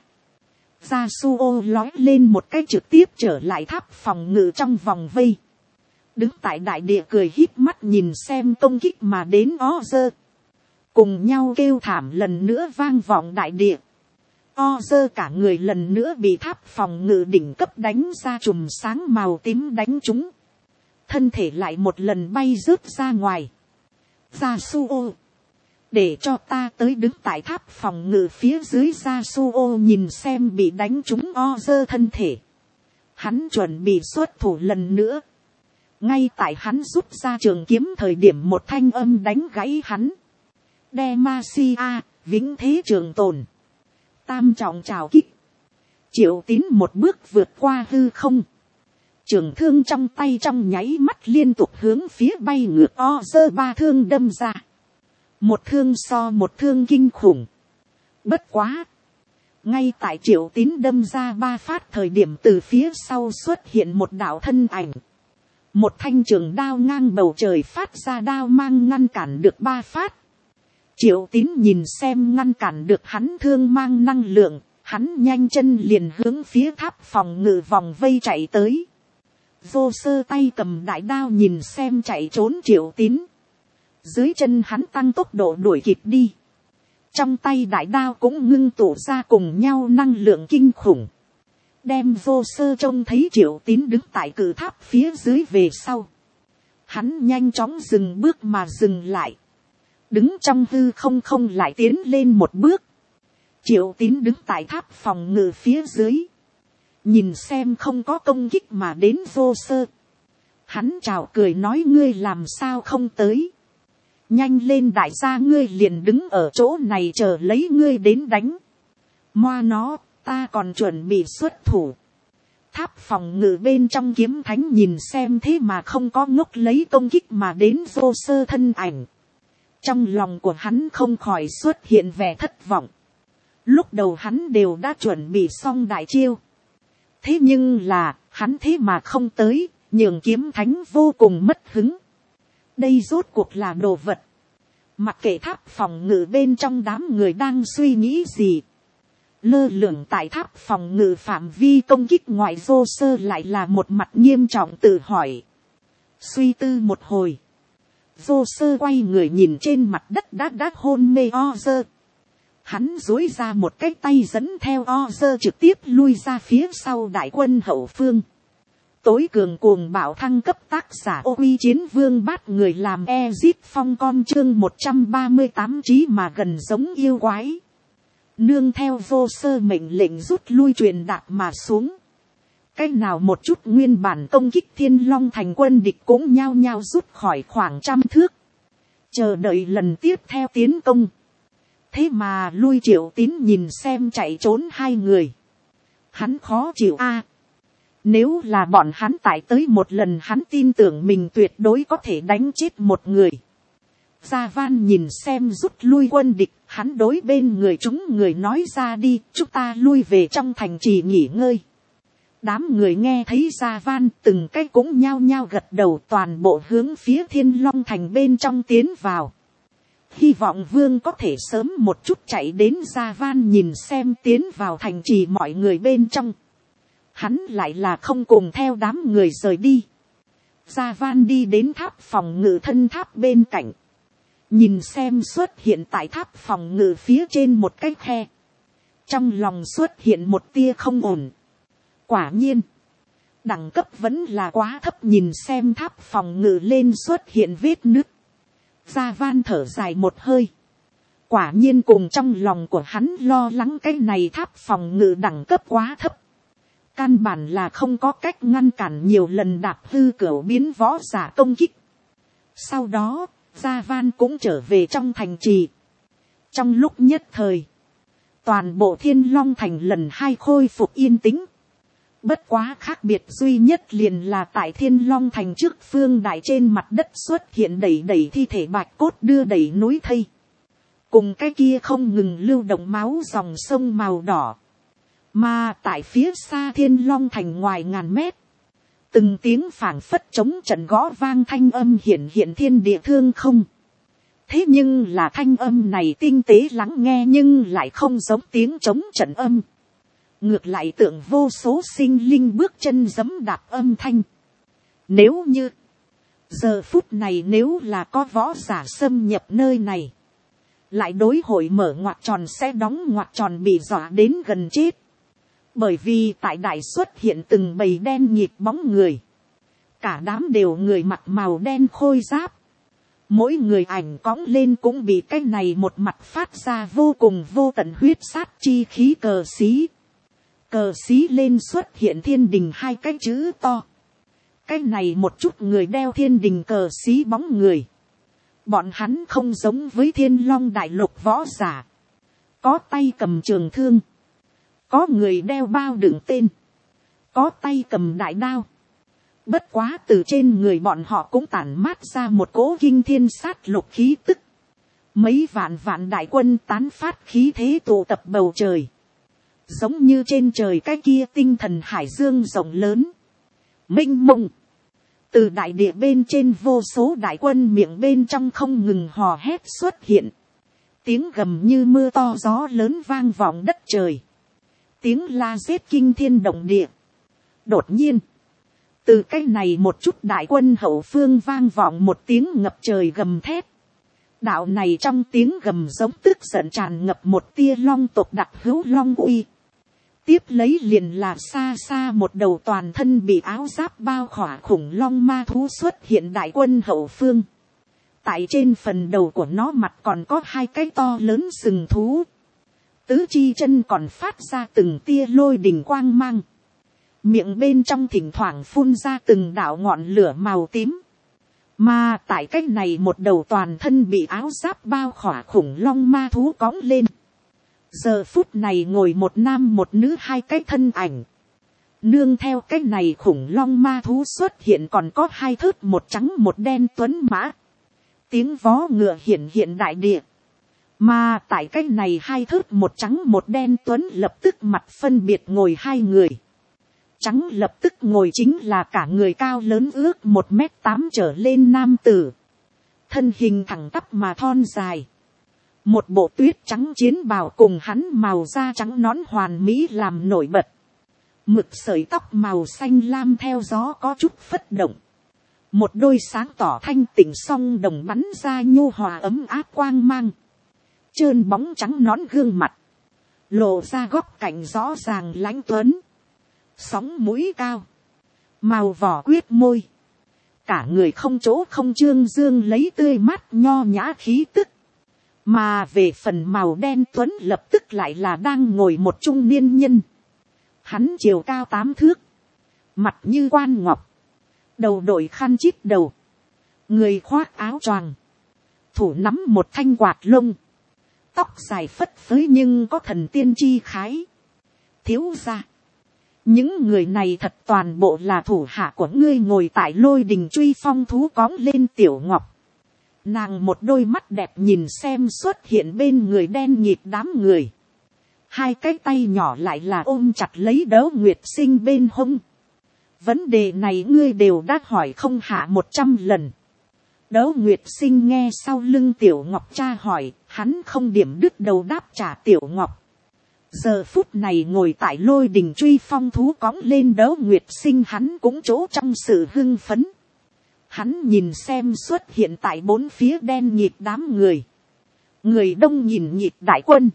Yasuo lói lên một cái trực tiếp trở lại tháp phòng ngự trong vòng vây. Đứng tại đại địa cười híp mắt nhìn xem công kích mà đến Ozer. Cùng nhau kêu thảm lần nữa vang vọng đại địa. Ozer cả người lần nữa bị tháp phòng ngự đỉnh cấp đánh ra chùm sáng màu tím đánh trúng. Thân thể lại một lần bay rớt ra ngoài. Yasuo, để cho ta tới đứng tại tháp phòng ngự phía dưới. Yasuo nhìn xem bị đánh trúng Ozer thân thể. Hắn chuẩn bị xuất thủ lần nữa. Ngay tại hắn rút ra trường kiếm thời điểm một thanh âm đánh gãy hắn. Demacia, vĩnh thế trường tồn. Tam trọng trào kích. Triệu Tín một bước vượt qua hư không. Trường thương trong tay trong nháy mắt liên tục hướng phía bay ngược Ozer ba thương đâm ra. Một thương so một thương kinh khủng. Bất quá. Ngay tại Triệu Tín đâm ra ba phát thời điểm từ phía sau xuất hiện một đạo thân ảnh. Một thanh trường đao ngang bầu trời phát ra đao mang ngăn cản được ba phát. Triệu Tín nhìn xem ngăn cản được hắn thương mang năng lượng, hắn nhanh chân liền hướng phía tháp phòng ngự vòng vây chạy tới. Vô sơ tay cầm đại đao nhìn xem chạy trốn Triệu Tín. Dưới chân hắn tăng tốc độ đuổi kịp đi. Trong tay đại đao cũng ngưng tụ ra cùng nhau năng lượng kinh khủng. Đem vô sơ trông thấy Triệu Tín đứng tại cử tháp phía dưới về sau. Hắn nhanh chóng dừng bước mà dừng lại. Đứng trong hư không không lại tiến lên một bước. Triệu Tín đứng tại tháp phòng ngự phía dưới. Nhìn xem không có công kích mà đến vô sơ. Hắn chào cười nói ngươi làm sao không tới. Nhanh lên đại gia, ngươi liền đứng ở chỗ này chờ lấy ngươi đến đánh. Moa nó, ta còn chuẩn bị xuất thủ. Tháp phòng ngự bên trong kiếm thánh nhìn xem thế mà không có ngốc lấy công kích mà đến vô sơ thân ảnh. Trong lòng của hắn không khỏi xuất hiện vẻ thất vọng. Lúc đầu hắn đều đã chuẩn bị xong đại chiêu. Thế nhưng là, hắn thế mà không tới, nhường kiếm thánh vô cùng mất hứng. Đây rốt cuộc là đồ vật. Mặc kệ tháp phòng ngự bên trong đám người đang suy nghĩ gì. Lơ lửng tại tháp phòng ngự phạm vi công kích ngoại vô sơ lại là một mặt nghiêm trọng tự hỏi. Suy tư một hồi. Vô sơ quay người nhìn trên mặt đất đã đã hôn mê Ozer. Hắn duỗi ra một cái tay dẫn theo Ozer trực tiếp lui ra phía sau đại quân hậu phương. Tối cường cuồng bạo thăng cấp tác giả ô uy chiến vương bát người làm Ezit phong con chương một trăm ba mươi tám trí mà gần giống yêu quái. Nương theo vô sơ mệnh lệnh rút lui truyền đạt mà xuống. Cái nào một chút nguyên bản công kích Thiên Long thành quân địch cũng nhao nhao rút khỏi khoảng trăm thước. Chờ đợi lần tiếp theo tiến công. Thế mà lui Triệu Tín nhìn xem chạy trốn hai người. hắn khó chịu a. Nếu là bọn hắn tại tới một lần, hắn tin tưởng mình tuyệt đối có thể đánh chết một người. Gia Van nhìn xem rút lui quân địch, hắn đối bên người chúng người nói ra đi, chúng ta lui về trong thành trì nghỉ ngơi. Đám người nghe thấy Gia Van từng cái cũng nhao nhao gật đầu, toàn bộ hướng phía Thiên Long thành bên trong tiến vào. Hy vọng vương có thể sớm một chút chạy đến. Gia Van nhìn xem tiến vào thành trì mọi người bên trong. Hắn lại là không cùng theo đám người rời đi. Gia Van đi đến tháp phòng ngự thân tháp bên cạnh. Nhìn xem xuất hiện tại tháp phòng ngự phía trên một cái khe. Trong lòng xuất hiện một tia không ổn. Quả nhiên, đẳng cấp vẫn là quá thấp. Nhìn xem tháp phòng ngự lên xuất hiện vết nứt. Gia Van thở dài một hơi. Quả nhiên cùng trong lòng của hắn lo lắng, cái này tháp phòng ngự đẳng cấp quá thấp. Căn bản là không có cách ngăn cản nhiều lần đạp hư cửu biến võ giả công kích. Sau đó, Gia Van cũng trở về trong thành trì. Trong lúc nhất thời, toàn bộ Thiên Long thành lần hai khôi phục yên tĩnh. Bất quá khác biệt duy nhất liền là tại Thiên Long thành trước phương đại trên mặt đất xuất hiện đẩy đẩy thi thể bạch cốt đưa đẩy núi thây. Cùng cái kia không ngừng lưu động máu dòng sông màu đỏ. Mà tại phía xa Thiên Long thành ngoài ngàn mét. Từng tiếng phảng phất chống trận gõ vang thanh âm hiện hiện thiên địa thương không. Thế nhưng là thanh âm này tinh tế lắng nghe nhưng lại không giống tiếng chống trận âm. Ngược lại tượng vô số sinh linh bước chân giẫm đạp âm thanh. Nếu như giờ phút này nếu là có võ giả xâm nhập nơi này, lại đối hội mở ngoặc tròn sẽ đóng ngoặc tròn bị dọa đến gần chết. Bởi vì tại đại xuất hiện từng bầy đen nhịp bóng người. Cả đám đều người mặc màu đen khôi giáp. Mỗi người ảnh cõng lên cũng bị cái này một mặt phát ra vô cùng vô tận huyết sát chi khí cờ xí. Cờ xí lên xuất hiện thiên đình hai cái chữ to. Cái này một chút người đeo thiên đình cờ xí bóng người. Bọn hắn không giống với Thiên Long đại lục võ giả. Có tay cầm trường thương. Có người đeo bao đựng tên. Có tay cầm đại đao. Bất quá từ trên người bọn họ cũng tản mát ra một cỗ kinh thiên sát lục khí tức. Mấy vạn vạn đại quân tán phát khí thế tụ tập bầu trời. Giống như trên trời cái kia tinh thần hải dương rộng lớn. Mênh mông. Từ đại địa bên trên vô số đại quân miệng bên trong không ngừng hò hét xuất hiện. Tiếng gầm như mưa to gió lớn vang vọng đất trời. Tiếng la giết kinh thiên động địa. Đột nhiên, từ cái này một chút đại quân hậu phương vang vọng một tiếng ngập trời gầm thét. Đạo này trong tiếng gầm giống tức giận tràn ngập một tia long tộc đặc hữu long uy. Tiếp lấy liền là xa xa một đầu toàn thân bị áo giáp bao khỏa khủng long ma thú xuất hiện đại quân hậu phương. Tại trên phần đầu của nó mặt còn có hai cái to lớn sừng thú. Tứ chi chân còn phát ra từng tia lôi đình quang mang. Miệng bên trong thỉnh thoảng phun ra từng đạo ngọn lửa màu tím. Mà tại cách này một đầu toàn thân bị áo giáp bao khỏa khủng long ma thú cõng lên. Giờ phút này ngồi một nam một nữ hai cái thân ảnh. Nương theo cái này khủng long ma thú xuất hiện còn có hai thớt một trắng một đen tuấn mã. Tiếng vó ngựa hiện hiện đại địa. Mà tại cái này hai thớt một trắng một đen tuấn lập tức mặt phân biệt ngồi hai người. Trắng lập tức ngồi chính là cả người cao lớn ước một mét tám trở lên nam tử. Thân hình thẳng tắp mà thon dài. Một bộ tuyết trắng chiến bào cùng hắn màu da trắng nón hoàn mỹ làm nổi bật. Mực sợi tóc màu xanh lam theo gió có chút phất động. Một đôi sáng tỏ thanh tịnh song đồng bắn ra nhu hòa ấm áp quang mang. Trơn bóng trắng nón gương mặt. Lộ ra góc cạnh rõ ràng lãnh tuấn. Sóng mũi cao. Màu vỏ quyết môi. Cả người không chỗ không trương dương lấy tươi mát nho nhã khí tức. Mà về phần màu đen tuấn lập tức lại là đang ngồi một trung niên nhân. Hắn chiều cao tám thước. Mặt như quan ngọc. Đầu đội khăn chít đầu. Người khoác áo choàng. Thủ nắm một thanh quạt lông. Tóc dài phất phới nhưng có thần tiên chi khái. Thiếu gia. Những người này thật toàn bộ là thủ hạ của ngươi. Ngồi tại lôi đình truy phong thú cõng lên Tiểu Ngọc. Nàng một đôi mắt đẹp nhìn xem xuất hiện bên người đen nhịp đám người. Hai cái tay nhỏ lại là ôm chặt lấy Đỗ Nguyệt Sinh bên hông. Vấn đề này ngươi đều đã hỏi không hạ một trăm lần. Đỗ Nguyệt Sinh nghe sau lưng Tiểu Ngọc tra hỏi, hắn không điểm đứt đầu đáp trả Tiểu Ngọc. Giờ phút này ngồi tại lôi đình truy phong thú cõng lên Đỗ Nguyệt Sinh, hắn cũng chỗ trong sự hưng phấn. Hắn nhìn xem xuất hiện tại bốn phía đen nhịp đám người. Người đông nhìn nhịp đại quân.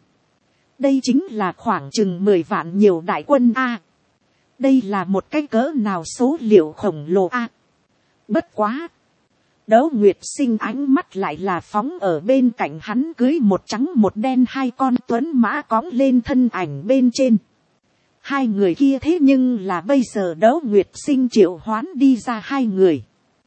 Đây chính là khoảng chừng mười vạn nhiều đại quân A. Đây là một cái cỡ nào số liệu khổng lồ A. Bất quá. Đỗ Nguyệt Sinh ánh mắt lại là phóng ở bên cạnh hắn cưới một trắng một đen hai con tuấn mã cõng lên thân ảnh bên trên. Hai người kia thế nhưng là bây giờ Đỗ Nguyệt Sinh triệu hoán đi ra hai người.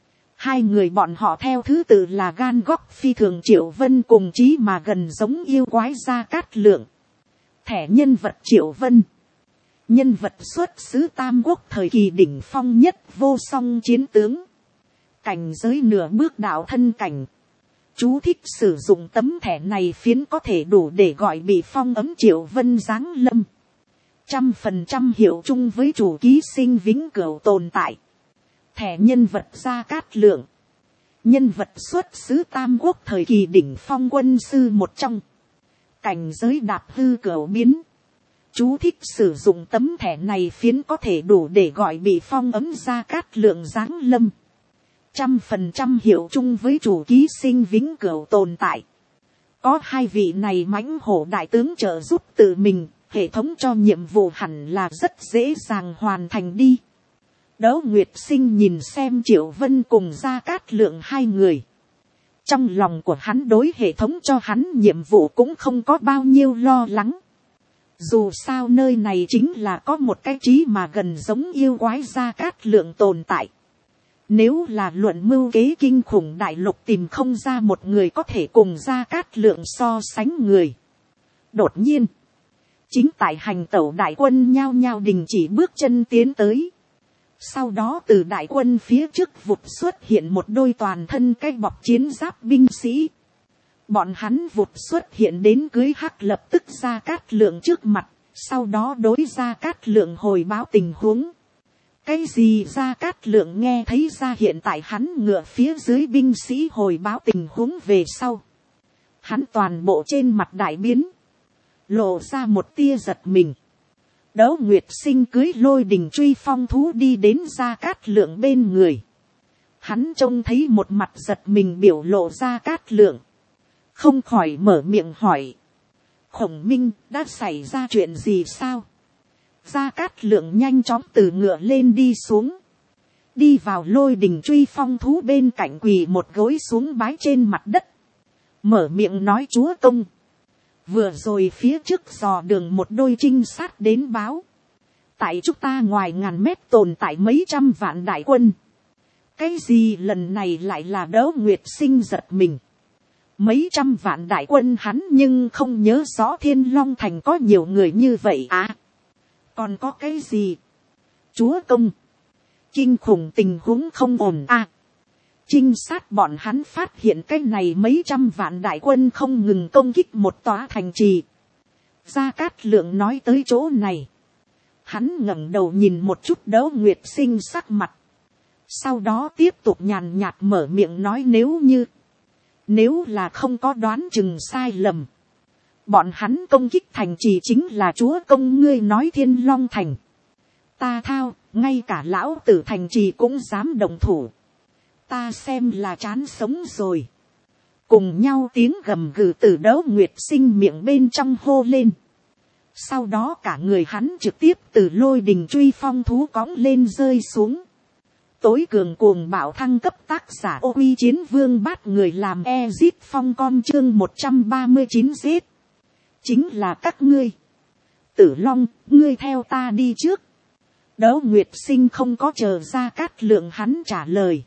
Hai người bọn họ theo thứ tự là gan góc phi thường Triệu Vân cùng chí mà gần giống yêu quái Gia Cát Lượng. Thẻ nhân vật Triệu Vân. Nhân vật xuất xứ Tam Quốc thời kỳ đỉnh phong nhất vô song chiến tướng. Cảnh giới nửa bước đạo thân cảnh. Chú thích sử dụng tấm thẻ này phiến có thể đủ để gọi bị phong ấm Triệu Vân giáng lâm. Trăm phần trăm hiệu chung với chủ ký sinh vĩnh cửu tồn tại. Thẻ nhân vật Gia Cát Lượng. Nhân vật xuất xứ Tam Quốc thời kỳ đỉnh phong quân sư một trong. Cảnh giới đạp hư cửu biến. Chú thích sử dụng tấm thẻ này phiến có thể đủ để gọi bị phong ấm Gia Cát Lượng giáng lâm. Trăm phần trăm hiệu chung với chủ ký sinh vĩnh cửu tồn tại. Có hai vị này mãnh hổ đại tướng trợ giúp tự mình, hệ thống cho nhiệm vụ hẳn là rất dễ dàng hoàn thành đi. Đỗ Nguyệt Sinh nhìn xem Triệu Vân cùng Gia Cát Lượng hai người. Trong lòng của hắn đối hệ thống cho hắn nhiệm vụ cũng không có bao nhiêu lo lắng. Dù sao nơi này chính là có một cái trí mà gần giống yêu quái Gia Cát Lượng tồn tại. Nếu là luận mưu kế kinh khủng đại lục tìm không ra một người có thể cùng Gia Cát Lượng so sánh người. Đột nhiên, chính tại hành tẩu đại quân nhao nhao đình chỉ bước chân tiến tới. Sau đó từ đại quân phía trước vụt xuất hiện một đôi toàn thân cái bọc chiến giáp binh sĩ. Bọn hắn vụt xuất hiện đến cưới hắc lập tức Gia Cát Lượng trước mặt, sau đó đối Gia Cát Lượng hồi báo tình huống. Cái gì Gia Cát Lượng nghe thấy ra hiện tại hắn ngựa phía dưới binh sĩ hồi báo tình huống về sau. Hắn toàn bộ trên mặt đại biến. Lộ ra một tia giật mình. Đỗ Nguyệt Sinh cưới lôi đình truy phong thú đi đến Gia Cát Lượng bên người. Hắn trông thấy một mặt giật mình biểu lộ Gia Cát Lượng. Không khỏi mở miệng hỏi. Khổng Minh, đã xảy ra chuyện gì sao? Gia Cát Lượng nhanh chóng từ ngựa lên đi xuống. Đi vào lôi đình truy phong thú bên cạnh quỳ một gối xuống bái trên mặt đất. Mở miệng nói chúa công. Vừa rồi phía trước dò đường một đôi trinh sát đến báo. Tại chúng ta ngoài ngàn mét tồn tại mấy trăm vạn đại quân. Cái gì lần này lại là Đỗ Nguyệt Sinh giật mình. Mấy trăm vạn đại quân hắn nhưng không nhớ rõ Thiên Long Thành có nhiều người như vậy à. Còn có cái gì? Chúa công. Kinh khủng tình huống không ổn à. Trinh sát bọn hắn phát hiện cái này mấy trăm vạn đại quân không ngừng công kích một tòa thành trì. Gia Cát Lượng nói tới chỗ này. Hắn ngẩng đầu nhìn một chút Đỗ Nguyệt Sinh sắc mặt. Sau đó tiếp tục nhàn nhạt mở miệng nói nếu như. Nếu là không có đoán chừng sai lầm. Bọn hắn công kích thành trì chính là chúa công ngươi nói Thiên Long Thành. Ta thao, ngay cả lão tử thành trì cũng dám đồng thủ. Ta xem là chán sống rồi. Cùng nhau tiếng gầm gừ từ Đỗ Nguyệt Sinh miệng bên trong hô lên. Sau đó cả người hắn trực tiếp từ lôi đình truy phong thú cõng lên rơi xuống. Tối cường cuồng bạo thăng cấp tác giả ô uy chiến vương bát người làm Ezit phong con chương một trăm ba mươi chín giết. Chính là các ngươi. Tử Long, ngươi theo ta đi trước. Đỗ Nguyệt Sinh không có chờ Gia Cát Lượng hắn trả lời.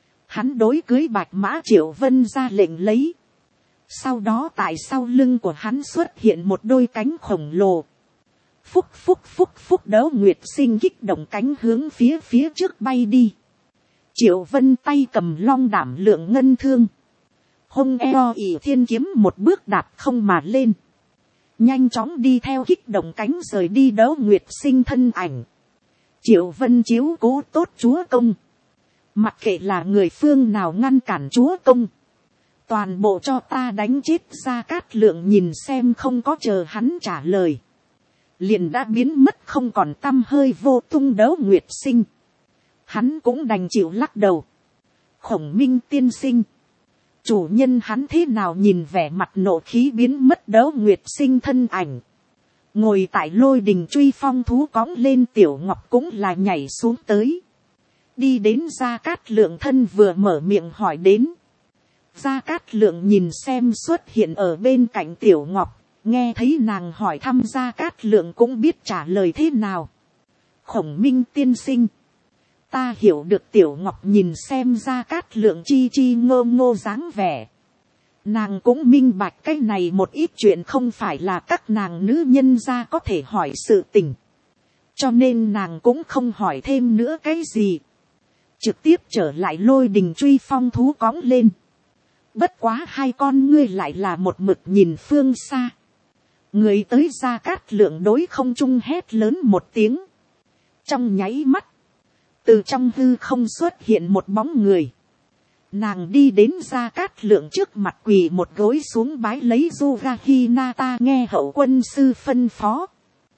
Hắn đối cưới bạch mã Triệu Vân ra lệnh lấy. Sau đó tại sau lưng của hắn xuất hiện một đôi cánh khổng lồ. phúc phúc phúc phúc Đấu Nguyệt Sinh kích động cánh hướng phía phía trước bay đi. Triệu Vân tay cầm long đảm lượng ngân thương. Hông eo ỉ thiên kiếm một bước đạp không mà lên. Nhanh chóng đi theo kích động cánh rời đi Đấu Nguyệt Sinh thân ảnh. Triệu Vân chiếu cố tốt chúa công. Mặc kệ là người phương nào ngăn cản chúa công. Toàn bộ cho ta đánh chết Gia Cát Lượng, nhìn xem không có chờ hắn trả lời. Liền đã biến mất không còn tăm hơi vô tung Đấu Nguyệt Sinh. Hắn cũng đành chịu lắc đầu. Khổng Minh tiên sinh. Chủ nhân hắn thế nào nhìn vẻ mặt nộ khí biến mất Đấu Nguyệt Sinh thân ảnh. Ngồi tại lôi đình truy phong thú cõng lên Tiểu Ngọc cũng là nhảy xuống tới. Đi đến Gia Cát Lượng thân vừa mở miệng hỏi đến. Gia Cát Lượng nhìn xem xuất hiện ở bên cạnh Tiểu Ngọc. Nghe thấy nàng hỏi thăm Gia Cát Lượng cũng biết trả lời thế nào. Khổng Minh tiên sinh. Ta hiểu được. Tiểu Ngọc nhìn xem Gia Cát Lượng chi chi ngô ngô dáng vẻ. Nàng cũng minh bạch cái này một ít chuyện không phải là các nàng nữ nhân gia có thể hỏi sự tình. Cho nên nàng cũng không hỏi thêm nữa cái gì. Trực tiếp trở lại lôi đình truy phong thú cõng lên. Bất quá hai con ngươi lại là một mực nhìn phương xa. Người tới Gia Cát Lượng đối không trung hét lớn một tiếng. Trong nháy mắt. Từ trong hư không xuất hiện một bóng người. Nàng đi đến Gia Cát Lượng trước mặt quỳ một gối xuống bái lấy Yugahinata nghe hậu quân sư phân phó.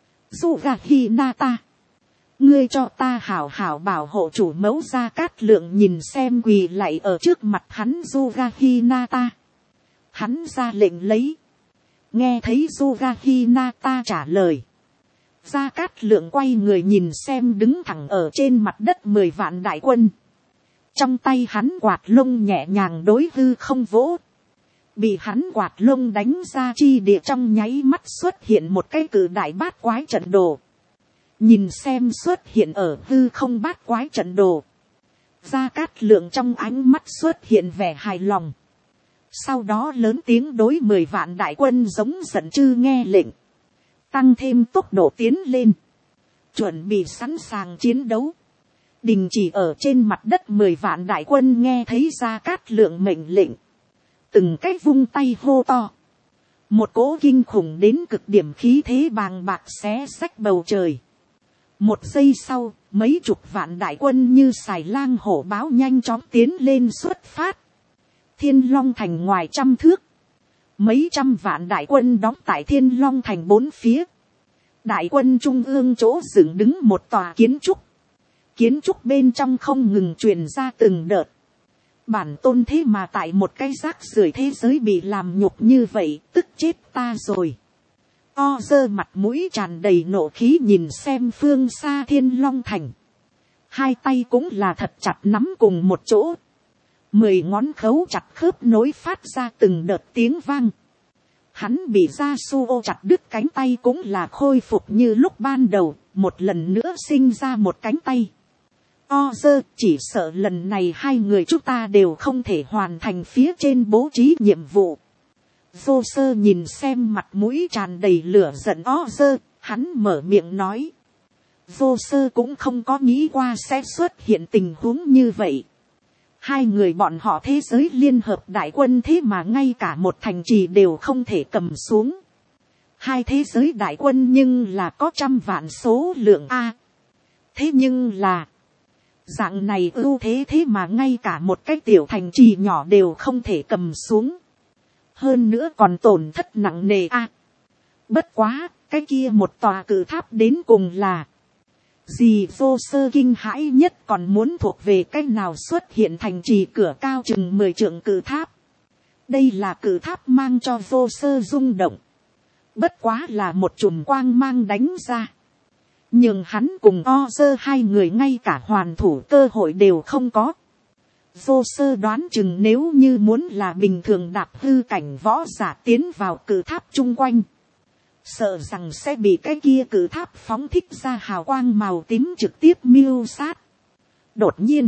Yugahinata. Ngươi cho ta hảo hảo bảo hộ chủ mẫu. Gia Cát Lượng nhìn xem quỳ lại ở trước mặt hắn Yugahinata. Hắn ra lệnh lấy. Nghe thấy Yugahinata trả lời. Gia Cát Lượng quay người nhìn xem đứng thẳng ở trên mặt đất mười vạn đại quân. Trong tay hắn quạt lông nhẹ nhàng đối hư không vỗ. Bị hắn quạt lông đánh ra chi địa trong nháy mắt xuất hiện một cái cử đại bát quái trận đồ. Nhìn xem xuất hiện ở hư không bát quái trận đồ. Gia Cát Lượng trong ánh mắt xuất hiện vẻ hài lòng. Sau đó lớn tiếng đối mười vạn đại quân giống giận chư nghe lệnh. Tăng thêm tốc độ tiến lên. Chuẩn bị sẵn sàng chiến đấu. Đình chỉ ở trên mặt đất mười vạn đại quân nghe thấy Gia Cát Lượng mệnh lệnh. Từng cái vung tay hô to. Một cỗ kinh khủng đến cực điểm khí thế bàng bạc xé xách bầu trời. Một giây sau, mấy chục vạn đại quân như xài lang hổ báo nhanh chóng tiến lên xuất phát. Thiên Long Thành ngoài trăm thước. Mấy trăm vạn đại quân đóng tại Thiên Long Thành bốn phía. Đại quân trung ương chỗ dựng đứng một tòa kiến trúc. Kiến trúc bên trong không ngừng truyền ra từng đợt. Bản tôn thế mà tại một cái rác rưởi thế giới bị làm nhục như vậy, tức chết ta rồi. O dơ mặt mũi tràn đầy nộ khí nhìn xem phương xa Thiên Long Thành. Hai tay cũng là thật chặt nắm cùng một chỗ. Mười ngón khấu chặt khớp nối phát ra từng đợt tiếng vang. Hắn bị Yasuo chặt đứt cánh tay cũng là khôi phục như lúc ban đầu, một lần nữa sinh ra một cánh tay. O dơ, chỉ sợ lần này hai người chúng ta đều không thể hoàn thành phía trên bố trí nhiệm vụ. Vô sơ nhìn xem mặt mũi tràn đầy lửa giận O dơ, hắn mở miệng nói. Vô sơ cũng không có nghĩ qua sẽ xuất hiện tình huống như vậy. Hai người bọn họ thế giới liên hợp đại quân thế mà ngay cả một thành trì đều không thể cầm xuống. Hai thế giới đại quân nhưng là có trăm vạn số lượng A. Thế nhưng là, dạng này ưu thế thế mà ngay cả một cái tiểu thành trì nhỏ đều không thể cầm xuống. Hơn nữa còn tổn thất nặng nề A. Bất quá, cái kia một tòa cử tháp đến cùng là... Dì vô sơ kinh hãi nhất còn muốn thuộc về cách nào xuất hiện thành trì cửa cao chừng mười trượng cử tháp. Đây là cử tháp mang cho vô sơ rung động. Bất quá là một chùm quang mang đánh ra. Nhưng hắn cùng O dơ hai người ngay cả hoàn thủ cơ hội đều không có. Vô sơ đoán chừng nếu như muốn là bình thường đạp hư cảnh võ giả tiến vào cử tháp chung quanh. Sợ rằng sẽ bị cái kia cử tháp phóng thích ra hào quang màu tím trực tiếp mưu sát. Đột nhiên,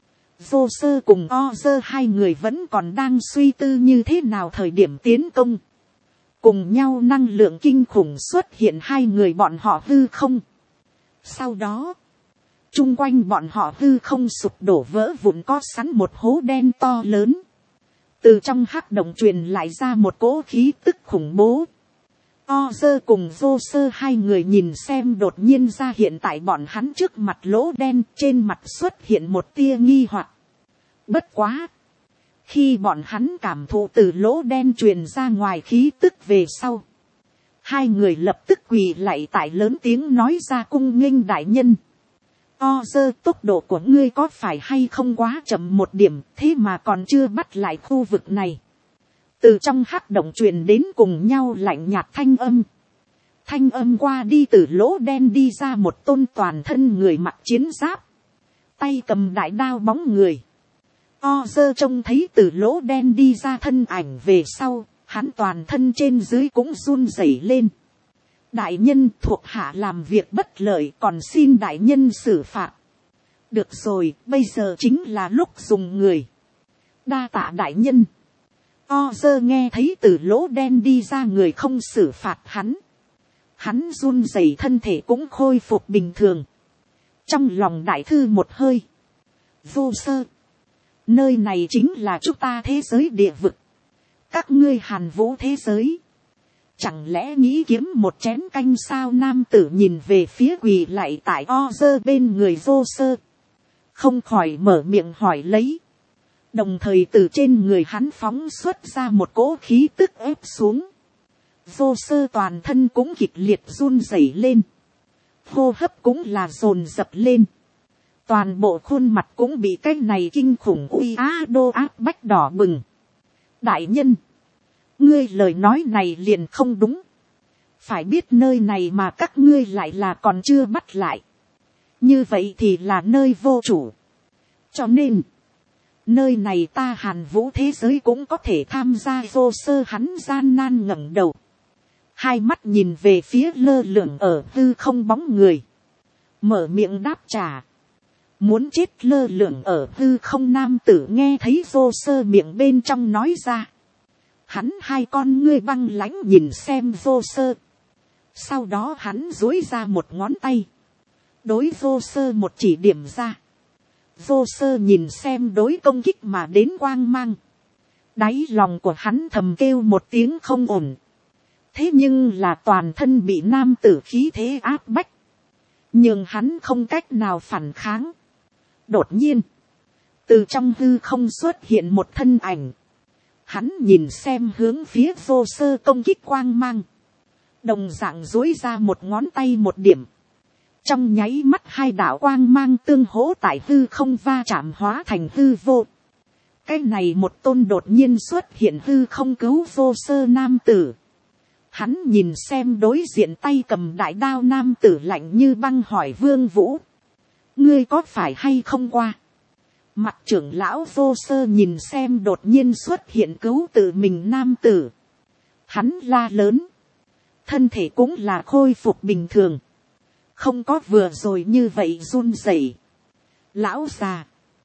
vô sơ cùng O dơ hai người vẫn còn đang suy tư như thế nào thời điểm tiến công. cùng nhau năng lượng kinh khủng xuất hiện hai người bọn họ hư không. Sau đó, chung quanh bọn họ hư không sụp đổ vỡ vụn, có sẵn một hố đen to lớn. Từ trong hắc động truyền lại ra một cỗ khí tức khủng bố. Ozer cùng Joser hai người nhìn xem đột nhiên ra hiện tại bọn hắn trước mặt lỗ đen, trên mặt xuất hiện một tia nghi hoặc. Bất quá, khi bọn hắn cảm thụ từ lỗ đen truyền ra ngoài khí tức về sau, hai người lập tức quỳ lạy tại lớn tiếng nói ra: cung nghênh đại nhân. Ozer, tốc độ của ngươi có phải hay không quá chậm một điểm, thế mà còn chưa bắt lại khu vực này. Từ trong hắc động truyền đến cùng nhau lạnh nhạt thanh âm. Thanh âm qua đi, từ lỗ đen đi ra một tôn toàn thân người mặc chiến giáp, tay cầm đại đao bóng người. Ozer trông thấy từ lỗ đen đi ra thân ảnh về sau, hắn toàn thân trên dưới cũng run rẩy lên. Đại nhân, thuộc hạ làm việc bất lợi, còn xin đại nhân xử phạt. Được rồi, bây giờ chính là lúc dùng người. Đa tạ đại nhân. Ozer nghe thấy từ lỗ đen đi ra người không xử phạt hắn. Hắn run rẩy thân thể cũng khôi phục bình thường. Trong lòng đại thư một hơi. Vô sơ. Nơi này chính là chúng ta thế giới địa vực. Các ngươi Hàn Vũ thế giới. Chẳng lẽ nghĩ kiếm một chén canh sao? Nam tử nhìn về phía quỳ lại tại Ozer bên người vô sơ. Không khỏi mở miệng hỏi lấy. Đồng thời từ trên người hắn phóng xuất ra một cỗ khí tức ép xuống. Vô sơ toàn thân cũng kịch liệt run rẩy lên. Hô hấp cũng là dồn dập lên. Toàn bộ khuôn mặt cũng bị cái này kinh khủng uy á đô áp bách đỏ bừng. Đại nhân, ngươi lời nói này liền không đúng. Phải biết nơi này mà các ngươi lại là còn chưa bắt lại. Như vậy thì là nơi vô chủ. Cho nên, nơi này ta Hàn Vũ thế giới cũng có thể tham gia. Vô sơ hắn gian nan ngẩng đầu. Hai mắt nhìn về phía lơ lửng ở hư không bóng người. Mở miệng đáp trả. Muốn chết lơ lửng ở hư không nam tử nghe thấy vô sơ miệng bên trong nói ra. Hắn hai con ngươi băng lãnh nhìn xem vô sơ. Sau đó hắn duỗi ra một ngón tay. Đối vô sơ một chỉ điểm ra. Vô sơ nhìn xem đối công kích mà đến quang mang. Đáy lòng của hắn thầm kêu một tiếng không ổn. Thế nhưng là toàn thân bị nam tử khí thế áp bách. Nhưng hắn không cách nào phản kháng. Đột nhiên, từ trong hư không xuất hiện một thân ảnh. Hắn nhìn xem hướng phía vô sơ công kích quang mang. Đồng dạng duỗi ra một ngón tay một điểm. Trong nháy mắt hai đạo quang mang tương hỗ tại hư không va chạm hóa thành hư vô. Cái này một tôn đột nhiên xuất hiện hư không cứu vô sơ nam tử. Hắn nhìn xem đối diện tay cầm đại đao nam tử lạnh như băng hỏi Vương Vũ. Ngươi có phải hay không qua? Mặt trưởng lão vô sơ nhìn xem đột nhiên xuất hiện cứu tự mình nam tử. Hắn la lớn. Thân thể cũng là khôi phục bình thường. Không có vừa rồi như vậy run rẩy. Lão già.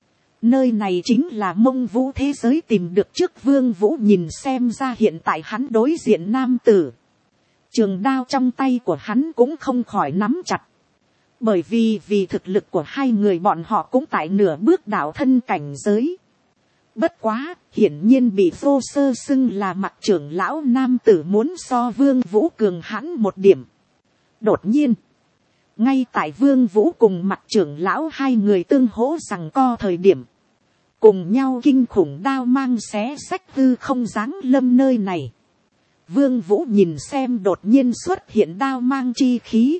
Nơi này chính là Mông Vũ thế giới tìm được trước. Vương Vũ nhìn xem ra hiện tại hắn đối diện nam tử. Trường đao trong tay của hắn cũng không khỏi nắm chặt. Bởi vì vì thực lực của hai người bọn họ cũng tại nửa bước đạo thân cảnh giới. Bất quá, hiển nhiên bị vô sơ xưng là mặt trưởng lão nam tử muốn so Vương Vũ cường hãn một điểm. Đột nhiên, ngay tại Vương Vũ cùng mặt trưởng lão hai người tương hỗ rằng co thời điểm. Cùng nhau kinh khủng đao mang xé xách hư không dáng lâm nơi này. Vương Vũ nhìn xem đột nhiên xuất hiện đao mang chi khí.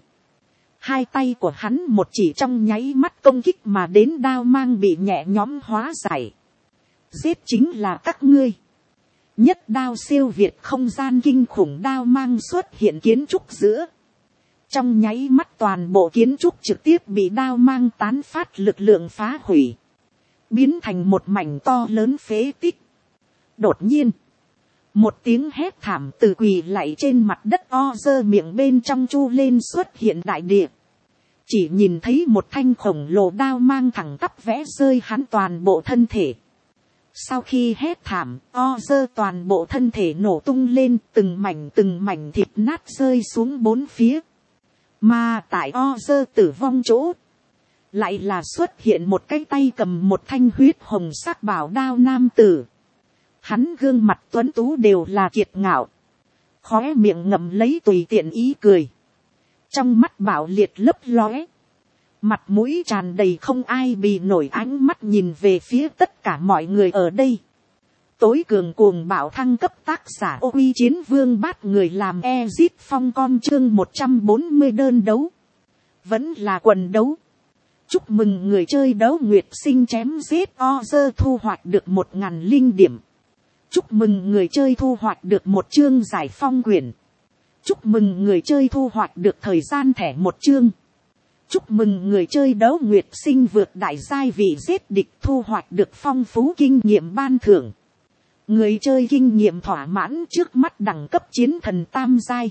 Hai tay của hắn một chỉ trong nháy mắt công kích mà đến đao mang bị nhẹ nhõm hóa giải. Giết chính là các ngươi. Nhất đao siêu việt không gian kinh khủng đao mang xuất hiện kiến trúc giữa. Trong nháy mắt toàn bộ kiến trúc trực tiếp bị đao mang tán phát lực lượng phá hủy. Biến thành một mảnh to lớn phế tích. Đột nhiên. Một tiếng hét thảm từ quỳ lạy trên mặt đất Ozer miệng bên trong chu lên xuất hiện đại địa. Chỉ nhìn thấy một thanh khổng lồ đao mang thẳng tắp vẽ rơi hắn toàn bộ thân thể. Sau khi hét thảm, Ozer toàn bộ thân thể nổ tung lên, từng mảnh từng mảnh thịt nát rơi xuống bốn phía. Mà tại Ozer tử vong chỗ, lại là xuất hiện một cái tay cầm một thanh huyết hồng sắc bảo đao nam tử. Hắn gương mặt tuấn tú đều là kiệt ngạo, khóe miệng ngậm lấy tùy tiện ý cười, trong mắt bảo liệt lấp lóe, mặt mũi tràn đầy không ai bì nổi ánh mắt nhìn về phía tất cả mọi người ở đây. Tối cường cuồng bạo thăng cấp tác giả ô uy chiến vương bát người làm Ezit Phong con chương một trăm bốn mươi đơn đấu. Vẫn là quần đấu. Chúc mừng người chơi đấu nguyệt sinh chém giết Ozer thu hoạch được một ngàn linh điểm. Chúc mừng người chơi thu hoạch được một chương giải phong quyển. Chúc mừng người chơi thu hoạch được thời gian thẻ một chương. Chúc mừng người chơi đấu nguyệt sinh vượt đại giai vị giết địch thu hoạch được phong phú kinh nghiệm ban thưởng. Người chơi kinh nghiệm thỏa mãn trước mắt đẳng cấp chiến thần tam giai.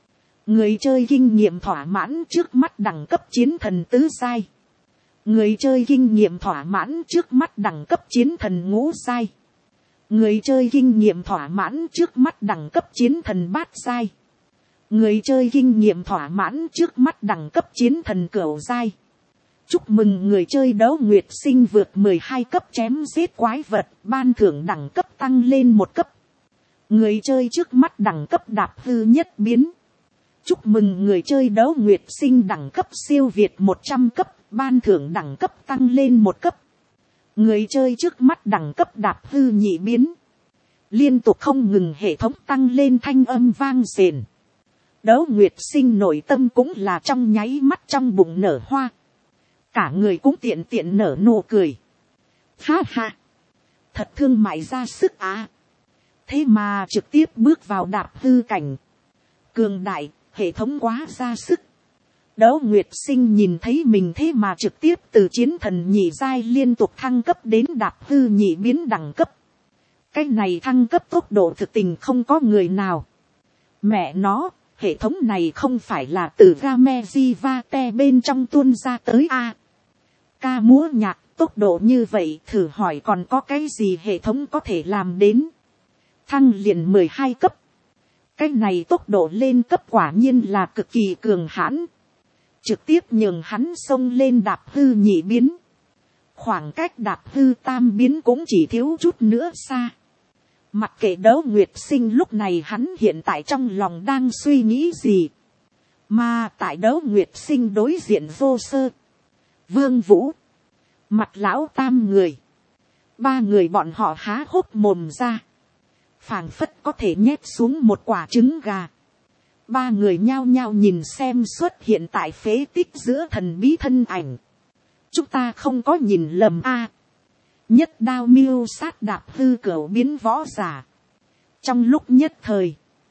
Người chơi kinh nghiệm thỏa mãn trước mắt đẳng cấp chiến thần tứ giai. Người chơi kinh nghiệm thỏa mãn trước mắt đẳng cấp chiến thần ngũ giai. Người chơi kinh nghiệm thỏa mãn trước mắt đẳng cấp chiến thần bát giai. Người chơi kinh nghiệm thỏa mãn trước mắt đẳng cấp chiến thần cửu giai. Chúc mừng người chơi đấu nguyệt sinh vượt mười hai cấp chém giết quái vật, ban thưởng đẳng cấp tăng lên một cấp. Người chơi trước mắt đẳng cấp đạp hư nhất biến. Chúc mừng người chơi đấu nguyệt sinh đẳng cấp siêu việt một trăm cấp, ban thưởng đẳng cấp tăng lên một cấp. Người chơi trước mắt đẳng cấp đạp hư nhị biến. Liên tục không ngừng hệ thống tăng lên thanh âm vang rền. Đấu nguyệt sinh nội tâm cũng là trong nháy mắt trong bụng nở hoa. Cả người cũng tiện tiện nở nụ cười. Ha ha. Thật thương mại ra sức á. Thế mà trực tiếp bước vào đạp hư cảnh. Cường đại, hệ thống quá ra sức. Đấu nguyệt sinh nhìn thấy mình thế mà trực tiếp từ chiến thần nhị giai liên tục thăng cấp đến đạp hư nhị biến đẳng cấp. Cái này thăng cấp tốc độ thực tình không có người nào. Mẹ nó, hệ thống này không phải là từ Gamezivate bên trong tuôn ra tới a. Ca múa nhạc tốc độ như vậy thử hỏi còn có cái gì hệ thống có thể làm đến. Thăng liền mười hai cấp. Cái này tốc độ lên cấp quả nhiên là cực kỳ cường hãn. Trực tiếp nhường hắn xông lên đạp hư nhị biến. Khoảng cách đạp hư tam biến cũng chỉ thiếu chút nữa xa. Mặc kệ đấu nguyệt sinh lúc này hắn hiện tại trong lòng đang suy nghĩ gì. Mà tại đấu nguyệt sinh đối diện vô sơ, Vương Vũ, Mặt lão tam người. Ba người bọn họ há hốc mồm ra. Phảng phất có thể nhét xuống một quả trứng gà. Ba người nhao nhao nhìn xem xuất hiện tại phế tích giữa thần bí thân ảnh. Chúng ta không có nhìn lầm a. Nhất đao miêu sát đạp hư cửu biến võ giả. Trong lúc nhất thời,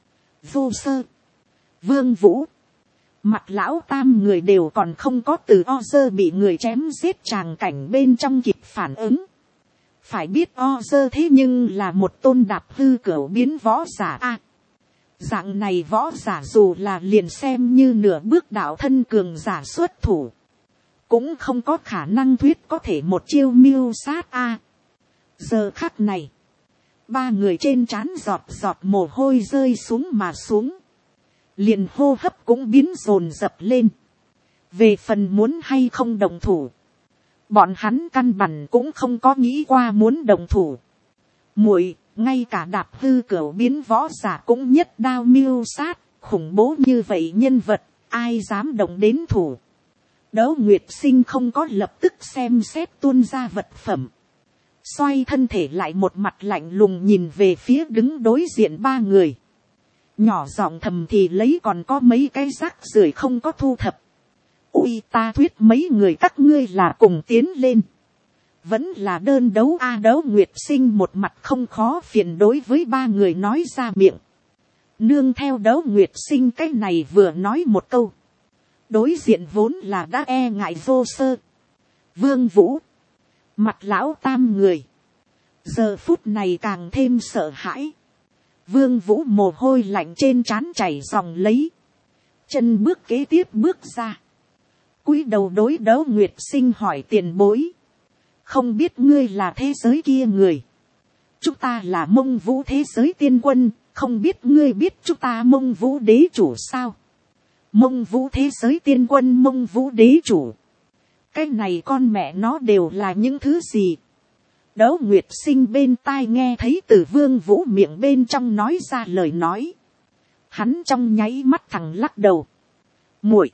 vô sơ, Vương Vũ, Mặt lão tam người đều còn không có từ Ozer bị người chém giết tràng cảnh bên trong kịp phản ứng. Phải biết Ozer thế nhưng là một tôn đạp hư cửu biến võ giả a. Dạng này võ giả dù là liền xem như nửa bước đạo thân cường giả xuất thủ, cũng không có khả năng thuyết có thể một chiêu mưu sát a. Giờ khắc này, ba người trên trán giọt giọt mồ hôi rơi xuống mà xuống. Liền hô hấp cũng biến dồn dập lên. Về phần muốn hay không đồng thủ, bọn hắn căn bản cũng không có nghĩ qua muốn đồng thủ. Muội, ngay cả đạp hư cửu biến võ giả cũng nhất đao mưu sát, khủng bố như vậy nhân vật, ai dám động đến thủ. Đấu nguyệt sinh không có lập tức xem xét tuôn ra vật phẩm. Xoay thân thể lại một mặt lạnh lùng nhìn về phía đứng đối diện ba người. Nhỏ giọng thầm thì lấy còn có mấy cái rác rưởi không có thu thập. Ui, ta thuyết mấy người các ngươi là cùng tiến lên. Vẫn là đơn đấu a. Đấu nguyệt sinh một mặt không khó phiền đối với ba người nói ra miệng. Nương theo đấu nguyệt sinh cái này vừa nói một câu. Đối diện vốn là đã e ngại vô sơ, Vương Vũ, Mặt lão tam người. Giờ phút này càng thêm sợ hãi. Vương Vũ mồ hôi lạnh trên trán chảy dòng lấy. Chân bước kế tiếp bước ra. Cúi đầu đối đấu nguyệt sinh hỏi tiền bối. Không biết ngươi là thế giới kia người. chúng ta là Mông Vũ thế giới tiên quân, không biết ngươi biết chúng ta Mông Vũ đế chủ sao? Mông Vũ thế giới tiên quân, Mông Vũ đế chủ. Cái này con mẹ nó đều là những thứ gì? Đấu Nguyệt Sinh bên tai nghe thấy từ Vương Vũ miệng bên trong nói ra lời nói. Hắn trong nháy mắt thẳng lắc đầu. Muội,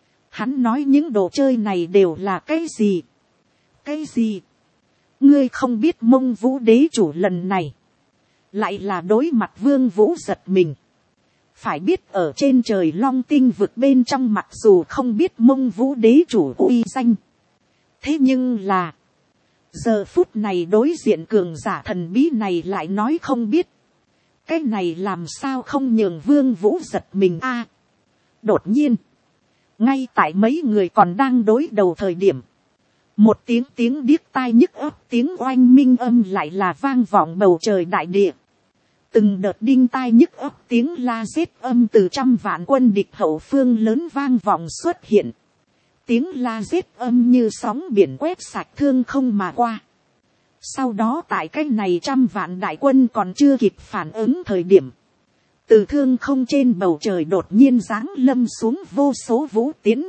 hắn nói những đồ chơi này đều là cái gì? Cái gì? Ngươi không biết Mông Vũ đế chủ lần này lại là đối mặt Vương Vũ giật mình. Phải biết ở trên trời Long Tinh vực bên trong, mặc dù không biết Mông Vũ đế chủ uy danh, thế nhưng là giờ phút này đối diện cường giả thần bí này lại nói không biết. Cái này làm sao không nhường Vương Vũ giật mình a? Đột nhiên, ngay tại mấy người còn đang đối đầu thời điểm, một tiếng tiếng điếc tai nhức óc tiếng oanh minh âm lại là vang vọng bầu trời đại địa. Từng đợt đinh tai nhức óc tiếng la giết âm từ trăm vạn quân địch hậu phương lớn vang vọng xuất hiện. Tiếng la giết âm như sóng biển quét sạch thương không mà qua. Sau đó tại cái này trăm vạn đại quân còn chưa kịp phản ứng thời điểm, từ thương không trên bầu trời đột nhiên giáng lâm xuống vô số vũ tiến.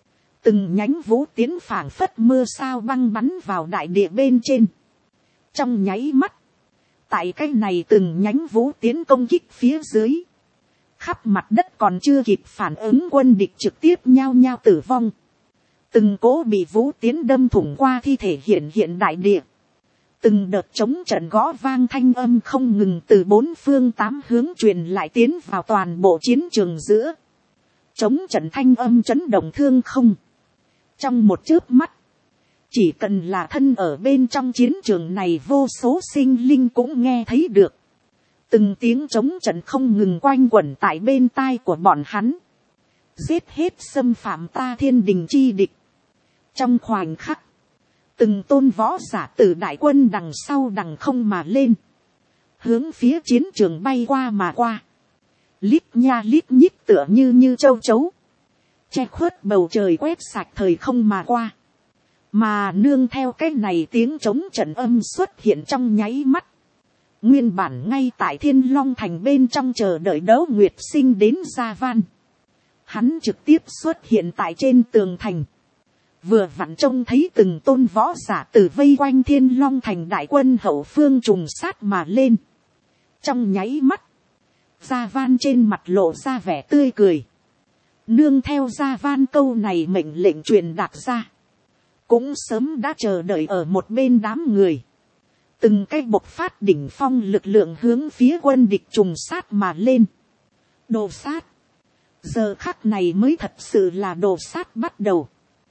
Từng nhánh vũ tiến phảng phất mưa sao băng bắn vào đại địa bên trên. Trong nháy mắt, tại cái này từng nhánh vũ tiến công kích phía dưới, khắp mặt đất còn chưa kịp phản ứng quân địch trực tiếp nhao nhao tử vong. Từng cỗ bị vũ tiến đâm thủng qua thi thể hiện hiện đại địa. Từng đợt chống trận gõ vang thanh âm không ngừng từ bốn phương tám hướng truyền lại tiến vào toàn bộ chiến trường giữa. Chống trận thanh âm chấn động thương không. Trong một chớp mắt, chỉ cần là thân ở bên trong chiến trường này, vô số sinh linh cũng nghe thấy được. Từng tiếng chống trận không ngừng quanh quẩn tại bên tai của bọn hắn. Giết hết xâm phạm ta thiên đình chi địch. Trong khoảnh khắc, từng tôn võ giả từ đại quân đằng sau đằng không mà lên, hướng phía chiến trường bay qua mà qua. Lít nha lít nhít tựa như như châu chấu, che khuất bầu trời quét sạch thời không mà qua. Mà nương theo cái này tiếng trống trận âm xuất hiện trong nháy mắt, nguyên bản ngay tại Thiên Long Thành bên trong chờ đợi Đấu Nguyệt Sinh đến Gia Van, hắn trực tiếp xuất hiện tại trên tường thành. Vừa vặn trông thấy từng tôn võ giả từ vây quanh Thiên Long Thành đại quân hậu phương trùng sát mà lên. Trong nháy mắt, Gia Van trên mặt lộ ra vẻ tươi cười. Nương theo Gia Van câu này mệnh lệnh truyền đạt ra, cũng sớm đã chờ đợi ở một bên đám người. Từng cái bộc phát đỉnh phong lực lượng hướng phía quân địch trùng sát mà lên. Đồ sát. Giờ khắc này mới thật sự là đồ sát bắt đầu.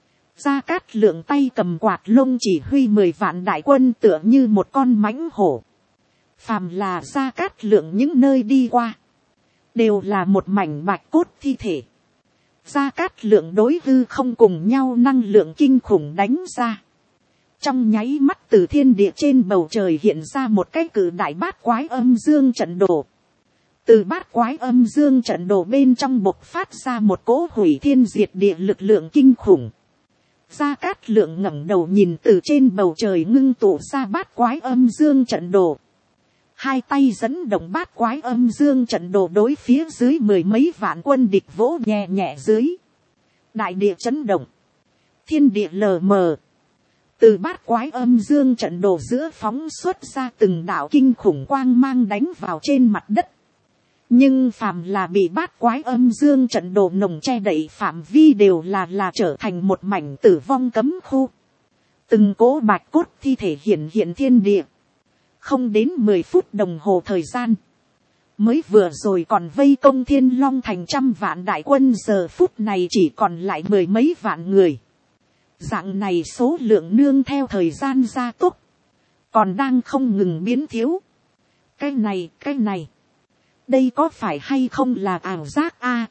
Gia Cát Lượng tay cầm quạt lông chỉ huy mười vạn đại quân tựa như một con mãnh hổ. Phàm là Gia Cát Lượng những nơi đi qua, đều là một mảnh bạch cốt thi thể. Gia Cát Lượng đối hư không cùng nhau năng lượng kinh khủng đánh ra. Trong nháy mắt từ thiên địa trên bầu trời hiện ra một cái cự đại bát quái âm dương trận đồ. Từ bát quái âm dương trận đồ bên trong bộc phát ra một cỗ hủy thiên diệt địa lực lượng kinh khủng. Gia Cát Lượng ngẩng đầu nhìn từ trên bầu trời ngưng tụ ra bát quái âm dương trận đồ. Hai tay dẫn động bát quái âm dương trận đồ đối phía dưới mười mấy vạn quân địch vỗ nhẹ nhẹ dưới. Đại địa chấn động. Thiên địa lờ mờ. Từ bát quái âm dương trận đồ giữa phóng xuất ra từng đạo kinh khủng quang mang đánh vào trên mặt đất. Nhưng phàm là bị bát quái âm dương trận đồ nồng che đậy phạm vi đều là là trở thành một mảnh tử vong cấm khu. Từng cỗ bạch cốt thi thể hiện hiện thiên địa. Không đến mười phút đồng hồ thời gian, mới vừa rồi còn vây công Thiên Long Thành trăm vạn đại quân, giờ phút này chỉ còn lại mười mấy vạn người. Dạng này số lượng nương theo thời gian gia tốc, còn đang không ngừng biến thiếu. Cái này, cái này, đây có phải hay không là ảo giác a?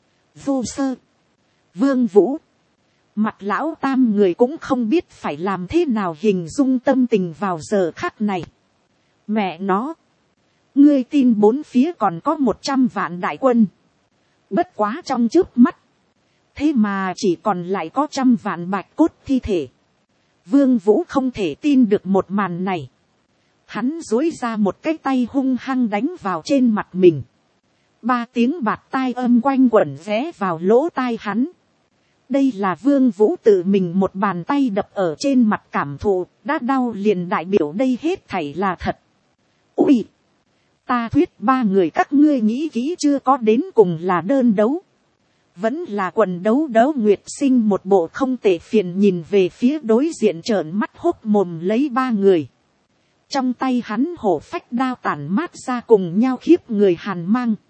Vô Sơ, Vương Vũ, Mặt Lão Tam người cũng không biết phải làm thế nào hình dung tâm tình vào giờ khắc này. Mẹ nó, ngươi tin bốn phía còn có một trăm vạn đại quân. Bất quá trong trước mắt, thế mà chỉ còn lại có trăm vạn bạch cốt thi thể. Vương Vũ không thể tin được một màn này. hắn dối ra một cái tay hung hăng đánh vào trên mặt mình. Ba tiếng bạt tai âm quanh quẩn vé vào lỗ tai hắn. Đây là Vương Vũ tự mình một bàn tay đập ở trên mặt cảm thụ, đã đau liền đại biểu đây hết thảy là thật. Ui! Ta thuyết ba người các ngươi nghĩ kỹ chưa, có đến cùng là đơn đấu. Vẫn là quần đấu đấu. Nguyệt Sinh một bộ không tệ phiền nhìn về phía đối diện trợn mắt hốc mồm lấy ba người. Trong tay hắn hổ phách đao tản mát ra cùng nhau khiếp người hàn mang.